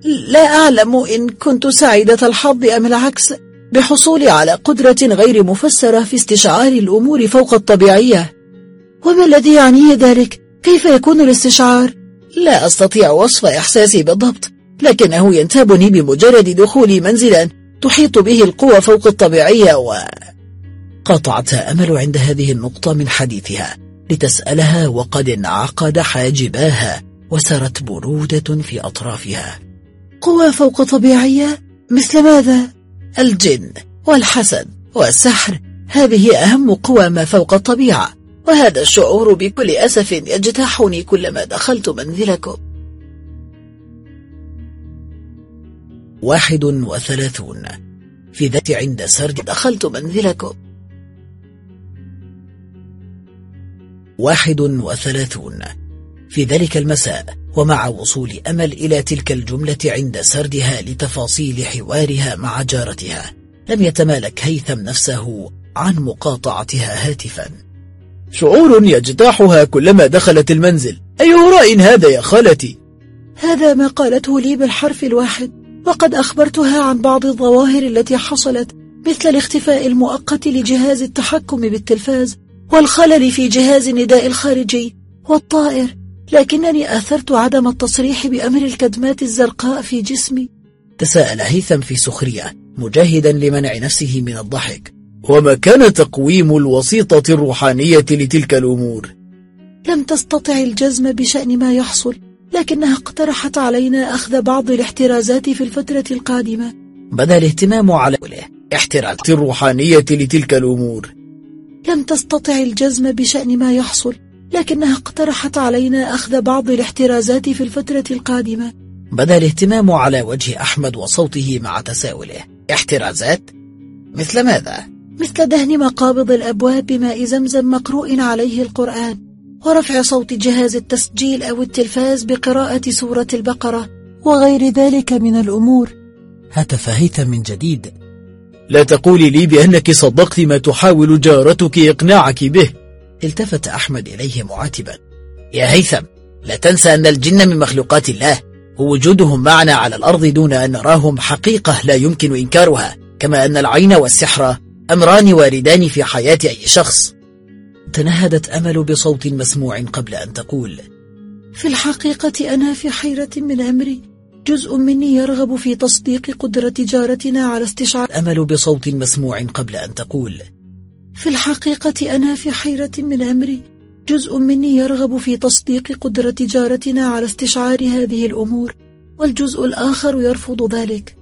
Speaker 5: لا أعلم إن كنت سعيدة الحظ أم العكس بحصولي على قدرة غير مفسرة في استشعار الأمور فوق الطبيعية. وما الذي يعنيه ذلك؟ كيف يكون الاستشعار؟ لا أستطيع وصف إحساسي بالضبط، لكنه ينتابني بمجرد دخولي منزلا تحيط به القوى فوق الطبيعية. قطعتها أمل عند هذه النقطة من حديثها لتسألها، وقد انعقد حاجباها وسرت برودة في أطرافها. قوى فوق طبيعية مثل ماذا؟ الجن والحسد والسحر، هذه أهم قوى ما فوق الطبيعة، وهذا الشعور بكل أسف يجتاحني كلما دخلت منزلكم. 31 في ذات عند سرد دخلت منزلكم. 31 في ذلك المساء، ومع وصول أمل إلى تلك الجملة عند سردها لتفاصيل حوارها مع جارتها، لم يتمالك هيثم نفسه عن مقاطعتها هاتفا. شعور يجتاحها كلما دخلت المنزل. أي هراء هذا يا خالتي؟ هذا ما قالته لي بالحرف الواحد، وقد أخبرتها عن بعض الظواهر التي حصلت، مثل الاختفاء المؤقت لجهاز التحكم بالتلفاز، والخلل في جهاز النداء الخارجي، والطائر، لكنني آثرت عدم التصريح بأمر الكدمات الزرقاء في جسمي. تساءل هيثم في سخرية، مجاهدا لمنع نفسه من الضحك. وما كان تقويم الوسيطة الروحانية لتلك الأمور؟ لم تستطع الجزم بشأن ما يحصل، لكنها اقترحت علينا أخذ بعض الاحترازات في الفترة القادمة. بدأ الاهتمام على احترازات الروحانية لتلك الأمور. لم تستطع الجزم بشأن ما يحصل، لكنها اقترحت علينا أخذ بعض الاحترازات في الفترة القادمة. بدأ الاهتمام على وجه أحمد وصوته مع تساؤله. احترازات؟ مثل ماذا؟ مثل دهن مقابض الأبواب بماء زمزم مقروء عليه القرآن، ورفع صوت جهاز التسجيل أو التلفاز بقراءة سورة البقرة، وغير ذلك من الأمور. هتف هيثم من جديد. لا تقولي لي بأنك صدقت ما تحاول جارتك إقناعك به. التفت أحمد إليه معاتبا. يا هيثم، لا تنسى أن الجن من مخلوقات الله، ووجودهم معنا على الأرض دون أن نراهم حقيقة لا يمكن إنكارها، كما أن العين والسحر أمران واردان في حياة أي شخص. تنهدت أمل بصوت مسموع قبل أن تقول: في الحقيقة أنا في حيرة من أمري، جزء مني يرغب في تصديق قدرة جارتنا على استشعار. أمل بصوت مسموع قبل أن تقول: في الحقيقة أنا في حيرة من أمري، جزء مني يرغب في تصديق قدرة جارتنا على استشعار هذه الأمور، والجزء الآخر يرفض ذلك.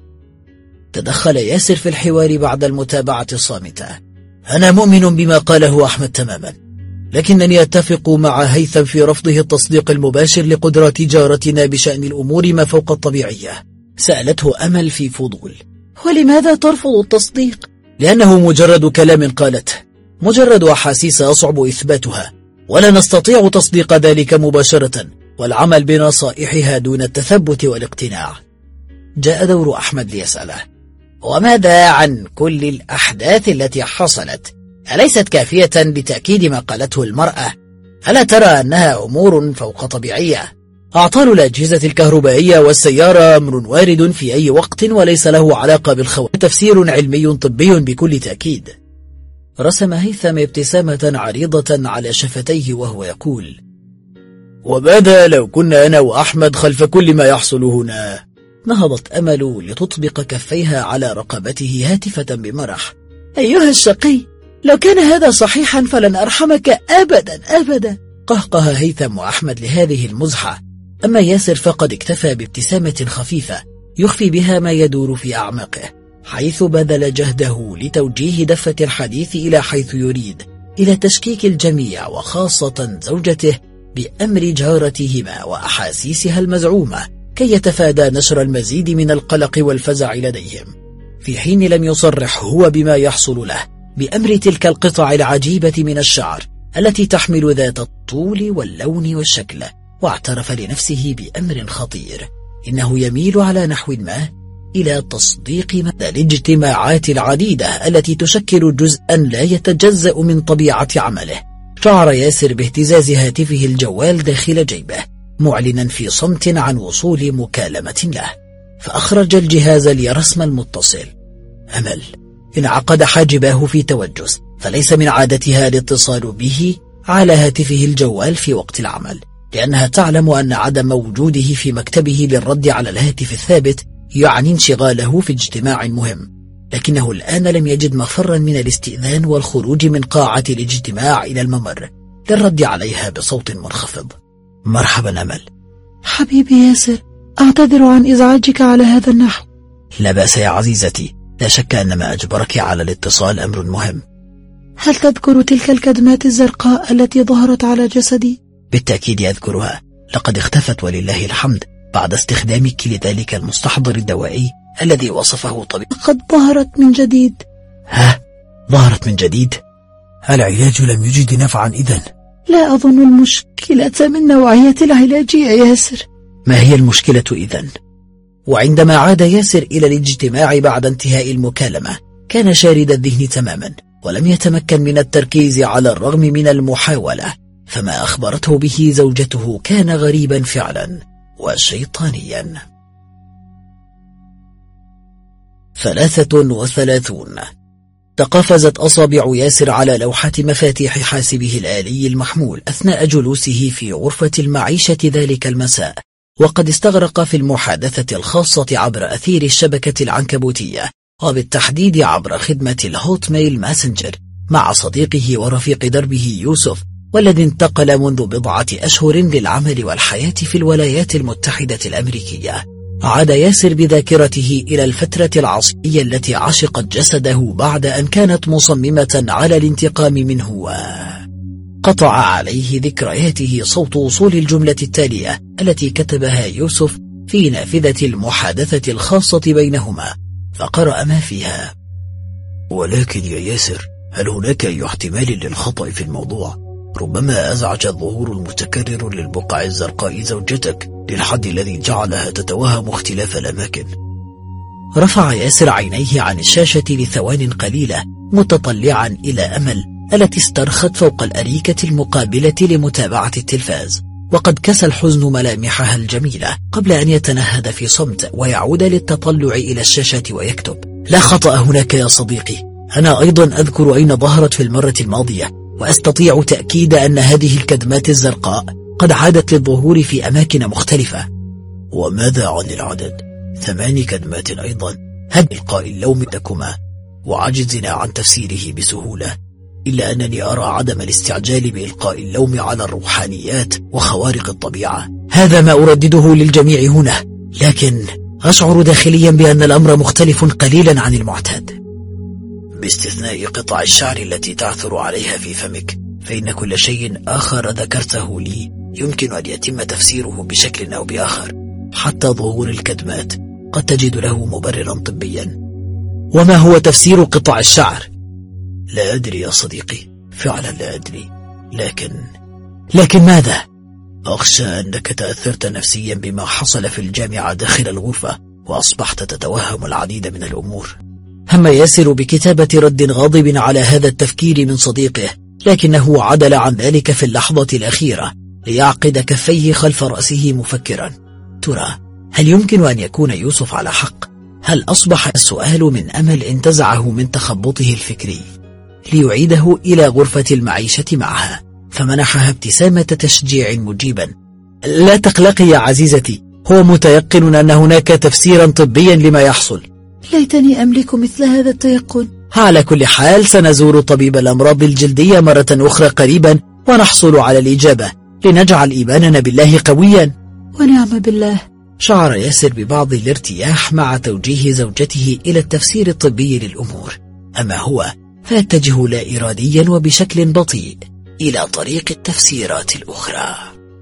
Speaker 5: تدخل ياسر في الحوار بعد المتابعة الصامتة. أنا مؤمن بما قاله أحمد تماما، لكنني أتفق مع هيثم في رفضه التصديق المباشر لقدرات جارتنا بشأن الأمور ما فوق الطبيعية. سألته أمل في فضول: ولماذا ترفض التصديق؟ لأنه مجرد كلام قالته، مجرد أحاسيس يصعب إثباتها، ولا نستطيع تصديق ذلك مباشرة والعمل بنصائحها دون التثبت والاقتناع. جاء دور أحمد ليسأله: وماذا عن كل الأحداث التي حصلت؟ أليست كافية لتأكيد ما قالته المرأة؟ ألا ترى أنها أمور فوق طبيعية؟ أعطال الأجهزة الكهربائية والسيارة أمر وارد في أي وقت وليس له علاقة بالخوارق، تفسير علمي طبي بكل تأكيد. رسم هيثم ابتسامة عريضة على شفتيه وهو يقول: وماذا لو كنا أنا وأحمد خلف كل ما يحصل هنا؟ نهضت أمل لتطبق كفيها على رقبته هاتفة بمرح. أيها الشقي، لو كان هذا صحيحا فلن أرحمك أبدا أبدا. قهقه هيثم وأحمد لهذه المزحة، أما ياسر فقد اكتفى بابتسامة خفيفة يخفي بها ما يدور في أعماقه، حيث بذل جهده لتوجيه دفة الحديث إلى حيث يريد، إلى تشكيك الجميع وخاصة زوجته بأمر جارتهما وأحاسيسها المزعومة، كي يتفادى نشر المزيد من القلق والفزع لديهم، في حين لم يصرح هو بما يحصل له بأمر تلك القطع العجيبة من الشعر التي تحمل ذات الطول واللون والشكل. واعترف لنفسه بأمر خطير، إنه يميل على نحو ما إلى تصديق الاجتماعات العديدة التي تشكل جزءا لا يتجزأ من طبيعة عمله. شعر ياسر باهتزاز هاتفه الجوال داخل جيبه، معلنا في صمت عن وصول مكالمة له.
Speaker 2: فأخرج الجهاز ليرى اسم المتصل. أمل انعقد حاجباه في توجس، فليس من عادتها الاتصال به على هاتفه الجوال في وقت العمل، لأنها تعلم أن عدم وجوده في مكتبه للرد على الهاتف الثابت يعني انشغاله في اجتماع مهم. لكنه الآن لم يجد مفرا من الاستئذان والخروج من قاعة الاجتماع إلى الممر للرد عليها بصوت منخفض. مرحبا أمل.
Speaker 4: حبيبي ياسر، أعتذر عن إزعاجك على هذا النحو.
Speaker 2: لا بأس يا عزيزتي، لا شك أن ما أجبرك على الاتصال أمر مهم.
Speaker 4: هل تذكر تلك الكدمات الزرقاء التي ظهرت على جسدي؟
Speaker 2: بالتأكيد أذكرها، لقد اختفت ولله الحمد بعد استخدامك لذلك المستحضر الدوائي الذي وصفه طبيب.
Speaker 4: قد ظهرت من جديد.
Speaker 2: ها؟ ظهرت من جديد؟ العلاج لم يجد نفعا إذن؟
Speaker 4: لا أظن المشكلة من نوعية العلاج يا ياسر.
Speaker 2: ما هي المشكلة إذن؟ وعندما عاد ياسر إلى الاجتماع بعد انتهاء المكالمة كان شارد الذهن تماما، ولم يتمكن من التركيز على الرغم من المحاولة، فما أخبرته به زوجته كان غريبا فعلا وشيطانيا. 33. تقافزت أصابع ياسر على لوحة مفاتيح حاسبه الآلي المحمول أثناء جلوسه في غرفة المعيشة ذلك المساء، وقد استغرق في المحادثة الخاصة عبر أثير الشبكة العنكبوتية، وبالتحديد عبر خدمة الهوت ميل ماسنجر مع صديقه ورفيق دربه يوسف، والذي انتقل منذ بضعة أشهر للعمل والحياة في الولايات المتحدة الأمريكية. عاد ياسر بذاكرته إلى الفترة العصرية التي عشقت جسده بعد أن كانت مصممة على الانتقام منه، قطع عليه ذكرياته صوت وصول الجملة التالية التي كتبها يوسف في نافذة المحادثة الخاصة بينهما، فقرأ ما فيها: ولكن يا ياسر، هل هناك أي احتمال للخطأ في الموضوع؟ ربما أزعج الظهور المتكرر للبقع الزرقاء زوجتك للحد الذي جعلها تتوهم اختلاف الأماكن. رفع ياسر عينيه عن الشاشة لثوان قليلة متطلعا إلى أمل التي استرخت فوق الأريكة المقابلة لمتابعة التلفاز، وقد كسى الحزن ملامحها الجميلة قبل أن يتنهد في صمت ويعود للتطلع إلى الشاشة ويكتب: لا خطأ هناك يا صديقي، أنا أيضا أذكر أين ظهرت في المرة الماضية، وأستطيع تأكيد أن هذه الكدمات الزرقاء قد عادت للظهور في أماكن مختلفة. وماذا عن العدد؟ 8 كدمات أيضا. هل إلقاء اللوم لكما؟ وعجزنا عن تفسيره بسهولة، إلا أنني أرى عدم الاستعجال بإلقاء اللوم على الروحانيات وخوارق الطبيعة. هذا ما أردده للجميع هنا، لكن أشعر داخليا بأن الأمر مختلف قليلا عن المعتاد، باستثناء قطع الشعر التي تعثر عليها في فمك، فإن كل شيء آخر ذكرته لي يمكن أن يتم تفسيره بشكل أو بآخر، حتى ظهور الكدمات قد تجد له مبررا طبيا. وما هو تفسير قطع الشعر؟ لا أدري يا صديقي، فعلا لا أدري، لكن ماذا؟ أخشى أنك تأثرت نفسيا بما حصل في الجامعة داخل الغرفة، وأصبحت تتوهم العديد من الأمور. هم ياسر بكتابة رد غاضب على هذا التفكير من صديقه، لكنه عدل عن ذلك في اللحظة الأخيرة ليعقد كفيه خلف رأسه مفكرا: ترى هل يمكن أن يكون يوسف على حق؟ هل أصبح السؤال من أمل انتزعه من تخبطه الفكري ليعيده إلى غرفة المعيشة معها، فمنحها ابتسامة تشجيع مجيبا: لا تقلقي يا عزيزتي، هو متيقن أن هناك تفسيرا طبيا لما يحصل.
Speaker 4: ليتني أملك مثل هذا التيقن.
Speaker 2: على كل حال سنزور طبيب الأمراض الجلدية مرة أخرى قريبا ونحصل على الإجابة، لنجعل إيماننا بالله قويا.
Speaker 4: ونعم بالله.
Speaker 2: شعر ياسر ببعض الارتياح مع توجيه زوجته إلى التفسير الطبي للأمور، أما هو فيتجه لا إراديا وبشكل بطيء إلى طريق التفسيرات الأخرى.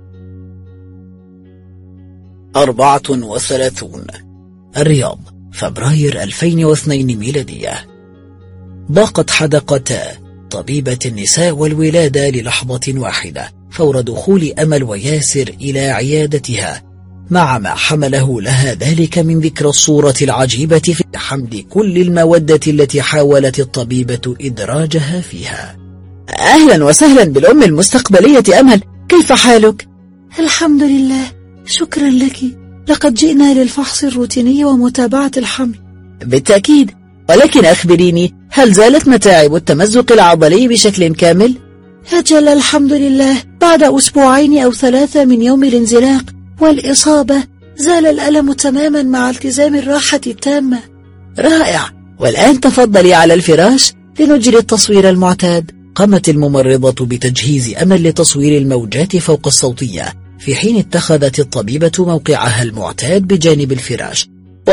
Speaker 2: 34. الرياض، فبراير 2002 ميلادية. ضاقت حدقتا طبيبة النساء والولادة للحظة واحدة فور دخول أمل وياسر إلى عيادتها، مع ما حمله لها ذلك من ذكر الصورة العجيبة في حمل كل المودة التي حاولت الطبيبة إدراجها فيها. أهلا وسهلا بالأم المستقبلية أمل، كيف حالك؟
Speaker 4: الحمد لله، شكرا لك. لقد جئنا للفحص الروتيني ومتابعة الحمل.
Speaker 5: بالتأكيد، ولكن أخبريني، هل زالت متاعب التمزق العضلي بشكل كامل؟
Speaker 4: أجل الحمد لله، بعد 2 أو 3 من يوم الانزلاق والإصابة زال الألم تماما مع التزام الراحة التامة.
Speaker 5: رائع، والآن تفضلي على الفراش لنجري التصوير المعتاد. قامت الممرضة بتجهيز أمل لتصوير الموجات فوق الصوتية، في حين اتخذت الطبيبة موقعها المعتاد بجانب الفراش،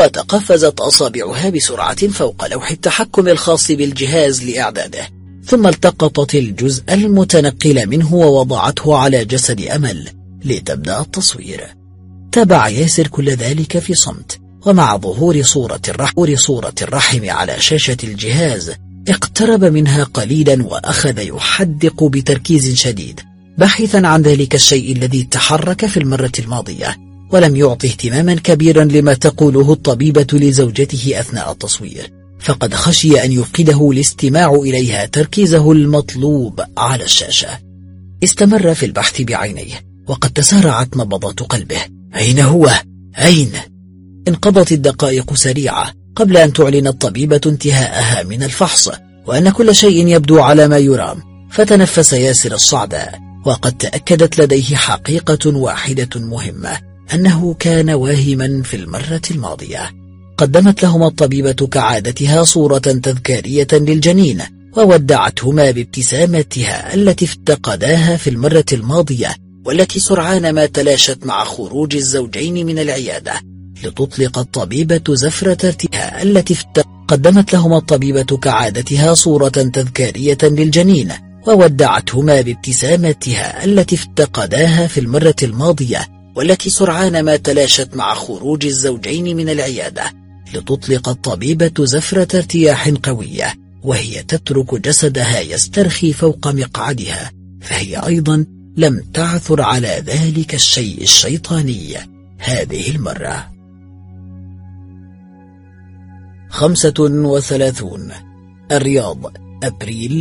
Speaker 5: وتقفزت أصابعها بسرعة فوق لوح التحكم الخاص بالجهاز لإعداده، ثم التقطت الجزء المتنقل منه ووضعته على جسد أمل لتبدأ التصوير. تابع ياسر كل ذلك في صمت، ومع ظهور صورة الرحم على شاشة الجهاز اقترب منها قليلا وأخذ يحدق بتركيز شديد باحثا عن ذلك الشيء الذي تحرك في المرة الماضية، ولم يعطي اهتماما كبيرا لما تقوله الطبيبة لزوجته أثناء التصوير، فقد خشي أن يفقده الاستماع إليها تركيزه المطلوب على الشاشة. استمر في البحث بعينيه، وقد تسارعت نبضات قلبه. أين هو؟ أين؟ انقضت الدقائق سريعة قبل أن تعلن الطبيبة انتهاءها من الفحص، وأن كل شيء يبدو على ما يرام. فتنفس ياسر الصعداء، وقد تأكدت لديه حقيقة واحدة مهمة، أنه كان واهما في المرة الماضية. قدمت لهما الطبيبة كعادتها صورة تذكارية للجنين، وودعتهما بابتسامتها التي افتقداها في المرة الماضية، والتي سرعان ما تلاشت مع خروج الزوجين من العيادة، لتطلق الطبيبة زفرة ارتياح قدمت لهما الطبيبة كعادتها صورة تذكارية للجنين، وودعتهما بابتسامتها التي افتقداها في المرة الماضية، والتي سرعان ما تلاشت مع خروج الزوجين من العيادة، لتطلق الطبيبة زفرة ارتياح قوية، وهي تترك جسدها يسترخي فوق مقعدها، فهي أيضا لم تعثر على ذلك الشيء الشيطاني هذه المرة. 35 الرياض، أبريل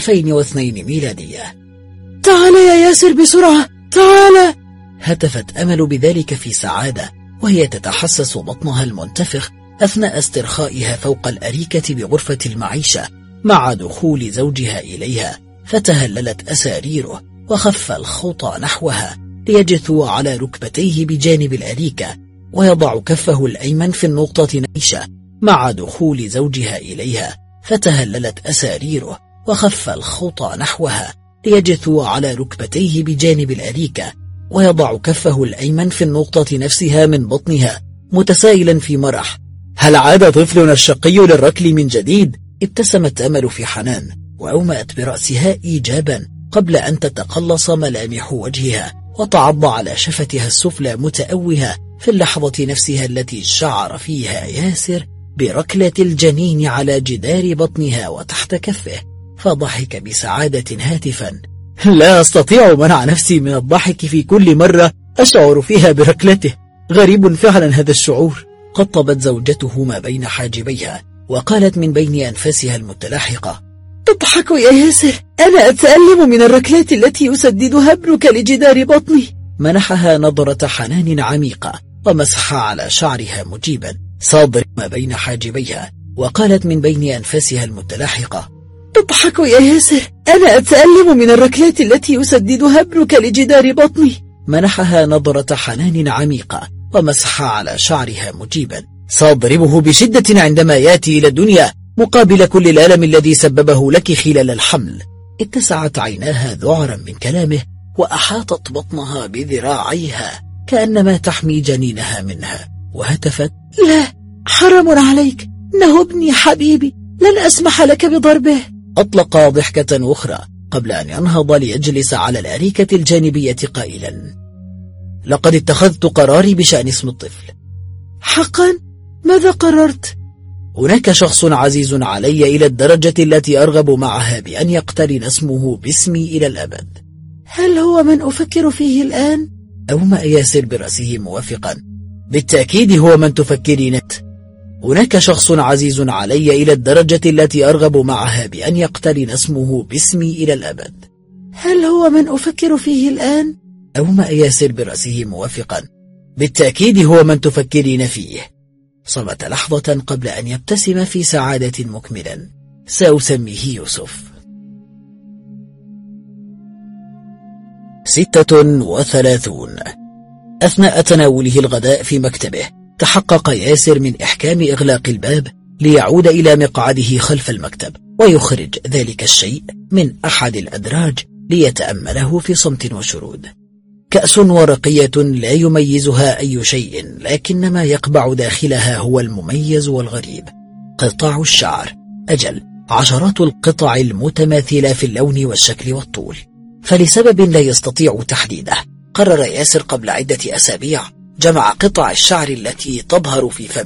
Speaker 5: 2002 ميلادية.
Speaker 4: تعال يا ياسر بسرعة، تعال!
Speaker 5: هتفت أمل بذلك في سعادة، وهي تتحسس بطنها المنتفخ أثناء استرخائها فوق الأريكة بغرفة المعيشة مع دخول زوجها إليها، فتهللت أساريره وخف الخطى نحوها ليجثو على ركبتيه بجانب الأريكة، ويضع كفه الأيمن في النقطة نعيشة مع دخول زوجها إليها، فتهللت أساريره وخف الخطى نحوها ليجثو على ركبتيه بجانب الأريكة، ويضع كفه الأيمن في النقطة نفسها من بطنها متسائلا في مرح: هل عاد طفلنا الشقي للركل من جديد؟ ابتسمت أمل في حنان، وأومأت برأسها إيجابا قبل أن تتقلص ملامح وجهها، وتعض على شفتها السفلى متأوهة في اللحظة نفسها التي شعر فيها ياسر بركلة الجنين على جدار بطنها وتحت كفه، فضحك بسعادة هاتفا: لا أستطيع منع نفسي من الضحك في كل مرة أشعر فيها بركلته، غريب فعلا هذا الشعور. قطبت زوجته ما بين حاجبيها وقالت من بين أنفاسها المتلاحقة:
Speaker 4: تضحك يا ياسر، أنا أتألم من الركلات التي يسددها ابنك لجدار بطني.
Speaker 5: منحها نظرة حنان عميقة ومسح على شعرها مجيبا، صادر ما بين حاجبيها، وقالت من بين أنفاسها المتلاحقة:
Speaker 4: تضحك يا ياسر، أنا أتألم من الركلات التي يسددها ابنك لجدار بطني.
Speaker 5: منحها نظرة حنان عميقة ومسح على شعرها مجيبا، سأضربه بشدة عندما يأتي إلى الدنيا مقابل كل الألم الذي سببه لك خلال الحمل. اتسعت عيناها ذعرا من كلامه، وأحاطت بطنها بذراعيها كأنما تحمي جنينها منها، وهتفت:
Speaker 4: لا، حرام عليك، إنه ابني حبيبي، لن أسمح لك بضربه.
Speaker 5: أطلق ضحكة أخرى قبل أن ينهض ليجلس على الأريكة الجانبية قائلا: لقد اتخذت قراري بشأن اسم الطفل.
Speaker 4: حقا؟ ماذا قررت؟
Speaker 5: هناك شخص عزيز علي إلى الدرجة التي أرغب معها بأن يقترن اسمه باسمي إلى الأبد.
Speaker 4: هل هو من أفكر فيه الآن؟
Speaker 5: أومأ ياسر برأسه موافقا: بالتأكيد هو من تفكرين. هناك شخص عزيز علي إلى الدرجة التي أرغب معها بأن يقترن اسمه باسمي إلى الأبد.
Speaker 4: هل هو من أفكر فيه الآن؟
Speaker 5: أومأ ياسر برأسه موافقا:
Speaker 2: بالتأكيد هو من تفكرين فيه. صمت لحظة قبل أن يبتسم في سعادة مكملا. سأسميه يوسف. 36. أثناء تناوله الغداء في مكتبه تحقق ياسر من إحكام إغلاق الباب ليعود إلى مقعده خلف المكتب ويخرج ذلك الشيء من أحد الأدراج ليتأمله في صمت وشرود. كأس ورقية لا يميزها أي شيء، لكن ما يقبع داخلها هو المميز والغريب. قطع الشعر، أجل عشرات القطع المتماثلة في اللون والشكل والطول. فلسبب لا يستطيع تحديده قرر ياسر قبل عدة أسابيع جمع قطع الشعر التي تظهر في فمه.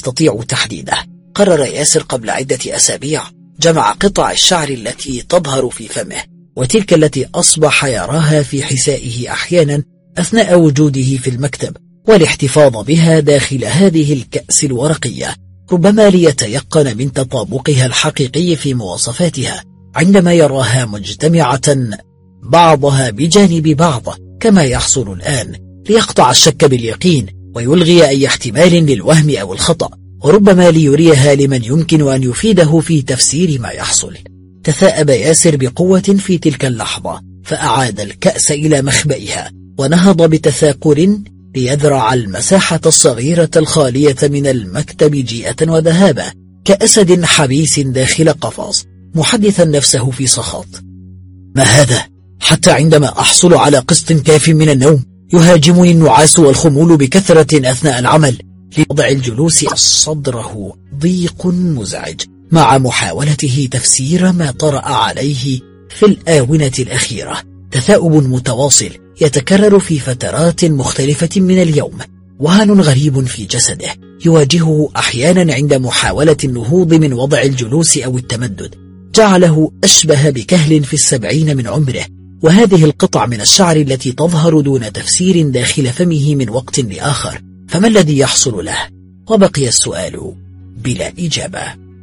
Speaker 2: وتلك التي أصبح يراها في حسائه أحيانا أثناء وجوده في المكتب، والاحتفاظ بها داخل هذه الكأس الورقية، ربما ليتيقن من تطابقها الحقيقي في مواصفاتها عندما يراها مجتمعة بعضها بجانب بعض كما يحصل الآن، ليقطع الشك باليقين ويلغي أي احتمال للوهم أو الخطأ، وربما ليريها لمن يمكن أن يفيده في تفسير ما يحصل. تثاءب ياسر بقوة في تلك اللحظة، فأعاد الكأس إلى مخبئها ونهض بتثاقل ليذرع المساحة الصغيرة الخالية من المكتب جيئة وذهابا كأسد حبيس داخل قفص، محدثا نفسه في سخط. ما هذا؟ حتى عندما أحصل على قسط كاف من النوم يهاجمني النعاس والخمول بكثرة أثناء العمل. لوضع الجلوس صدره ضيق مزعج مع محاولته تفسير ما طرأ عليه في الآونة الأخيرة. تثاؤب متواصل يتكرر في فترات مختلفة من اليوم، وهن غريب في جسده يواجهه أحيانا عند محاولة النهوض من وضع الجلوس أو التمدد، جعله أشبه بكهل في 70 من عمره. وهذه القطع من الشعر التي تظهر دون تفسير داخل فمه من وقت لآخر، فما الذي يحصل له؟ وبقي السؤال بلا إجابة.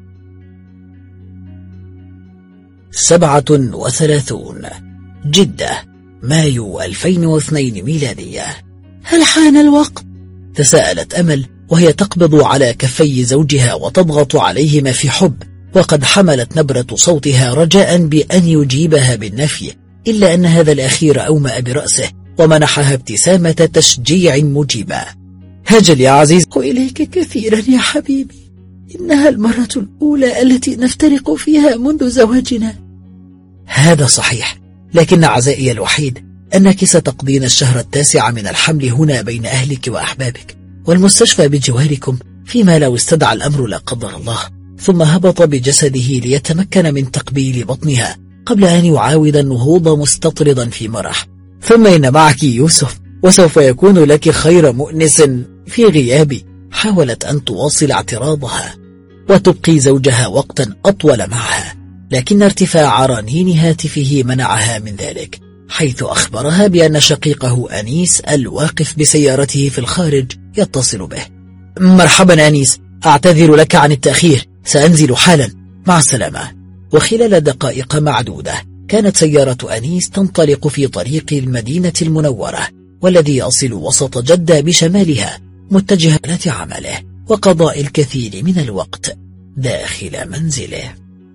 Speaker 2: 37. جدة، مايو 2002 ميلادية.
Speaker 4: هل حان الوقت؟
Speaker 2: تساءلت أمل وهي تقبض على كفي زوجها وتضغط عليهما في حب، وقد حملت نبرة صوتها رجاء بأن يجيبها بالنفي، إلا أن هذا الأخير أومأ برأسه ومنحها ابتسامة تشجيع مجيبة. هجل يا عزيز.
Speaker 4: إليك كثيرا يا حبيبي، إنها المرة الأولى التي نفترق فيها منذ زواجنا.
Speaker 2: هذا صحيح، لكن عزائي الوحيد أنك ستقضين الشهر 9 من الحمل هنا بين أهلك وأحبابك، والمستشفى بجواركم، فيما لو استدعى الأمر لا قدر الله. ثم هبط بجسده ليتمكن من تقبيل بطنها قبل أن يعاود النهوض مستطردا في مرح. ثم إن معك يوسف، وسوف يكون لك خير مؤنس في غيابي. حاولت أن تواصل اعتراضها وتبقي زوجها وقتا أطول معها، لكن ارتفاع رنين هاتفه منعها من ذلك، حيث أخبرها بأن شقيقه أنيس الواقف بسيارته في الخارج يتصل به. مرحبا أنيس، أعتذر لك عن التأخير، سأنزل حالا، مع السلامة. وخلال دقائق معدودة كانت سيارة أنيس تنطلق في طريق المدينة المنورة، والذي يصل وسط جدة بشمالها، متجها إلى عمله وقضاء الكثير من الوقت داخل منزله.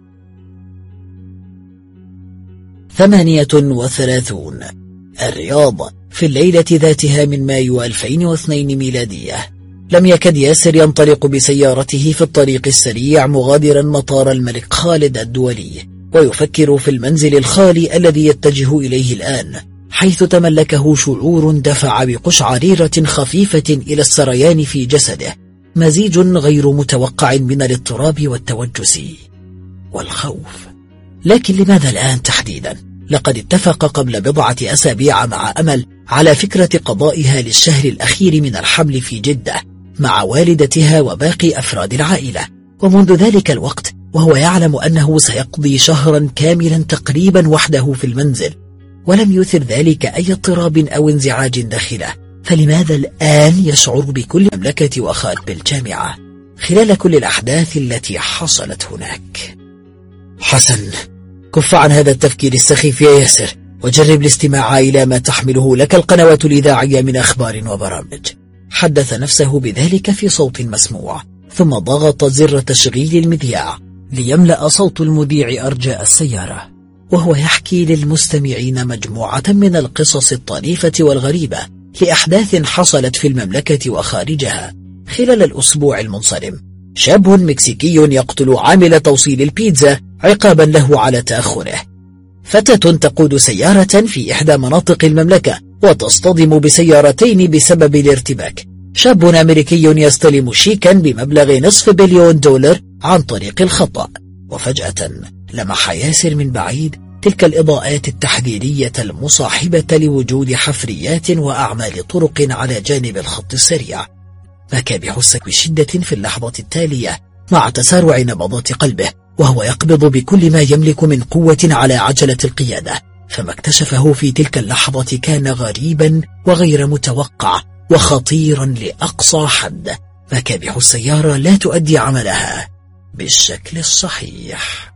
Speaker 2: 38. الرياض، في الليلة ذاتها من مايو 2002 ميلادية. لم يكد ياسر ينطلق بسيارته في الطريق السريع مغادرا مطار الملك خالد الدولي، ويفكر في المنزل الخالي الذي يتجه إليه الآن، حيث تملكه شعور دفع بقشعريرة خفيفة إلى السريان في جسده، مزيج غير متوقع من الاضطراب والتوجس والخوف. لكن لماذا الآن تحديدا؟ لقد اتفق قبل بضعة أسابيع مع أمل على فكرة قضائها للشهر الأخير من الحمل في جدة مع والدتها وباقي أفراد العائلة، ومنذ ذلك الوقت وهو يعلم أنه سيقضي شهرا كاملا تقريبا وحده في المنزل، ولم يثر ذلك أي اضطراب أو انزعاج داخله. فلماذا الآن يشعر بكل مملكة وخال بالجامعة خلال كل الأحداث التي حصلت هناك؟ حسن، كف عن هذا التفكير السخيف يا ياسر، وجرب الاستماع إلى ما تحمله لك القنوات الإذاعية من أخبار وبرامج. حدث نفسه بذلك في صوت مسموع، ثم ضغط زر تشغيل المذياع ليملأ صوت المذيع أرجاء السيارة، وهو يحكي للمستمعين مجموعة من القصص الطريفة والغريبة لأحداث حصلت في المملكة وخارجها خلال الأسبوع المنصرم. شاب مكسيكي يقتل عامل توصيل البيتزا عقابا له على تأخره. فتاة تقود سيارة في إحدى مناطق المملكة وتصطدم بسيارتين بسبب الارتباك. شاب أمريكي يستلم شيكا بمبلغ $500 مليون عن طريق الخطأ. وفجأة لمح ياسر من بعيد تلك الإضاءات التحذيرية المصاحبة لوجود حفريات وأعمال طرق على جانب الخط السريع. بكى بحسك بشدة في اللحظة التالية مع تسارع نبضات قلبه، وهو يقبض بكل ما يملك من قوة على عجلة القيادة. فما اكتشفه في تلك اللحظة كان غريبا وغير متوقع وخطيرا لأقصى حد. مكابح السيارة لا تؤدي عملها بالشكل الصحيح.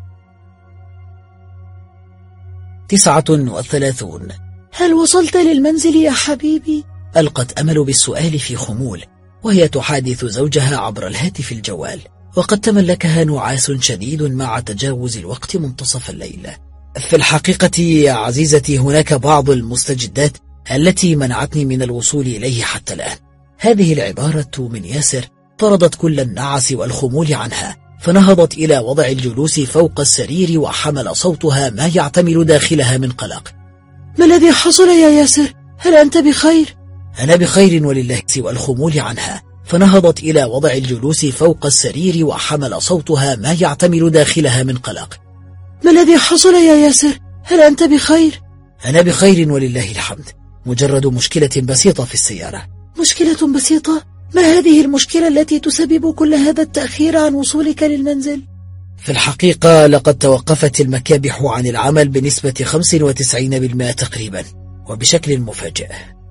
Speaker 2: 39.
Speaker 4: هل وصلت للمنزل يا حبيبي؟
Speaker 2: ألقت أمل بالسؤال في خمول وهي تحادث زوجها عبر الهاتف الجوال، وقد تملكها نعاس شديد مع تجاوز الوقت منتصف الليل. في الحقيقة يا عزيزتي هناك بعض المستجدات التي منعتني من الوصول إليه حتى الآن. هذه العبارة من ياسر طردت كل النعس والخمول عنها، فنهضت إلى وضع الجلوس فوق السرير وحمل صوتها ما يعتمل داخلها من قلق.
Speaker 4: ما الذي حصل يا ياسر؟ هل أنت بخير؟
Speaker 2: أنا بخير ولله سوى الخمول عنها، فنهضت إلى وضع الجلوس فوق السرير وحمل صوتها ما يعتمل داخلها من قلق.
Speaker 4: ما الذي حصل يا ياسر؟ هل أنت بخير؟
Speaker 2: أنا بخير ولله الحمد، مجرد مشكلة بسيطة في السيارة.
Speaker 4: مشكلة بسيطة؟ ما هذه المشكلة التي تسبب كل هذا التأخير عن وصولك للمنزل؟
Speaker 2: في الحقيقة لقد توقفت المكابح عن العمل بنسبة 95% تقريبا، وبشكل مفاجئ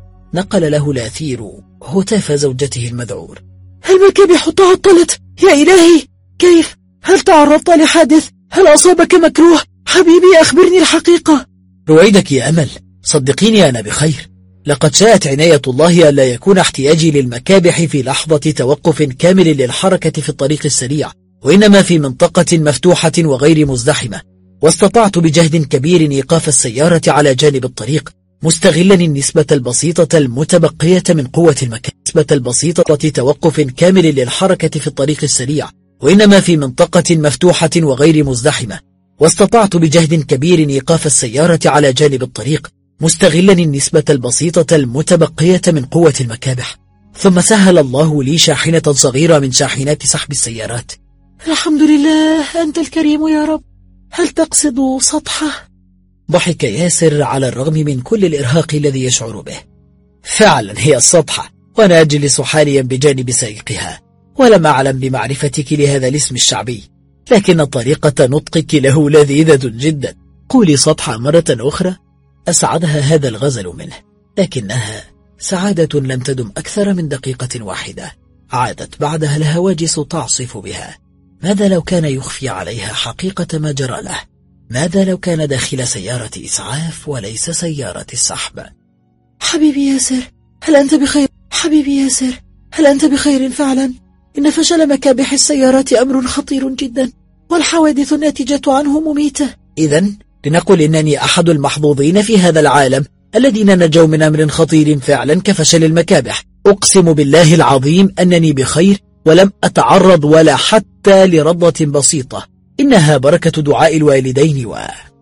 Speaker 2: نقل له الأثير هتاف زوجته المذعور.
Speaker 4: المكابح تعطلت يا إلهي، كيف؟ هل تعرضت لحادث؟ هل أصابك مكروه؟ حبيبي أخبرني الحقيقة.
Speaker 2: رويدك يا أمل، صدقيني أنا بخير. لقد شاءت عناية الله ألا يكون احتياجي للمكابح في لحظة توقف كامل للحركة في الطريق السريع، وإنما في منطقة مفتوحة وغير مزدحمة، واستطعت بجهد كبير إيقاف السيارة على جانب الطريق مستغلا النسبة البسيطة المتبقية من قوة المكان. نسبة البسيطة توقف كامل للحركة في الطريق السريع، وإنما في منطقة مفتوحة وغير مزدحمة، واستطعت بجهد كبير إيقاف السيارة على جانب الطريق مستغلا النسبة البسيطة المتبقية من قوة المكابح. ثم سهل الله لي شاحنة صغيرة من شاحنات سحب السيارات.
Speaker 4: الحمد لله، أنت الكريم يا رب. هل تقصد سطحه؟
Speaker 2: ضحك ياسر على الرغم من كل الإرهاق الذي يشعر به. فعلا هي السطحة، وأنا أجلس حاليا بجانب سائقها، ولم أعلم بمعرفتك لهذا الاسم الشعبي، لكن طريقة نطقك له لذيذة جدا. قولي سطحة مرة أخرى. أسعدها هذا الغزل منه، لكنها سعادة لم تدم أكثر من دقيقة واحدة. عادت بعدها الهواجس تعصف بها. ماذا لو كان يخفي عليها حقيقة ما جرى له؟ ماذا لو كان داخل سيارة إسعاف وليس سيارة السحب؟
Speaker 4: حبيبي ياسر، هل أنت بخير؟ حبيبي ياسر، هل أنت بخير فعلا؟ إن فشل مكابح السيارات أمر خطير جدا، والحوادث الناتجة عنه مميتة.
Speaker 2: إذن لنقل إنني أحد المحظوظين في هذا العالم الذين نجوا من أمر خطير فعلا كفشل المكابح. أقسم بالله العظيم أنني بخير، ولم أتعرض ولا حتى لرضة بسيطة. إنها بركة دعاء الوالدين.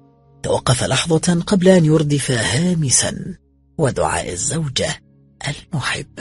Speaker 2: توقف لحظة قبل أن يردف هامسا: ودعاء الزوجة المحبة.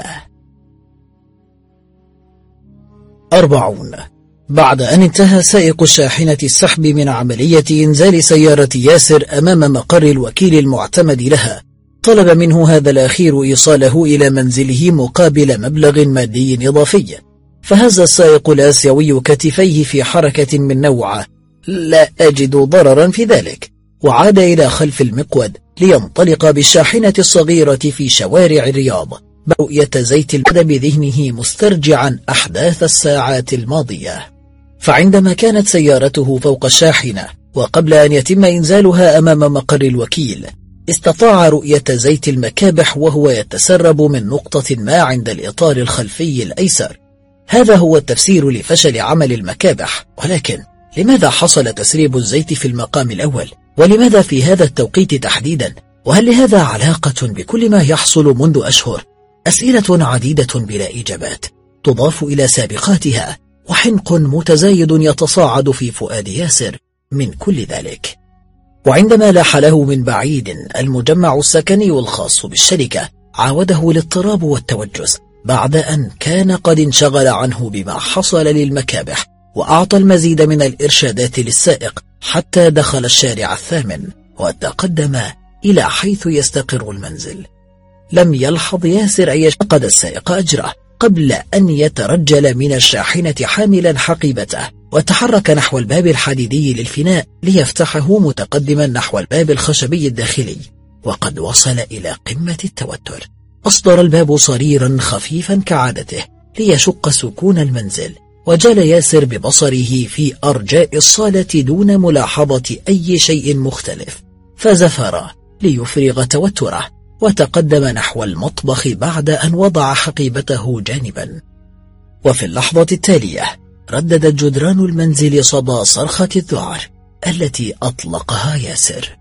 Speaker 2: 40. بعد أن انتهى سائق شاحنة السحب من عملية إنزال سيارة ياسر أمام مقر الوكيل المعتمد لها، طلب منه هذا الأخير إيصاله إلى منزله مقابل مبلغ مادي إضافي. فهز السائق الآسيوي كتفيه في حركة من نوعه: لا أجد ضررا في ذلك، وعاد إلى خلف المقود لينطلق بالشاحنة الصغيرة في شوارع الرياض، برؤية زيت البدء بذهنه مسترجعا أحداث الساعات الماضية. فعندما كانت سيارته فوق الشاحنة وقبل أن يتم إنزالها أمام مقر الوكيل، استطاع رؤية زيت المكابح وهو يتسرب من نقطة ما عند الإطار الخلفي الأيسر. هذا هو التفسير لفشل عمل المكابح. ولكن لماذا حصل تسريب الزيت في المقام الأول؟ ولماذا في هذا التوقيت تحديدا؟ وهل لهذا علاقة بكل ما يحصل منذ أشهر؟ أسئلة عديدة بلا إجابات تضاف إلى سابقاتها، وحنق متزايد يتصاعد في فؤاد ياسر من كل ذلك. وعندما لاح له من بعيد المجمع السكني الخاص بالشركة، عاوده الاضطراب والتوجس بعد أن كان قد انشغل عنه بما حصل للمكابح، وأعطى المزيد من الإرشادات للسائق حتى دخل الشارع الثامن وتقدم إلى حيث يستقر المنزل. لم يلحظ ياسر أن يشقد السائق أجره قبل أن يترجل من الشاحنة حاملا حقيبته، وتحرك نحو الباب الحديدي للفناء ليفتحه متقدما نحو الباب الخشبي الداخلي. وقد وصل إلى قمة التوتر. أصدر الباب صريرا خفيفا كعادته ليشق سكون المنزل، وجال ياسر ببصره في أرجاء الصالة دون ملاحظة أي شيء مختلف، فزفر ليفرغ توتره وتقدم نحو المطبخ بعد أن وضع حقيبته جانبا. وفي اللحظة التالية رددت جدران المنزل صدى صرخة الذعر التي أطلقها ياسر.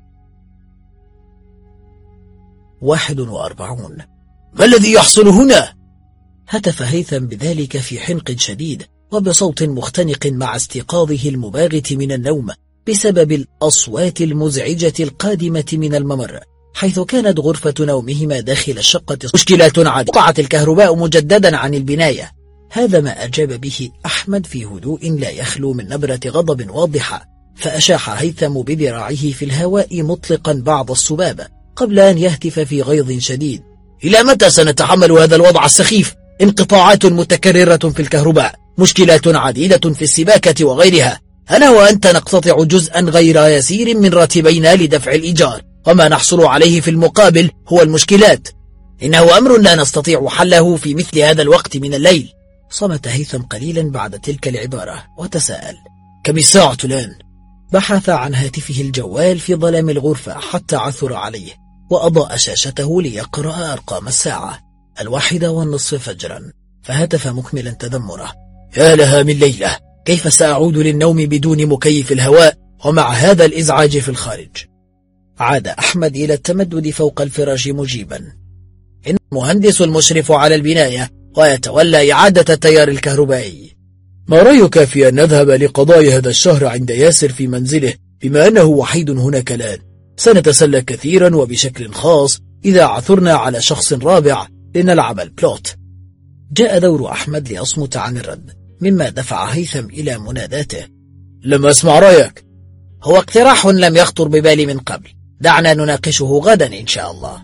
Speaker 2: 41.
Speaker 3: ما الذي يحصل هنا؟
Speaker 2: هتف هيثم بذلك في حنق شديد وبصوت مختنق مع استيقاظه المباغت من النوم بسبب الأصوات المزعجة القادمة من الممر، حيث كانت غرفة نومهما داخل الشقة.
Speaker 3: مشكلة عادية.
Speaker 2: وقعت الكهرباء مجددا عن البناية. هذا ما أجاب به أحمد في هدوء لا يخلو من نبرة غضب واضحة، فأشاح هيثم بذراعه في الهواء مطلقا بعض السباب قبل أن يهتف في غيظ شديد:
Speaker 3: إلى متى سنتحمل هذا الوضع السخيف؟ انقطاعات متكررة في الكهرباء، مشكلات عديدة في السباكة وغيرها. أنا وأنت نقتطع جزءا غير يسير من راتبينا لدفع الإيجار، وما نحصل عليه في المقابل هو المشكلات. إنه أمر لا نستطيع حله في مثل هذا الوقت من الليل.
Speaker 2: صمت هيثم قليلا بعد تلك العبارة وتساءل:
Speaker 3: كم الساعة الآن؟
Speaker 2: بحث عن هاتفه الجوال في ظلام الغرفة حتى عثر عليه، وأضاء شاشته ليقرأ أرقام الساعة: 1:30 فجرا. فهتف مكملا تذمره:
Speaker 3: يا لها من ليلة، كيف سأعود للنوم بدون مكيف الهواء ومع هذا الإزعاج في الخارج؟
Speaker 2: عاد أحمد إلى التمدد فوق الفراش مجيبا:
Speaker 3: إن المهندس المشرف على البناية ويتولى إعادة التيار الكهربائي. ما رأيك في أن نذهب لقضاء هذا الشهر عند ياسر في منزله، بما أنه وحيد هناك الآن؟ سنتسلى كثيرا وبشكل خاص إذا عثرنا على شخص رابع لنلعب البلوت.
Speaker 2: جاء دور أحمد ليصمت عن الرد، مما دفع هيثم إلى مناداته:
Speaker 3: لم أسمع رأيك.
Speaker 2: هو اقتراح لم يخطر ببالي من قبل، دعنا نناقشه غدا إن شاء الله.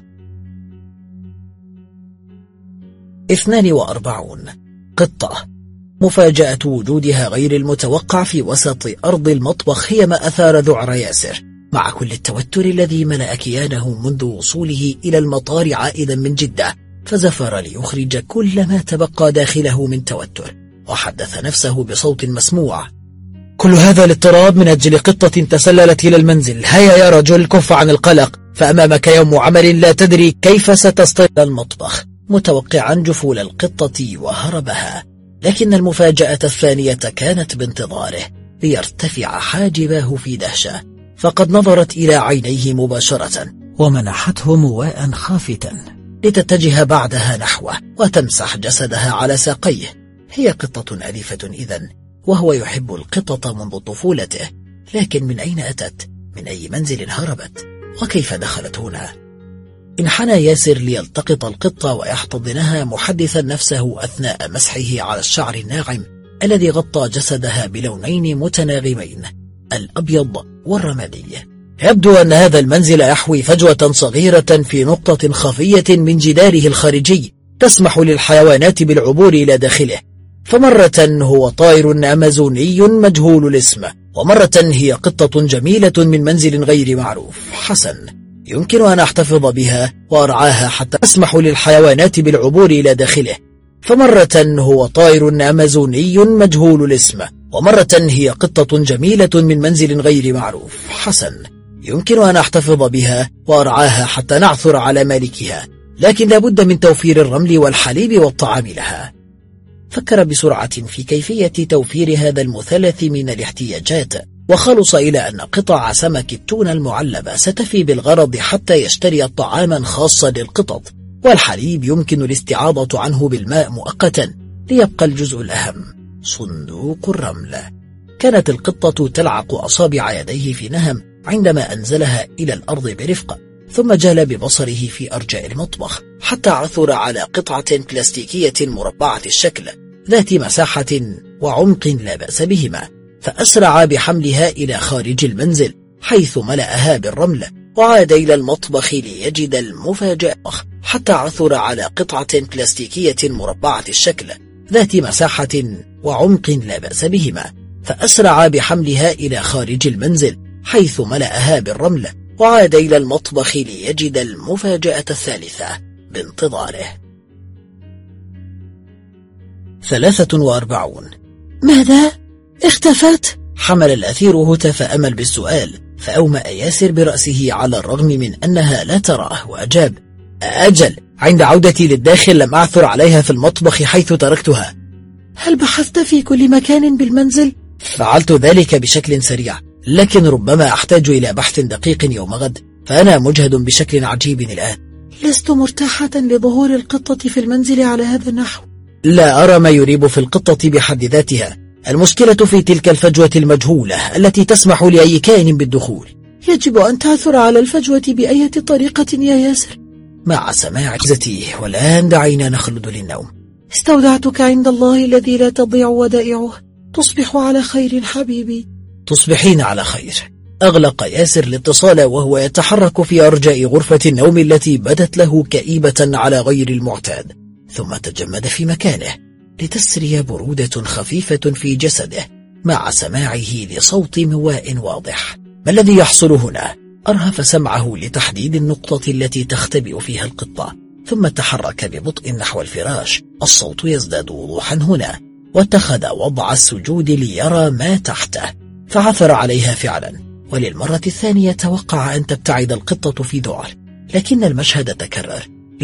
Speaker 2: 42. قطة. مفاجأة وجودها غير المتوقع في وسط أرض المطبخ هي ما أثار ذعر ياسر، مع كل التوتر الذي ملأ كيانه منذ وصوله إلى المطار عائدا من جدة، فزفر ليخرج كل ما تبقى داخله من توتر، وحدث نفسه بصوت مسموع:
Speaker 3: كل هذا الاضطراب من أجل قطة تسللت إلى المنزل. هيا يا رجل، كف عن القلق، فأمامك يوم عمل لا تدري كيف ستستيقظ.
Speaker 2: المطبخ متوقعا جفول القطة وهربها، لكن المفاجأة الثانية كانت بانتظاره ليرتفع حاجباه في دهشة، فقد نظرت إلى عينيه مباشرة ومنحته مواء خافتا لتتجه بعدها نحوه وتمسح جسدها على ساقيه. هي قطة أليفة إذن، وهو يحب القطط منذ طفولته، لكن من أين أتت؟ من أي منزل هربت؟ وكيف دخلت هنا؟ انحنى ياسر ليلتقط القطة ويحتضنها، محدثا نفسه أثناء مسحه على الشعر الناعم الذي غطى جسدها بلونين متناغمين، الأبيض والرمادي.
Speaker 3: يبدو أن هذا المنزل يحوي فجوة صغيرة في نقطة خفية من جداره الخارجي تسمح للحيوانات بالعبور إلى داخله، فمرة هو طائر أمازوني مجهول الاسم، ومرة هي قطة جميلة من منزل غير معروف. حسن، يمكن أن أحتفظ بها وأرعاها حتى أسمح للحيوانات بالعبور إلى داخله، فمرة هو طائر أمازوني مجهول الاسم، ومرة هي قطة جميلة من منزل غير معروف. حسن، يمكن أن أحتفظ بها وأرعاها حتى نعثر على مالكها، لكن لابد من توفير الرمل والحليب والطعام لها. فكر بسرعة في كيفية توفير هذا المثلث من الاحتياجات، وخلص إلى أن قطع سمك التونة المعلبة ستفي بالغرض حتى يشتري طعاما خاصا للقطط، والحليب يمكن الاستعاضة عنه بالماء مؤقتا، ليبقى الجزء الأهم صندوق الرمل. كانت القطة تلعق أصابع يديه في نهم عندما أنزلها إلى الأرض برفق، ثم جال ببصره في أرجاء المطبخ حتى عثر على قطعة بلاستيكية مربعة الشكل ذات مساحة وعمق لا بأس بهما، فأسرع بحملها إلى خارج المنزل حيث ملأها بالرمل، وعاد إلى المطبخ ليجد المفاجأة حتى عثر على قطعة بلاستيكية مربعة الشكل ذات مساحة وعمق لا بأس بهما، فأسرع بحملها إلى خارج المنزل حيث ملأها بالرمل، وعاد إلى المطبخ ليجد المفاجأة الثالثة بانتظاره. 43.
Speaker 5: ماذا؟ اختفت؟
Speaker 3: حمل الأثير هتف أمل بالسؤال، فأومأ ياسر برأسه على الرغم من أنها لا تراه، وأجاب: أجل، عند عودتي للداخل لم أعثر عليها في المطبخ حيث تركتها.
Speaker 5: هل بحثت في كل مكان بالمنزل؟
Speaker 3: فعلت ذلك بشكل سريع، لكن ربما أحتاج إلى بحث دقيق يوم غد، فأنا مجهد بشكل عجيب الآن.
Speaker 5: لست مرتاحة لظهور القطة في المنزل على هذا النحو.
Speaker 3: لا أرى ما يريب في القطة بحد ذاتها، المشكلة في تلك الفجوة المجهولة التي تسمح لأي كائن بالدخول.
Speaker 5: يجب أن تعثر على الفجوة بأية طريقة يا ياسر.
Speaker 3: مع سماع عزتي، والآن دعينا نخلد للنوم.
Speaker 5: استودعتك عند الله الذي لا تضيع ودائعه. تصبح على خير حبيبي.
Speaker 3: تصبحين على خير. أغلق ياسر الاتصال وهو يتحرك في أرجاء غرفة النوم التي بدت له كئيبة على غير المعتاد، ثم تجمد في مكانه لتسري برودة خفيفة في جسده مع سماعه لصوت مواء واضح. ما الذي يحصل هنا؟ أرهف سمعه لتحديد النقطة التي تختبئ فيها القطة، ثم تحرك ببطء نحو الفراش. الصوت يزداد وضوحا هنا، واتخذ وضع السجود ليرى ما تحته، فعثر عليها فعلا، وللمرة الثانية توقع أن تبتعد القطة في ذعر، لكن المشهد تكرر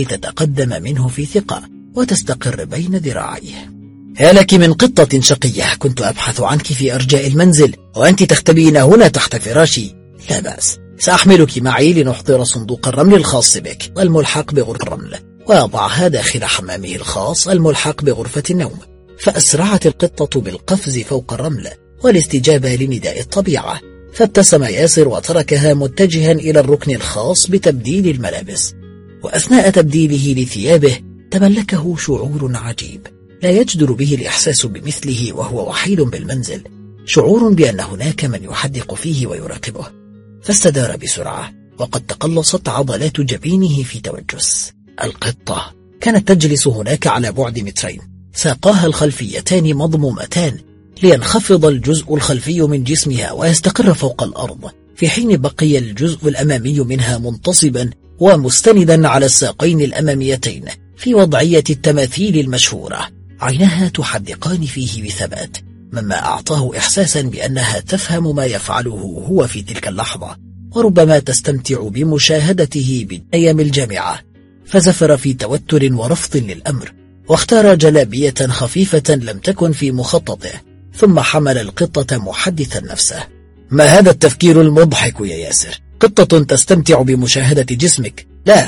Speaker 3: لتتقدم منه في ثقة وتستقر بين ذراعيه. يا لك من قطة شقية، كنت أبحث عنك في أرجاء المنزل وأنت تختبئين هنا تحت فراشي. لا بأس، سأحملك معي لنحضر صندوق الرمل الخاص بك والملحق بغرفة الرمل، وأضعها داخل حمامه الخاص الملحق بغرفة النوم. فأسرعت القطة بالقفز فوق الرمل والاستجابة لنداء الطبيعة، فابتسم ياسر وتركها متجها إلى الركن الخاص بتبديل الملابس. وأثناء تبديله لثيابه تملكه شعور عجيب لا يجدر به الإحساس بمثله وهو وحيد بالمنزل، شعور بأن هناك من يحدق فيه ويراقبه. فاستدار بسرعة، وقد تقلصت عضلات جبينه في توجس. القطة كانت تجلس هناك على بعد 2 متر، ساقاها الخلفيتان مضمومتان لينخفض الجزء الخلفي من جسمها ويستقر فوق الأرض، في حين بقي الجزء الأمامي منها منتصبا ومستندا على الساقين الأماميتين في وضعية التماثيل المشهورة. عينها تحدقان فيه بثبات، مما أعطاه إحساسا بأنها تفهم ما يفعله هو في تلك اللحظة، وربما تستمتع بمشاهدته بأيام الجامعة. فزفر في توتر ورفض للأمر، واختار جلابية خفيفة لم تكن في مخططه، ثم حمل القطة محدثا نفسه: ما هذا التفكير المضحك يا ياسر؟ قطة تستمتع بمشاهدة جسمك؟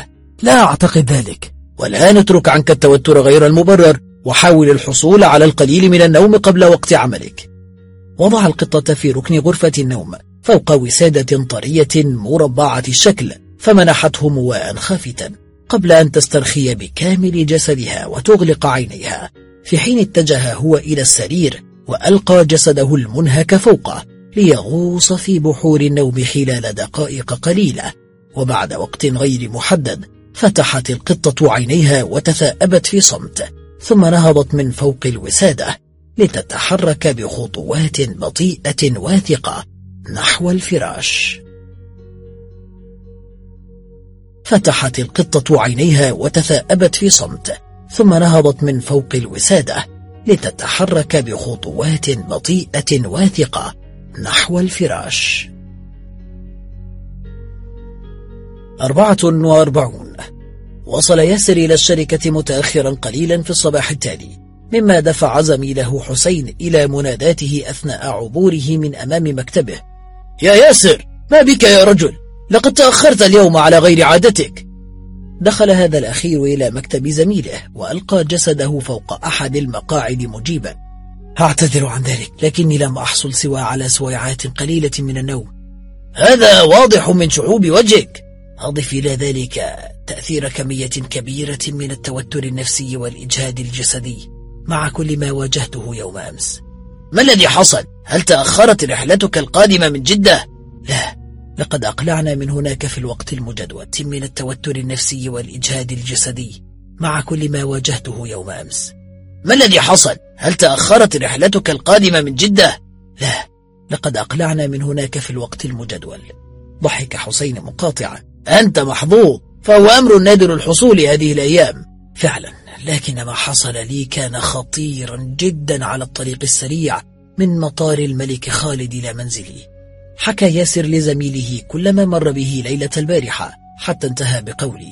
Speaker 3: لا أعتقد ذلك. والآن اترك عنك التوتر غير المبرر، وحاول الحصول على القليل من النوم قبل وقت عملك. وضع القطة في ركن غرفة النوم فوق وسادة طرية مربعة الشكل، فمنحته مواء خافتا قبل أن تسترخي بكامل جسدها وتغلق عينيها، في حين اتجه هو إلى السرير وألقى جسده المنهك فوقه ليغوص في بحور النوم خلال دقائق قليلة. وبعد وقت غير محدد فتحت القطة عينيها وتثاءبت في صمت، ثم نهضت من فوق الوسادة لتتحرك بخطوات بطيئة واثقة نحو الفراش. فتحت القطة عينيها وتثاءبت في صمت، ثم نهضت من فوق الوسادة لتتحرك بخطوات بطيئة واثقة نحو الفراش.
Speaker 5: 44. وصل ياسر إلى الشركة متأخرا قليلا في الصباح التالي، مما دفع زميله حسين إلى مناداته أثناء عبوره من أمام مكتبه: يا ياسر، ما بك يا رجل؟ لقد تأخرت اليوم على غير عادتك. دخل هذا الأخير إلى مكتب زميله وألقى جسده فوق أحد المقاعد مجيبا: أعتذر عن ذلك، لكني لم أحصل سوى على سويعات قليلة من النوم. هذا واضح من شعوب وجهك. أضف إلى ذلك تأثير كمية كبيرة من التوتر النفسي والإجهاد الجسدي مع كل ما واجهته يوم أمس. ما الذي حصل؟ هل تأخرت رحلتك القادمة من جدة؟ لا، لقد أقلعنا من هناك في الوقت المجدول من التوتر النفسي والإجهاد الجسدي مع كل ما واجهته يوم أمس. ما الذي حصل؟ هل تأخرت رحلتك القادمة من جدة؟ لا، لقد أقلعنا من هناك في الوقت المجدول. ضحك حسين مقاطعا: أنت محظوظ، فهو أمر نادر الحصول هذه الأيام. فعلا، لكن ما حصل لي كان خطيرا جدا على الطريق السريع من مطار الملك خالد إلى منزلي. حكى ياسر لزميله كل ما مر به ليلة البارحة حتى انتهى بقولي: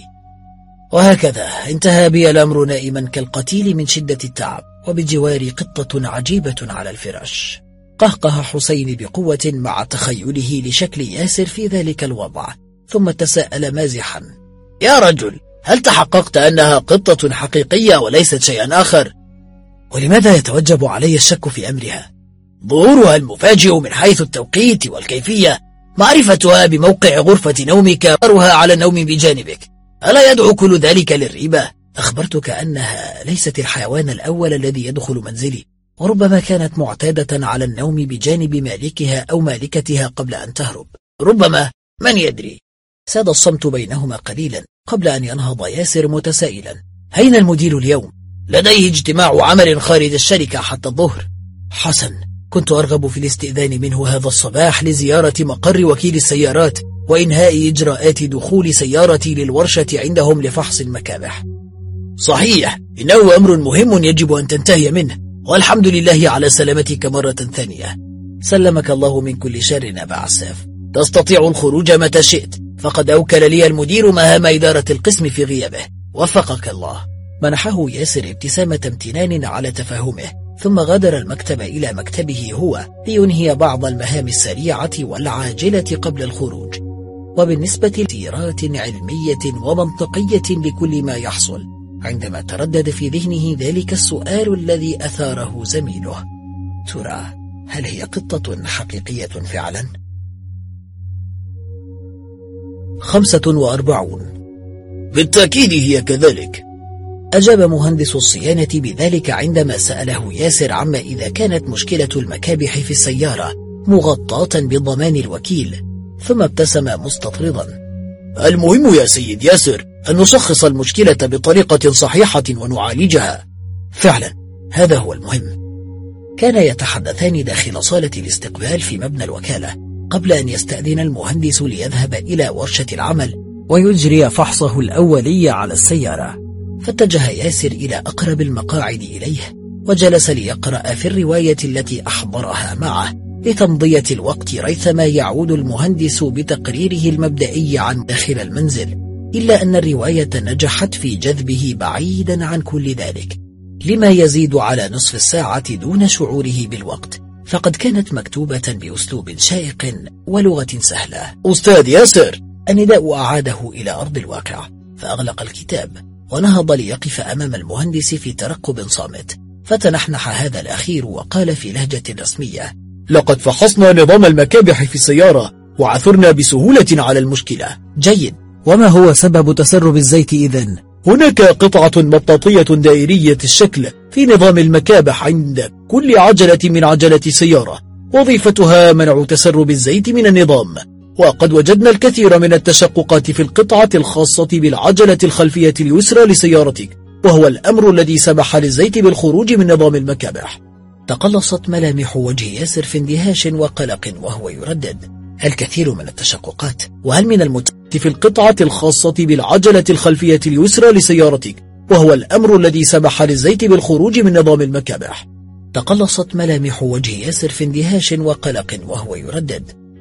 Speaker 5: وهكذا انتهى بي الأمر نائما كالقتيل من شدة التعب، وبجواري قطة عجيبة على الفراش. قهقه حسين بقوة مع تخيله لشكل ياسر في ذلك الوضع، ثم تساءل مازحا: يا رجل، هل تحققت أنها قطة حقيقية وليست شيئا آخر؟ ولماذا يتوجب علي الشك في أمرها؟ ظهورها المفاجئ من حيث التوقيت والكيفية، معرفتها بموقع غرفة نومك، قرها على النوم بجانبك، ألا يدعو كل ذلك للريبة؟ أخبرتك أنها ليست الحيوان الأول الذي يدخل منزلي، وربما كانت معتادة على النوم بجانب مالكها أو مالكتها قبل أن تهرب. ربما، من يدري؟ ساد الصمت بينهما قليلا قبل أن ينهض ياسر متسائلا: أين المدير اليوم؟ لديه اجتماع عمل خارج الشركة حتى الظهر. حسن، كنت أرغب في الاستئذان منه هذا الصباح لزيارة مقر وكيل السيارات وإنهاء إجراءات دخول سيارتي للورشة عندهم لفحص المكابح. صحيح، إنه أمر مهم يجب أن تنتهي منه، والحمد لله على سلامتك مرة ثانية. سلمك الله من كل شر أبا عساف. تستطيع الخروج متى شئت، فقد أوكل لي المدير مهام إدارة القسم في غيابه. وفقك الله. منحه ياسر ابتسامة امتنان على تفهمه، ثم غادر المكتب إلى مكتبه هو لينهي بعض المهام السريعة والعاجلة قبل الخروج. وبالنسبة لتيرات علمية ومنطقية لكل ما يحصل، عندما تردد في ذهنه ذلك السؤال الذي أثاره زميله: ترى هل هي قطة حقيقية فعلا؟ 45. بالتأكيد هي كذلك، أجاب مهندس الصيانة بذلك عندما سأله ياسر عما إذا كانت مشكلة المكابح في السيارة مغطاة بضمان الوكيل، ثم ابتسم مستطردا: المهم يا سيد ياسر أن نشخص المشكلة بطريقة صحيحة ونعالجها. فعلا، هذا هو المهم. كان يتحدثان داخل صالة الاستقبال في مبنى الوكالة قبل أن يستأذن المهندس ليذهب إلى ورشة العمل ويجري فحصه الأولي على السيارة. فاتجه ياسر إلى أقرب المقاعد إليه وجلس ليقرأ في الرواية التي أحضرها معه لتمضية الوقت ريثما يعود المهندس بتقريره المبدئي عن داخل المنزل، إلا أن الرواية نجحت في جذبه بعيدا عن كل ذلك لما يزيد على نصف الساعة دون شعوره بالوقت، فقد كانت مكتوبة بأسلوب شائق ولغة سهلة. أستاذ ياسر. النداء أعاده إلى أرض الواقع، فأغلق الكتاب ونهض ليقف أمام المهندس في ترقب صامت. فتنحنح هذا الأخير وقال في لهجة رسمية: لقد فحصنا نظام المكابح في السيارة وعثرنا بسهولة على المشكلة. جيد، وما هو سبب تسرب الزيت إذن؟ هناك قطعة مطاطية دائرية الشكل في نظام المكابح عند كل عجلة من عجلات السيارة، وظيفتها منع تسرب الزيت من النظام. وقد وجدنا الكثير من التشققات في القطعة الخاصة بالعجلة الخلفية اليسرى لسيارتك، وهو الأمر الذي سمح للزيت بالخروج من نظام المكابح. تقلصت ملامح وجه ياسر في اندهاش وقلق وهو يردد: الكثير من التشققات، وهل من المتأكد في القطعة الخاصة بالعجلة الخلفية اليسرى لسيارتك، وهو الأمر الذي سمح للزيت بالخروج من نظام المكابح. تقلصت ملامح وجه ياسر في اندهاش وقلق وهو يردد: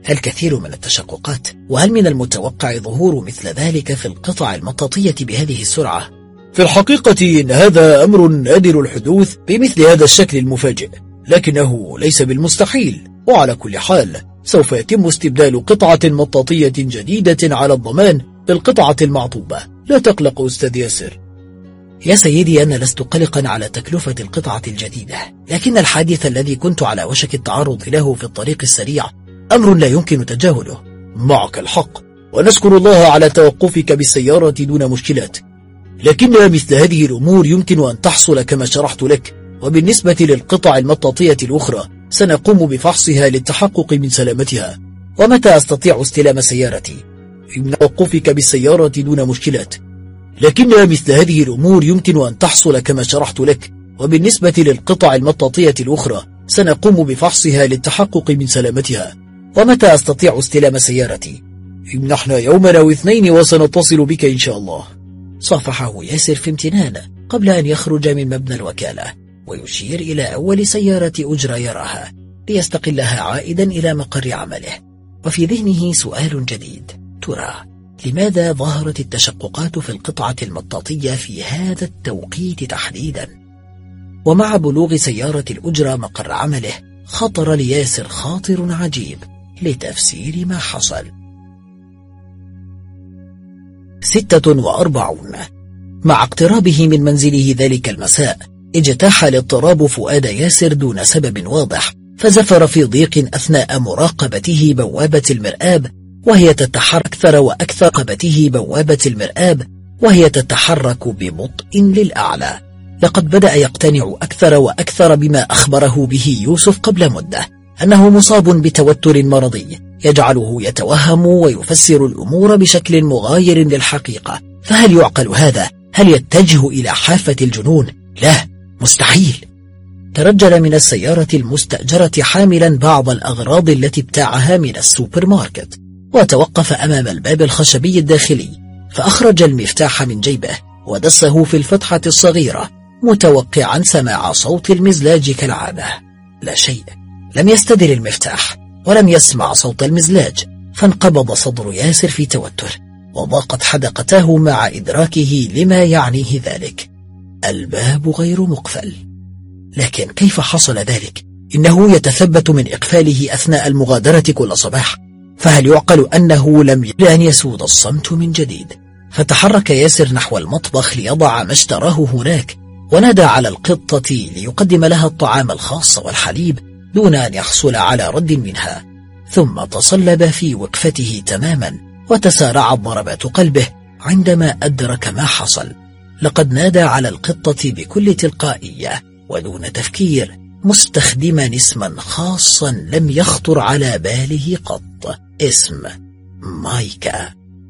Speaker 5: الكثير من التشققات، وهل من المتوقع ظهور مثل ذلك في القطع المطاطية بهذه السرعة؟
Speaker 3: في الحقيقة إن هذا أمر نادر الحدوث بمثل هذا الشكل المفاجئ، لكنه ليس بالمستحيل. وعلى كل حال سوف يتم استبدال قطعة مطاطية جديدة على الضمان بالقطعة المعطوبة. لا تقلق أستاذ ياسر.
Speaker 5: يا سيدي، أنا لست قلقا على تكلفة القطعة الجديدة، لكن الحادث الذي كنت على وشك التعرض له في الطريق السريع أمر لا يمكن تجاهله.
Speaker 3: معك الحق، ونشكر الله على توقفك بالسيارة دون مشكلات، لكن مثل هذه الأمور يمكن أن تحصل كما شرحت لك. وبالنسبة للقطع المطاطية الأخرى سنقوم بفحصها للتحقق من سلامتها.
Speaker 5: ومتى أستطيع استلام سيارتي؟
Speaker 3: من توقفك بالسيارة دون مشكلات، لكن مثل هذه الأمور يمكن أن تحصل كما شرحت لك. وبالنسبة للقطع المطاطية الأخرى سنقوم بفحصها للتحقق من سلامتها.
Speaker 5: ومتى أستطيع استلام سيارتي؟
Speaker 3: نحن يومنا واثنين وسنتصل بك إن شاء الله.
Speaker 5: صافحه ياسر في امتنان قبل أن يخرج من مبنى الوكالة، ويشير إلى أول سيارة أجرى يراها ليستقلها عائدا إلى مقر عمله. وفي ذهنه سؤال جديد: ترى لماذا ظهرت التشققات في القطعة المطاطية في هذا التوقيت تحديدا؟ ومع بلوغ سيارة الأجرة مقر عمله خطر لياسر خاطر عجيب لتفسير ما حصل. 46. مع اقترابه من منزله ذلك المساء اجتاح الاضطراب فؤاد ياسر دون سبب واضح، فزفر في ضيق أثناء مراقبته بوابة المرآب وهي تتحرك ببطء للأعلى. لقد بدأ يقتنع أكثر وأكثر بما أخبره به يوسف قبل مدة، أنه مصاب بتوتر مرضي يجعله يتوهم ويفسر الأمور بشكل مغاير للحقيقة. فهل يعقل هذا؟ هل يتجه إلى حافة الجنون؟ لا، مستحيل. ترجل من السيارة المستأجرة حاملا بعض الأغراض التي ابتاعها من السوبر ماركت، وتوقف أمام الباب الخشبي الداخلي، فأخرج المفتاح من جيبه ودسه في الفتحة الصغيرة متوقعا سماع صوت المزلاج كالعادة. لا شيء، لم يستدر المفتاح ولم يسمع صوت المزلاج، فانقبض صدر ياسر في توتر، وضاقت حدقته مع إدراكه لما يعنيه ذلك. الباب غير مقفل. لكن كيف حصل ذلك؟ إنه يتثبت من إقفاله أثناء المغادرة كل صباح، فهل يعقل أنه لم أن يسود الصمت من جديد؟ فتحرك ياسر نحو المطبخ ليضع ما اشتراه هناك، ونادى على القطة ليقدم لها الطعام الخاص والحليب دون أن يحصل على رد منها. ثم تصلب في وقفته تماما، وتسارعت ضربات قلبه عندما أدرك ما حصل. لقد نادى على القطة بكل تلقائية ودون تفكير، مستخدما اسما خاصا لم يخطر على باله قط: اسم مايكا.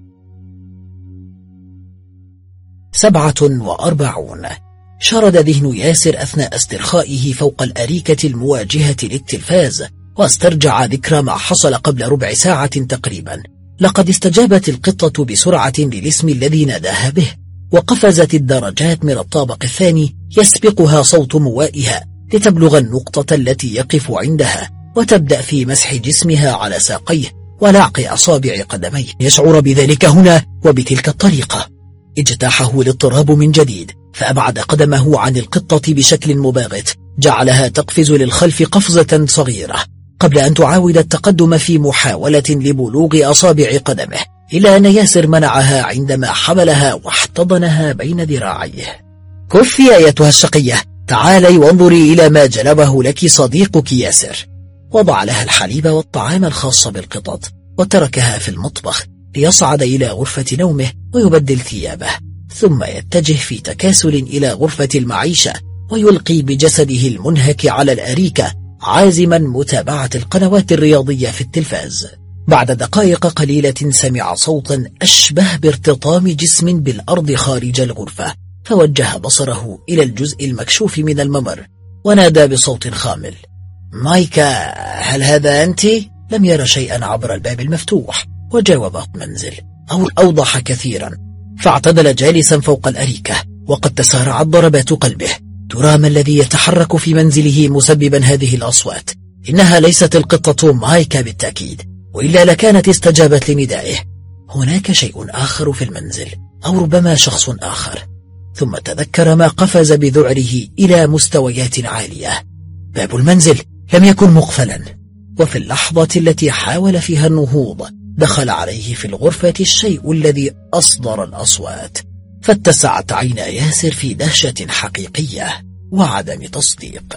Speaker 5: 47. شرد ذهن ياسر أثناء استرخائه فوق الأريكة المواجهة للتلفاز، واسترجع ذكرى ما حصل قبل ربع ساعة تقريبا. لقد استجابت القطة بسرعة للاسم الذي ناداها به، وقفزت الدرجات من الطابق الثاني يسبقها صوت موائها لتبلغ النقطة التي يقف عندها، وتبدأ في مسح جسمها على ساقيه ولعق أصابع قدميه، يشعر بذلك هنا وبتلك الطريقة. اجتاحه الاضطراب من جديد، فأبعد قدمه عن القطة بشكل مباغت، جعلها تقفز للخلف قفزة صغيرة قبل أن تعاود التقدم في محاولة لبلوغ أصابع قدمه، إلا أن ياسر منعها عندما حملها واحتضنها بين ذراعيه. كفي أيتها الشقية، تعالي وانظري إلى ما جلبه لك صديقك ياسر. وضع لها الحليب والطعام الخاص بالقطط، وتركها في المطبخ ليصعد إلى غرفة نومه ويبدل ثيابه، ثم يتجه في تكاسل إلى غرفة المعيشة ويلقي بجسده المنهك على الأريكة، عازما متابعة القنوات الرياضية في التلفاز. بعد دقائق قليلة سمع صوتا أشبه بارتطام جسم بالأرض خارج الغرفة، فوجه بصره إلى الجزء المكشوف من الممر ونادى بصوت خامل: مايكا، هل هذا أنت؟ لم ير شيئا عبر الباب المفتوح، وجاوب المنزل أوضح كثيرا، فاعتدل جالسا فوق الأريكة، وقد تسارعت ضربات قلبه. ترى ما الذي يتحرك في منزله مسببا هذه الأصوات؟ إنها ليست القطة مايكا بالتأكيد، وإلا لكانت استجابت لندائه. هناك شيء آخر في المنزل، أو ربما شخص آخر. ثم تذكر ما قفز بذعره إلى مستويات عالية. باب المنزل لم يكن مقفلا، وفي اللحظة التي حاول فيها النهوض دخل عليه في الغرفة الشيء الذي أصدر الأصوات، فاتسعت عينا ياسر في دهشة حقيقية وعدم تصديق.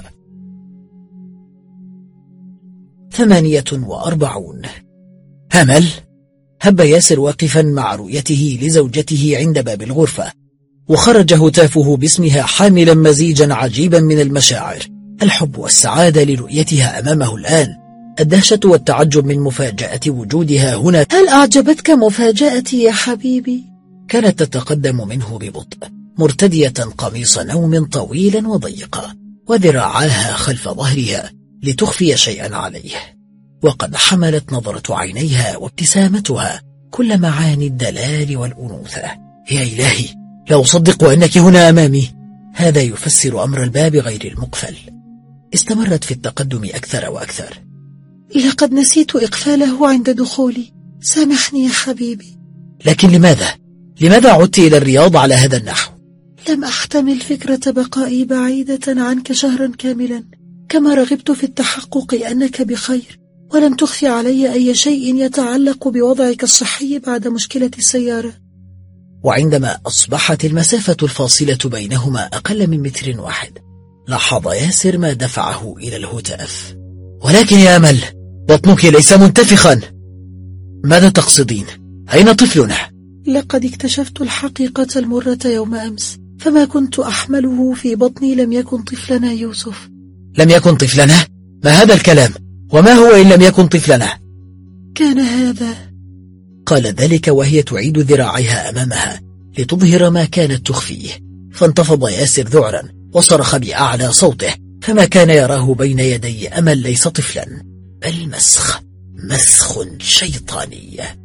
Speaker 5: 48. أمل؟ هب ياسر واقفا مع رؤيته لزوجته عند باب الغرفة، وخرج هتافه باسمها حاملا مزيجا عجيبا من المشاعر، الحب والسعادة لرؤيتها أمامه الآن، الدهشة والتعجب من مفاجأة وجودها هنا.
Speaker 4: هل أعجبتك مفاجأتي يا حبيبي؟
Speaker 5: كانت تتقدم منه ببطء، مرتدية قميص نوم طويلا وضيقا، وذراعاها خلف ظهرها لتخفي شيئا عليه، وقد حملت نظرة عينيها وابتسامتها كل معاني الدلال والأنوثة. يا إلهي، لا أصدق أنك هنا أمامي، هذا يفسر أمر الباب غير المقفل. استمرت في التقدم أكثر وأكثر.
Speaker 4: لقد نسيت إقفاله عند دخولي، سامحني يا حبيبي.
Speaker 5: لكن لماذا عدت إلى الرياض على هذا النحو؟
Speaker 4: لم أحتمل فكرة بقائي بعيدة عنك شهرا كاملا، كما رغبت في التحقق أنك بخير، ولم تخفي علي أي شيء يتعلق بوضعك الصحي بعد مشكلة السيارة.
Speaker 5: وعندما أصبحت المسافة الفاصلة بينهما أقل من 1 متر، لاحظ ياسر ما دفعه إلى الهتاف. ولكن يا أمل، بطنك ليس منتفخا. ماذا تقصدين؟ أين طفلنا؟
Speaker 4: لقد اكتشفت الحقيقة المرة يوم أمس، فما كنت أحمله في بطني لم يكن طفلنا يوسف.
Speaker 5: لم يكن طفلنا؟ ما هذا الكلام؟ وما هو إن لم يكن طفلنا؟
Speaker 4: كان هذا.
Speaker 5: قال ذلك وهي تعيد ذراعها أمامها لتظهر ما كانت تخفيه، فانتفض ياسر ذعرا وصرخ بأعلى صوته، فما كان يراه بين يدي أمل ليس طفلا، بل مسخ شيطاني.